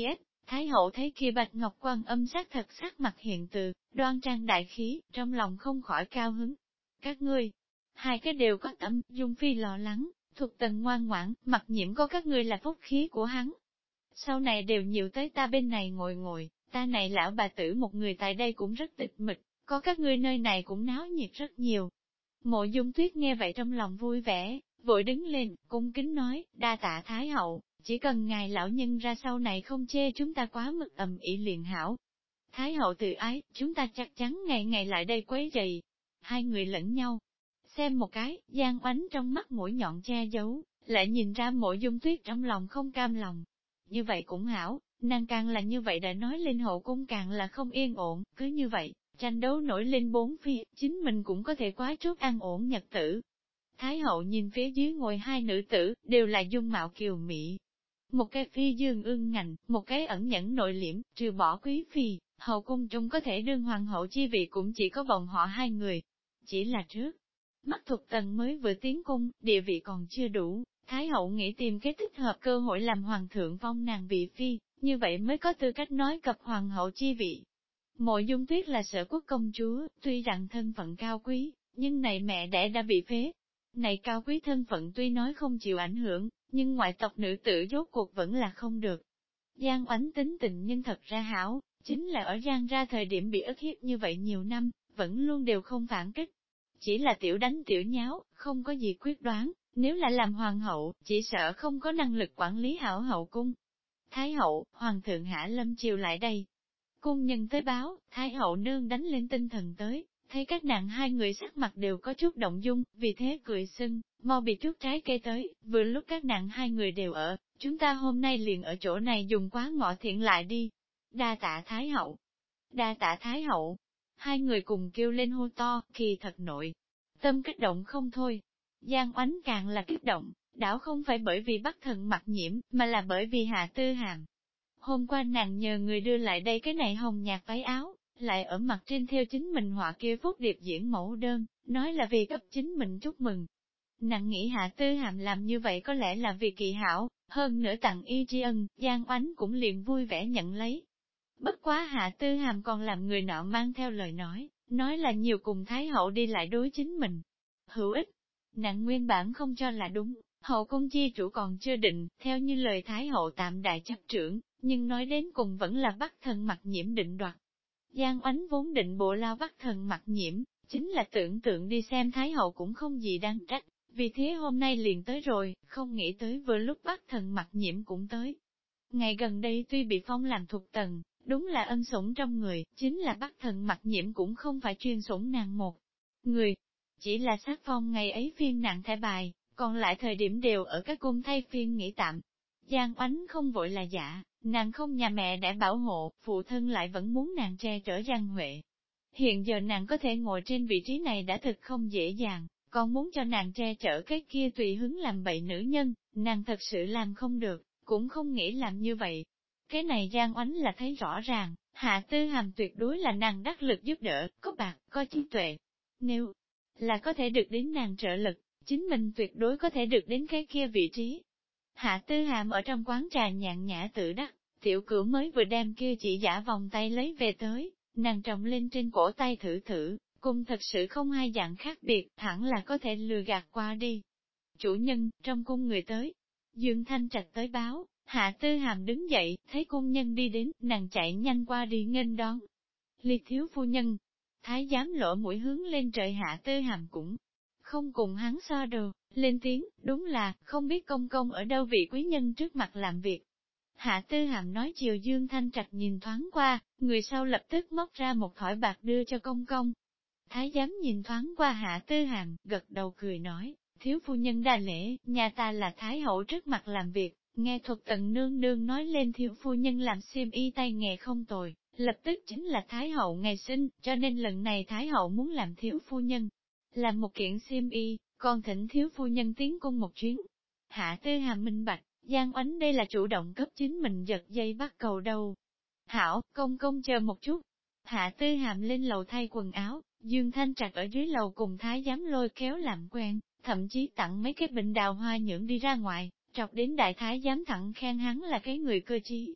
Thái hậu thấy kia bạch ngọc quan âm sắc thật sắc mặt hiện từ, đoan trang đại khí, trong lòng không khỏi cao hứng. Các ngươi, hai cái đều có tâm, Dung Phi lo lắng, Thuộc Tần ngoan ngoãn, mặc nhiễm có các ngươi là phúc khí của hắn. Sau này đều nhiều tới ta bên này ngồi ngồi, ta này lão bà tử một người tại đây cũng rất tịch mịch, có các ngươi nơi này cũng náo nhiệt rất nhiều. Mộ Dung Tuyết nghe vậy trong lòng vui vẻ, vội đứng lên, cung kính nói, đa tạ Thái hậu, chỉ cần ngài lão nhân ra sau này không chê chúng ta quá mức ầm ĩ liền hảo. Thái hậu tự ái, chúng ta chắc chắn ngày ngày lại đây quấy rầy. Hai người lẫn nhau, xem một cái, Giang Oánh trong mắt mũi nhọn che giấu, lại nhìn ra Mộ Dung Tuyết trong lòng không cam lòng. Như vậy cũng hảo, nàng càng là như vậy đã nói lên hậu cung càng là không yên ổn, cứ như vậy, tranh đấu nổi lên bốn phía, chính mình cũng có thể quá chút an ổn nhật tử. Thái hậu nhìn phía dưới ngồi hai nữ tử, đều là dung mạo kiều mỹ. Một cái phi dương ương ngạnh, một cái ẩn nhẫn nội liễm, trừ bỏ quý phi, hậu cung trung có thể đương hoàng hậu chi vị cũng chỉ có bọn họ hai người. Chỉ là trước, mắt Thục Tần mới vừa tiến cung, địa vị còn chưa đủ, Thái hậu nghĩ tìm cái thích hợp cơ hội làm hoàng thượng phong nàng vị phi, như vậy mới có tư cách nói cập hoàng hậu chi vị. Mộ Dung Tuyết là Sở Quốc công chúa, tuy rằng thân phận cao quý, nhưng này mẹ đẻ đã bị phế. Này cao quý thân phận tuy nói không chịu ảnh hưởng, nhưng ngoại tộc nữ tử rốt cuộc vẫn là không được. Giang Oánh tính tình nhưng thật ra hảo, chính là ở Giang ra thời điểm bị ức hiếp như vậy nhiều năm, vẫn luôn đều không phản kích. Chỉ là tiểu đánh tiểu nháo, không có gì quyết đoán, nếu là làm hoàng hậu, chỉ sợ không có năng lực quản lý hảo hậu cung. Thái hậu, hoàng thượng Hạ Lâm chiều lại đây. Cung nhân tới báo, Thái hậu nương đánh lên tinh thần tới, thấy các nàng hai người sắc mặt đều có chút động dung, vì thế cười xưng, mau bị chút trái cây tới, vừa lúc các nàng hai người đều ở, chúng ta hôm nay liền ở chỗ này dùng quá ngọ thiện lại đi. Đa tạ Thái hậu, đa tạ Thái hậu, hai người cùng kêu lên hô to, kỳ thật nội. Tâm kích động không thôi. Giang Oánh càng là kích động, đảo không phải bởi vì Bắc Thần mặc nhiễm, mà là bởi vì Hạ Tư Hàm. Hôm qua nàng nhờ người đưa lại đây cái này hồng nhạt váy áo, lại ở mặt trên theo chính mình họa kia phúc điệp diễn mẫu đơn, nói là vì cấp chính mình chúc mừng. Nàng nghĩ Hạ Tư Hàm làm như vậy có lẽ là vì kỳ hảo, hơn nữa tặng y tri ân, Giang Oánh cũng liền vui vẻ nhận lấy. Bất quá Hạ Tư Hàm còn làm người nọ mang theo lời nói là nhiều cùng Thái hậu đi lại đối chính mình. Hữu ích, nàng nguyên bản không cho là đúng, hậu cung chi chủ còn chưa định, theo như lời Thái hậu tạm đại chấp trưởng, nhưng nói đến cùng vẫn là Bắc Thần mặc nhiễm định đoạt. Giang Oánh vốn định bộ lao Bắc Thần mặc nhiễm, chính là tưởng tượng đi xem Thái hậu cũng không gì đáng trách, vì thế hôm nay liền tới rồi, không nghĩ tới vừa lúc Bắc Thần mặc nhiễm cũng tới. Ngày gần đây tuy bị phong làm thuộc tần, đúng là ân sủng trong người, chính là Bắc Thần mặc nhiễm cũng không phải chuyên sủng nàng một người, chỉ là sát phong ngày ấy phiên nàng thẻ bài, còn lại thời điểm đều ở các cung thay phiên nghỉ tạm. Giang Oánh không vội là dạ, nàng không nhà mẹ để bảo hộ, phụ thân lại vẫn muốn nàng che chở Giang Huệ. Hiện giờ nàng có thể ngồi trên vị trí này đã thực không dễ dàng, còn muốn cho nàng che chở cái kia tùy hứng làm bậy nữ nhân, nàng thật sự làm không được, cũng không nghĩ làm như vậy. Cái này Giang Oánh là thấy rõ ràng, Hạ Tư Hàm tuyệt đối là nàng đắc lực giúp đỡ, có bạc, có trí tuệ. Nếu là có thể được đến nàng trợ lực, chính mình tuyệt đối có thể được đến cái kia vị trí. Hạ Tư Hàm ở trong quán trà nhàn nhã tự đắc, tiểu cửu mới vừa đem kia chỉ giả vòng tay lấy về tới, nàng trồng lên trên cổ tay thử thử, cùng thật sự không hai dạng khác biệt, hẳn là có thể lừa gạt qua đi. Chủ nhân, trong cung người tới, Dương Thanh Trạch tới báo, Hạ Tư Hàm đứng dậy, thấy cung nhân đi đến, nàng chạy nhanh qua đi nghênh đón. Ly thiếu phu nhân, thái giám lỗ mũi hướng lên trời. Hạ Tư Hàm cũng không cùng hắn so đồ, lên tiếng, đúng là, không biết công công ở đâu vị quý nhân trước mặt làm việc. Hạ Tư Hàm nói chiều Dương Thanh Trạch nhìn thoáng qua, người sau lập tức móc ra một thỏi bạc đưa cho công công. Thái giám nhìn thoáng qua Hạ Tư Hàm, gật đầu cười nói, thiếu phu nhân đa lễ, nhà ta là Thái hậu trước mặt làm việc, nghe Thuật Tần nương nương nói lên thiếu phu nhân làm xiêm y tay nghề không tồi, lập tức chính là Thái hậu ngày sinh, cho nên lần này Thái hậu muốn làm thiếu phu nhân. Làm một kiện xiêm y, còn thỉnh thiếu phu nhân tiến cung một chuyến. Hạ Tư Hàm minh bạch, Giang Oánh đây là chủ động cấp chính mình giật dây bắt cầu đầu. Hảo, công công chờ một chút. Hạ Tư Hàm lên lầu thay quần áo, Dương Thanh Trạch ở dưới lầu cùng thái giám lôi kéo làm quen, thậm chí tặng mấy cái bình đào hoa nhưỡng đi ra ngoài, trọc đến đại thái giám thẳng khen hắn là cái người cơ trí.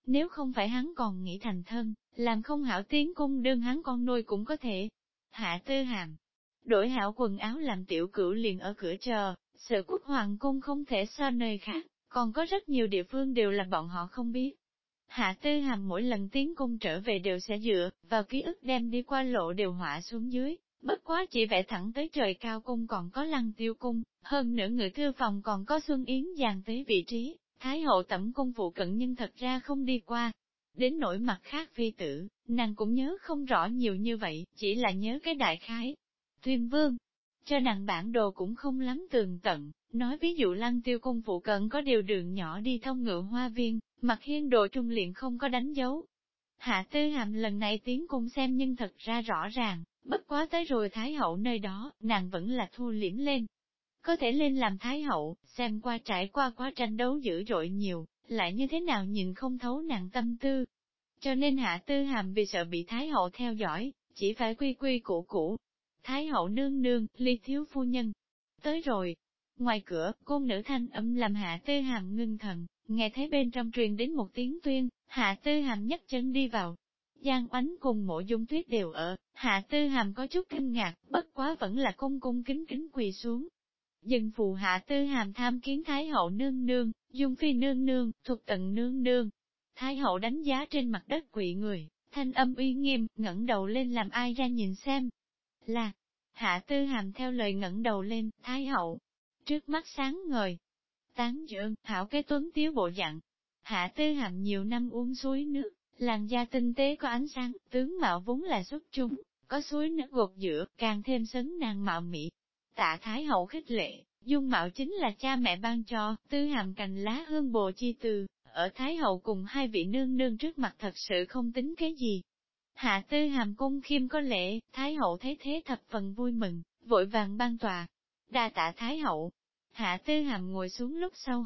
Nếu không phải hắn còn nghĩ thành thân, làm không hảo tiến cung đương hắn con nuôi cũng có thể. Hạ Tư Hàm đổi hảo quần áo làm tiểu cửu liền ở cửa chờ, sự quốc hoàng cung không thể so nơi khác, còn có rất nhiều địa phương đều là bọn họ không biết. Hạ Tư Hàm mỗi lần tiến cung trở về đều sẽ dựa vào ký ức đem đi qua lộ đều họa xuống dưới, bất quá chỉ vẽ thẳng tới trời cao cung còn có lăng tiêu cung, hơn nữa người thư phòng còn có Xuân Yến dàn tới vị trí, Thái hậu tẩm cung phụ cận nhưng thật ra không đi qua. Đến nỗi mặt khác phi tử, nàng cũng nhớ không rõ nhiều như vậy, chỉ là nhớ cái đại khái. Tuyên vương, cho nàng bản đồ cũng không lắm tường tận, nói ví dụ lăng tiêu cung phụ cận có điều đường nhỏ đi thông ngựa hoa viên, mặt hiên đồ trung liền không có đánh dấu. Hạ Tư Hàm lần này tiến cung xem nhưng thật ra rõ ràng, bất quá tới rồi Thái hậu nơi đó, nàng vẫn là thu liễm lên. Có thể lên làm Thái hậu, xem qua trải qua quá tranh đấu dữ dội nhiều, lại như thế nào nhìn không thấu nàng tâm tư. Cho nên Hạ Tư Hàm vì sợ bị Thái hậu theo dõi, chỉ phải quy quy củ củ. Thái hậu nương nương, Ly thiếu phu nhân. Tới rồi. Ngoài cửa, côn nữ thanh âm làm Hạ Tư Hàm ngưng thần, nghe thấy bên trong truyền đến một tiếng tuyên, Hạ Tư Hàm nhấc chân đi vào. Giang Oánh cùng Mộ Dung Tuyết đều ở, Hạ Tư Hàm có chút kinh ngạc, bất quá vẫn là cung cung kính kính quỳ xuống. Dân phụ Hạ Tư Hàm tham kiến Thái hậu nương nương, Dung phi nương nương, Thục Tận nương nương. Thái hậu đánh giá trên mặt đất quỳ người, thanh âm uy nghiêm, ngẩng đầu lên làm ai ra nhìn xem. Là, Hạ Tư Hàm theo lời ngẩng đầu lên, Thái hậu, trước mắt sáng ngời. Tán dưỡng, hảo cái tuấn tiếu bộ dạng. Hạ Tư Hàm nhiều năm uống suối nước, làn da tinh tế có ánh sáng, tướng mạo vốn là xuất chúng, có suối nước gột giữa, càng thêm sấn nàng mạo mỹ. Tạ Thái hậu khích lệ, dung mạo chính là cha mẹ ban cho, Tư Hàm cành lá hương bồ chi từ, ở Thái hậu cùng hai vị nương nương trước mặt thật sự không tính cái gì. Hạ Tư Hàm cung khiêm có lễ, Thái hậu thấy thế thập phần vui mừng, vội vàng ban tòa. Đa tạ Thái hậu. Hạ Tư Hàm ngồi xuống lúc sau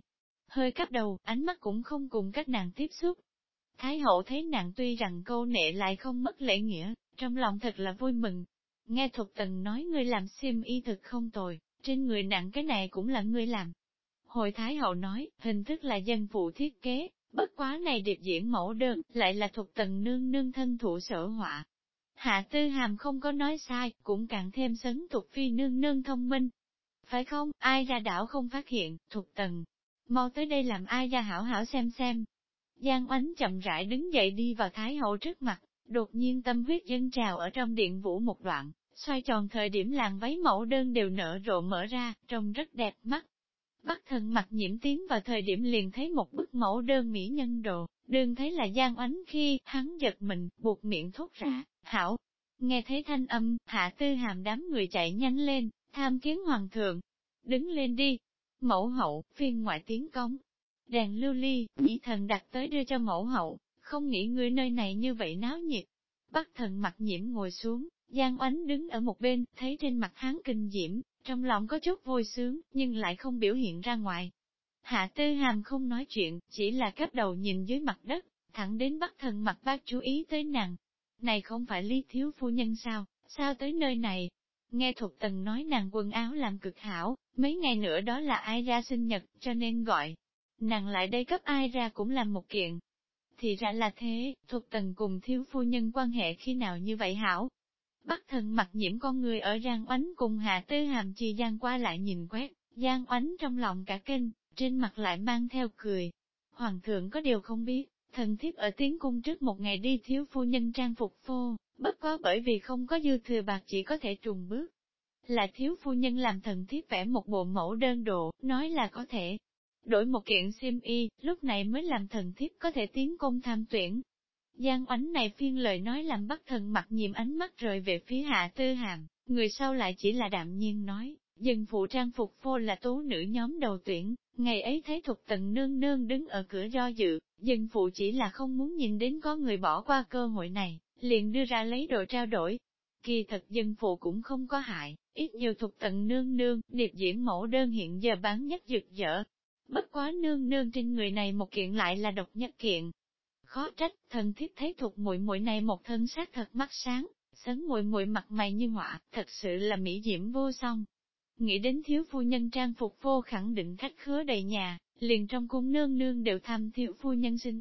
hơi cắp đầu, ánh mắt cũng không cùng các nàng tiếp xúc. Thái hậu thấy nàng tuy rằng câu nệ lại không mất lễ nghĩa, trong lòng thật là vui mừng. Nghe Thục Tần nói ngươi làm xiêm y thực không tồi, trên người nặng cái này cũng là ngươi làm. Hồi Thái hậu nói, hình thức là dân phụ thiết kế, bất quá này điệp diễn mẫu đơn, lại là Thục Tần nương nương thân thủ sở họa. Hạ Tư Hàm không có nói sai, cũng càng thêm sấn Thục phi nương nương thông minh. Phải không, ai ra đảo không phát hiện, Thục Tần, mau tới đây làm ai ra hảo hảo xem. Giang Oánh chậm rãi đứng dậy đi vào Thái hậu trước mặt, đột nhiên tâm huyết dâng trào ở trong điện vũ một đoạn, xoay tròn thời điểm làn váy mẫu đơn đều nở rộ mở ra, trông rất đẹp mắt. Bắc Thần Mặc Nhiễm tiến vào thời điểm liền thấy một bức mẫu đơn mỹ nhân đồ, đương thấy là Giang Oánh khi hắn giật mình, buộc miệng thốt ra, hảo. Nghe thấy thanh âm, Hạ Tư Hàm đám người chạy nhanh lên, tham kiến hoàng thượng. Đứng lên đi. Mẫu hậu, phiên ngoại tiến công. Đèn lưu ly, nhĩ thần đặt tới đưa cho mẫu hậu, không nghĩ ngươi nơi này như vậy náo nhiệt. Bắc Thần Mặc Nhiễm ngồi xuống, Giang Oánh đứng ở một bên, thấy trên mặt hắn kinh diễm, trong lòng có chút vui sướng, nhưng lại không biểu hiện ra ngoài. Hạ Tư Hàm không nói chuyện, chỉ là cắp đầu nhìn dưới mặt đất, thẳng đến Bắc Thần Mặc Bác chú ý tới nàng. Này không phải Ly thiếu phu nhân sao, sao tới nơi này? Nghe Thục Tần nói nàng quần áo làm cực hảo, mấy ngày nữa đó là ai ra sinh nhật, cho nên gọi. Nàng lại đây cấp ai ra cũng làm một kiện. Thì ra là thế, Thục Tần cùng thiếu phu nhân quan hệ khi nào như vậy hảo? Bắc Thần Mặc Nhiễm con người ở Giang Oánh cùng Hạ Tư Hàm chi gian qua lại nhìn quét, Giang Oánh trong lòng cả kinh, trên mặt lại mang theo cười. Hoàng thượng có điều không biết, thần thiếp ở tiến cung trước một ngày đi thiếu phu nhân trang phục phô, bất quá bởi vì không có dư thừa bạc chỉ có thể trùng bước. Là thiếu phu nhân làm thần thiếp vẽ một bộ mẫu đơn độ, nói là có thể đổi một kiện xiêm y, lúc này mới làm thần thiếp có thể tiến công tham tuyển. Giang Oánh này phiên lời nói làm Bắc Thần Mặc Nhiễm ánh mắt rời về phía Hạ Tư Hàm, người sau lại chỉ là đạm nhiên nói, dân phụ trang phục phô là tố nữ nhóm đầu tuyển, ngày ấy thấy Thục Tần nương nương đứng ở cửa do dự, dân phụ chỉ là không muốn nhìn đến có người bỏ qua cơ hội này, liền đưa ra lấy đồ trao đổi. Kỳ thật dân phụ cũng không có hại, ít nhiều Thục Tần nương nương, điệp diễn mẫu đơn hiện giờ bán nhất rực rỡ. Bất quá nương nương trên người này một kiện lại là độc nhất kiện. Khó trách, thần thiếp thấy Thục muội muội này một thân sắc thật mắt sáng, sấn muội muội mặt mày như họa, thật sự là mỹ diễm vô song. Nghĩ đến thiếu phu nhân trang phục vô khẳng định khách khứa đầy nhà, liền trong cung nương nương đều thăm thiếu phu nhân xin ý,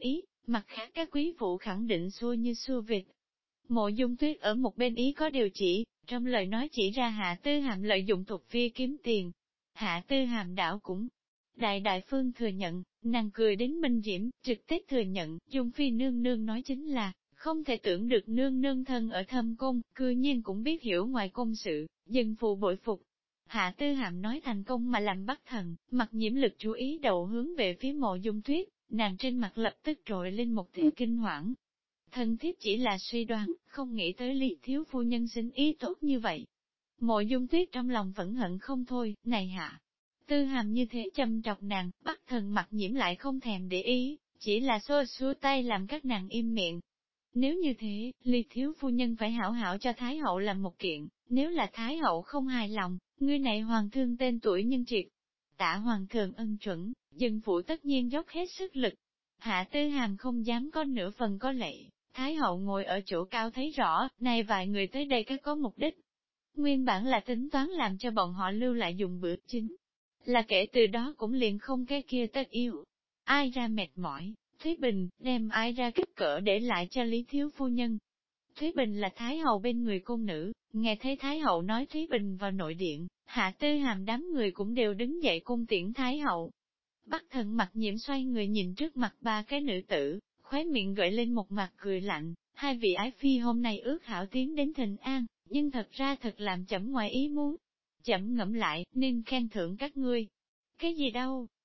Mặt khác các quý phụ khẳng định xua như xua vịt. Mộ Dung Tuyết ở một bên ý có điều chỉ, trong lời nói chỉ ra Hạ Tư Hàm lợi dụng Thục Phi kiếm tiền. Hạ Tư Hàm đảo cũng đại đại phương thừa nhận, nàng cười đến minh diễm, trực tiếp thừa nhận, Dung Phi nương nương nói chính là, không thể tưởng được nương nương thân ở thâm cung, cư nhiên cũng biết hiểu ngoài cung sự, dân phụ bội phục. Hạ Tư Hàm nói thành công mà làm bắt thần, mặt nhiễm lực chú ý đầu hướng về phía Mộ Dung Tuyết, nàng trên mặt lập tức trội lên một tia kinh hoảng. Thân thiết chỉ là suy đoán, không nghĩ tới Lý thiếu phu nhân sinh ý tốt như vậy. Mộ Dung Tuyết trong lòng vẫn hận không thôi, này Hạ Tư Hàm như thế châm trọc nàng, bắt thần mặt nhiễm lại không thèm để ý, chỉ là xua xua tay làm các nàng im miệng. Nếu như thế, Lý thiếu phu nhân phải hảo hảo cho Thái hậu làm một kiện, nếu là Thái hậu không hài lòng, ngươi này hoàng thương tên tuổi nhân triệt. Tạ hoàng thượng ân chuẩn, dân phụ tất nhiên dốc hết sức lực. Hạ Tư Hàm không dám có nửa phần có lệ, Thái hậu ngồi ở chỗ cao thấy rõ, này vài người tới đây có mục đích. Nguyên bản là tính toán làm cho bọn họ lưu lại dùng bữa chính. Là kể từ đó cũng liền không cái kia tất yêu. Ai ra mệt mỏi, Thúy Bình đem ai ra kích cỡ để lại cho Lý thiếu phu nhân. Thúy Bình là Thái hậu bên người cung nữ, nghe thấy Thái hậu nói Thúy Bình vào nội điện, Hạ Tư Hàm đám người cũng đều đứng dậy cung tiễn Thái hậu. Bắc Thần mặt nhiễm xoay người nhìn trước mặt ba cái nữ tử, khóe miệng gợi lên một mặt cười lạnh, hai vị ái phi hôm nay ước hảo tiến đến Thịnh An, nhưng thật ra thật làm chậm ngoài ý muốn. Chậm ngẫm lại, nên khen thưởng các ngươi. Cái gì đâu?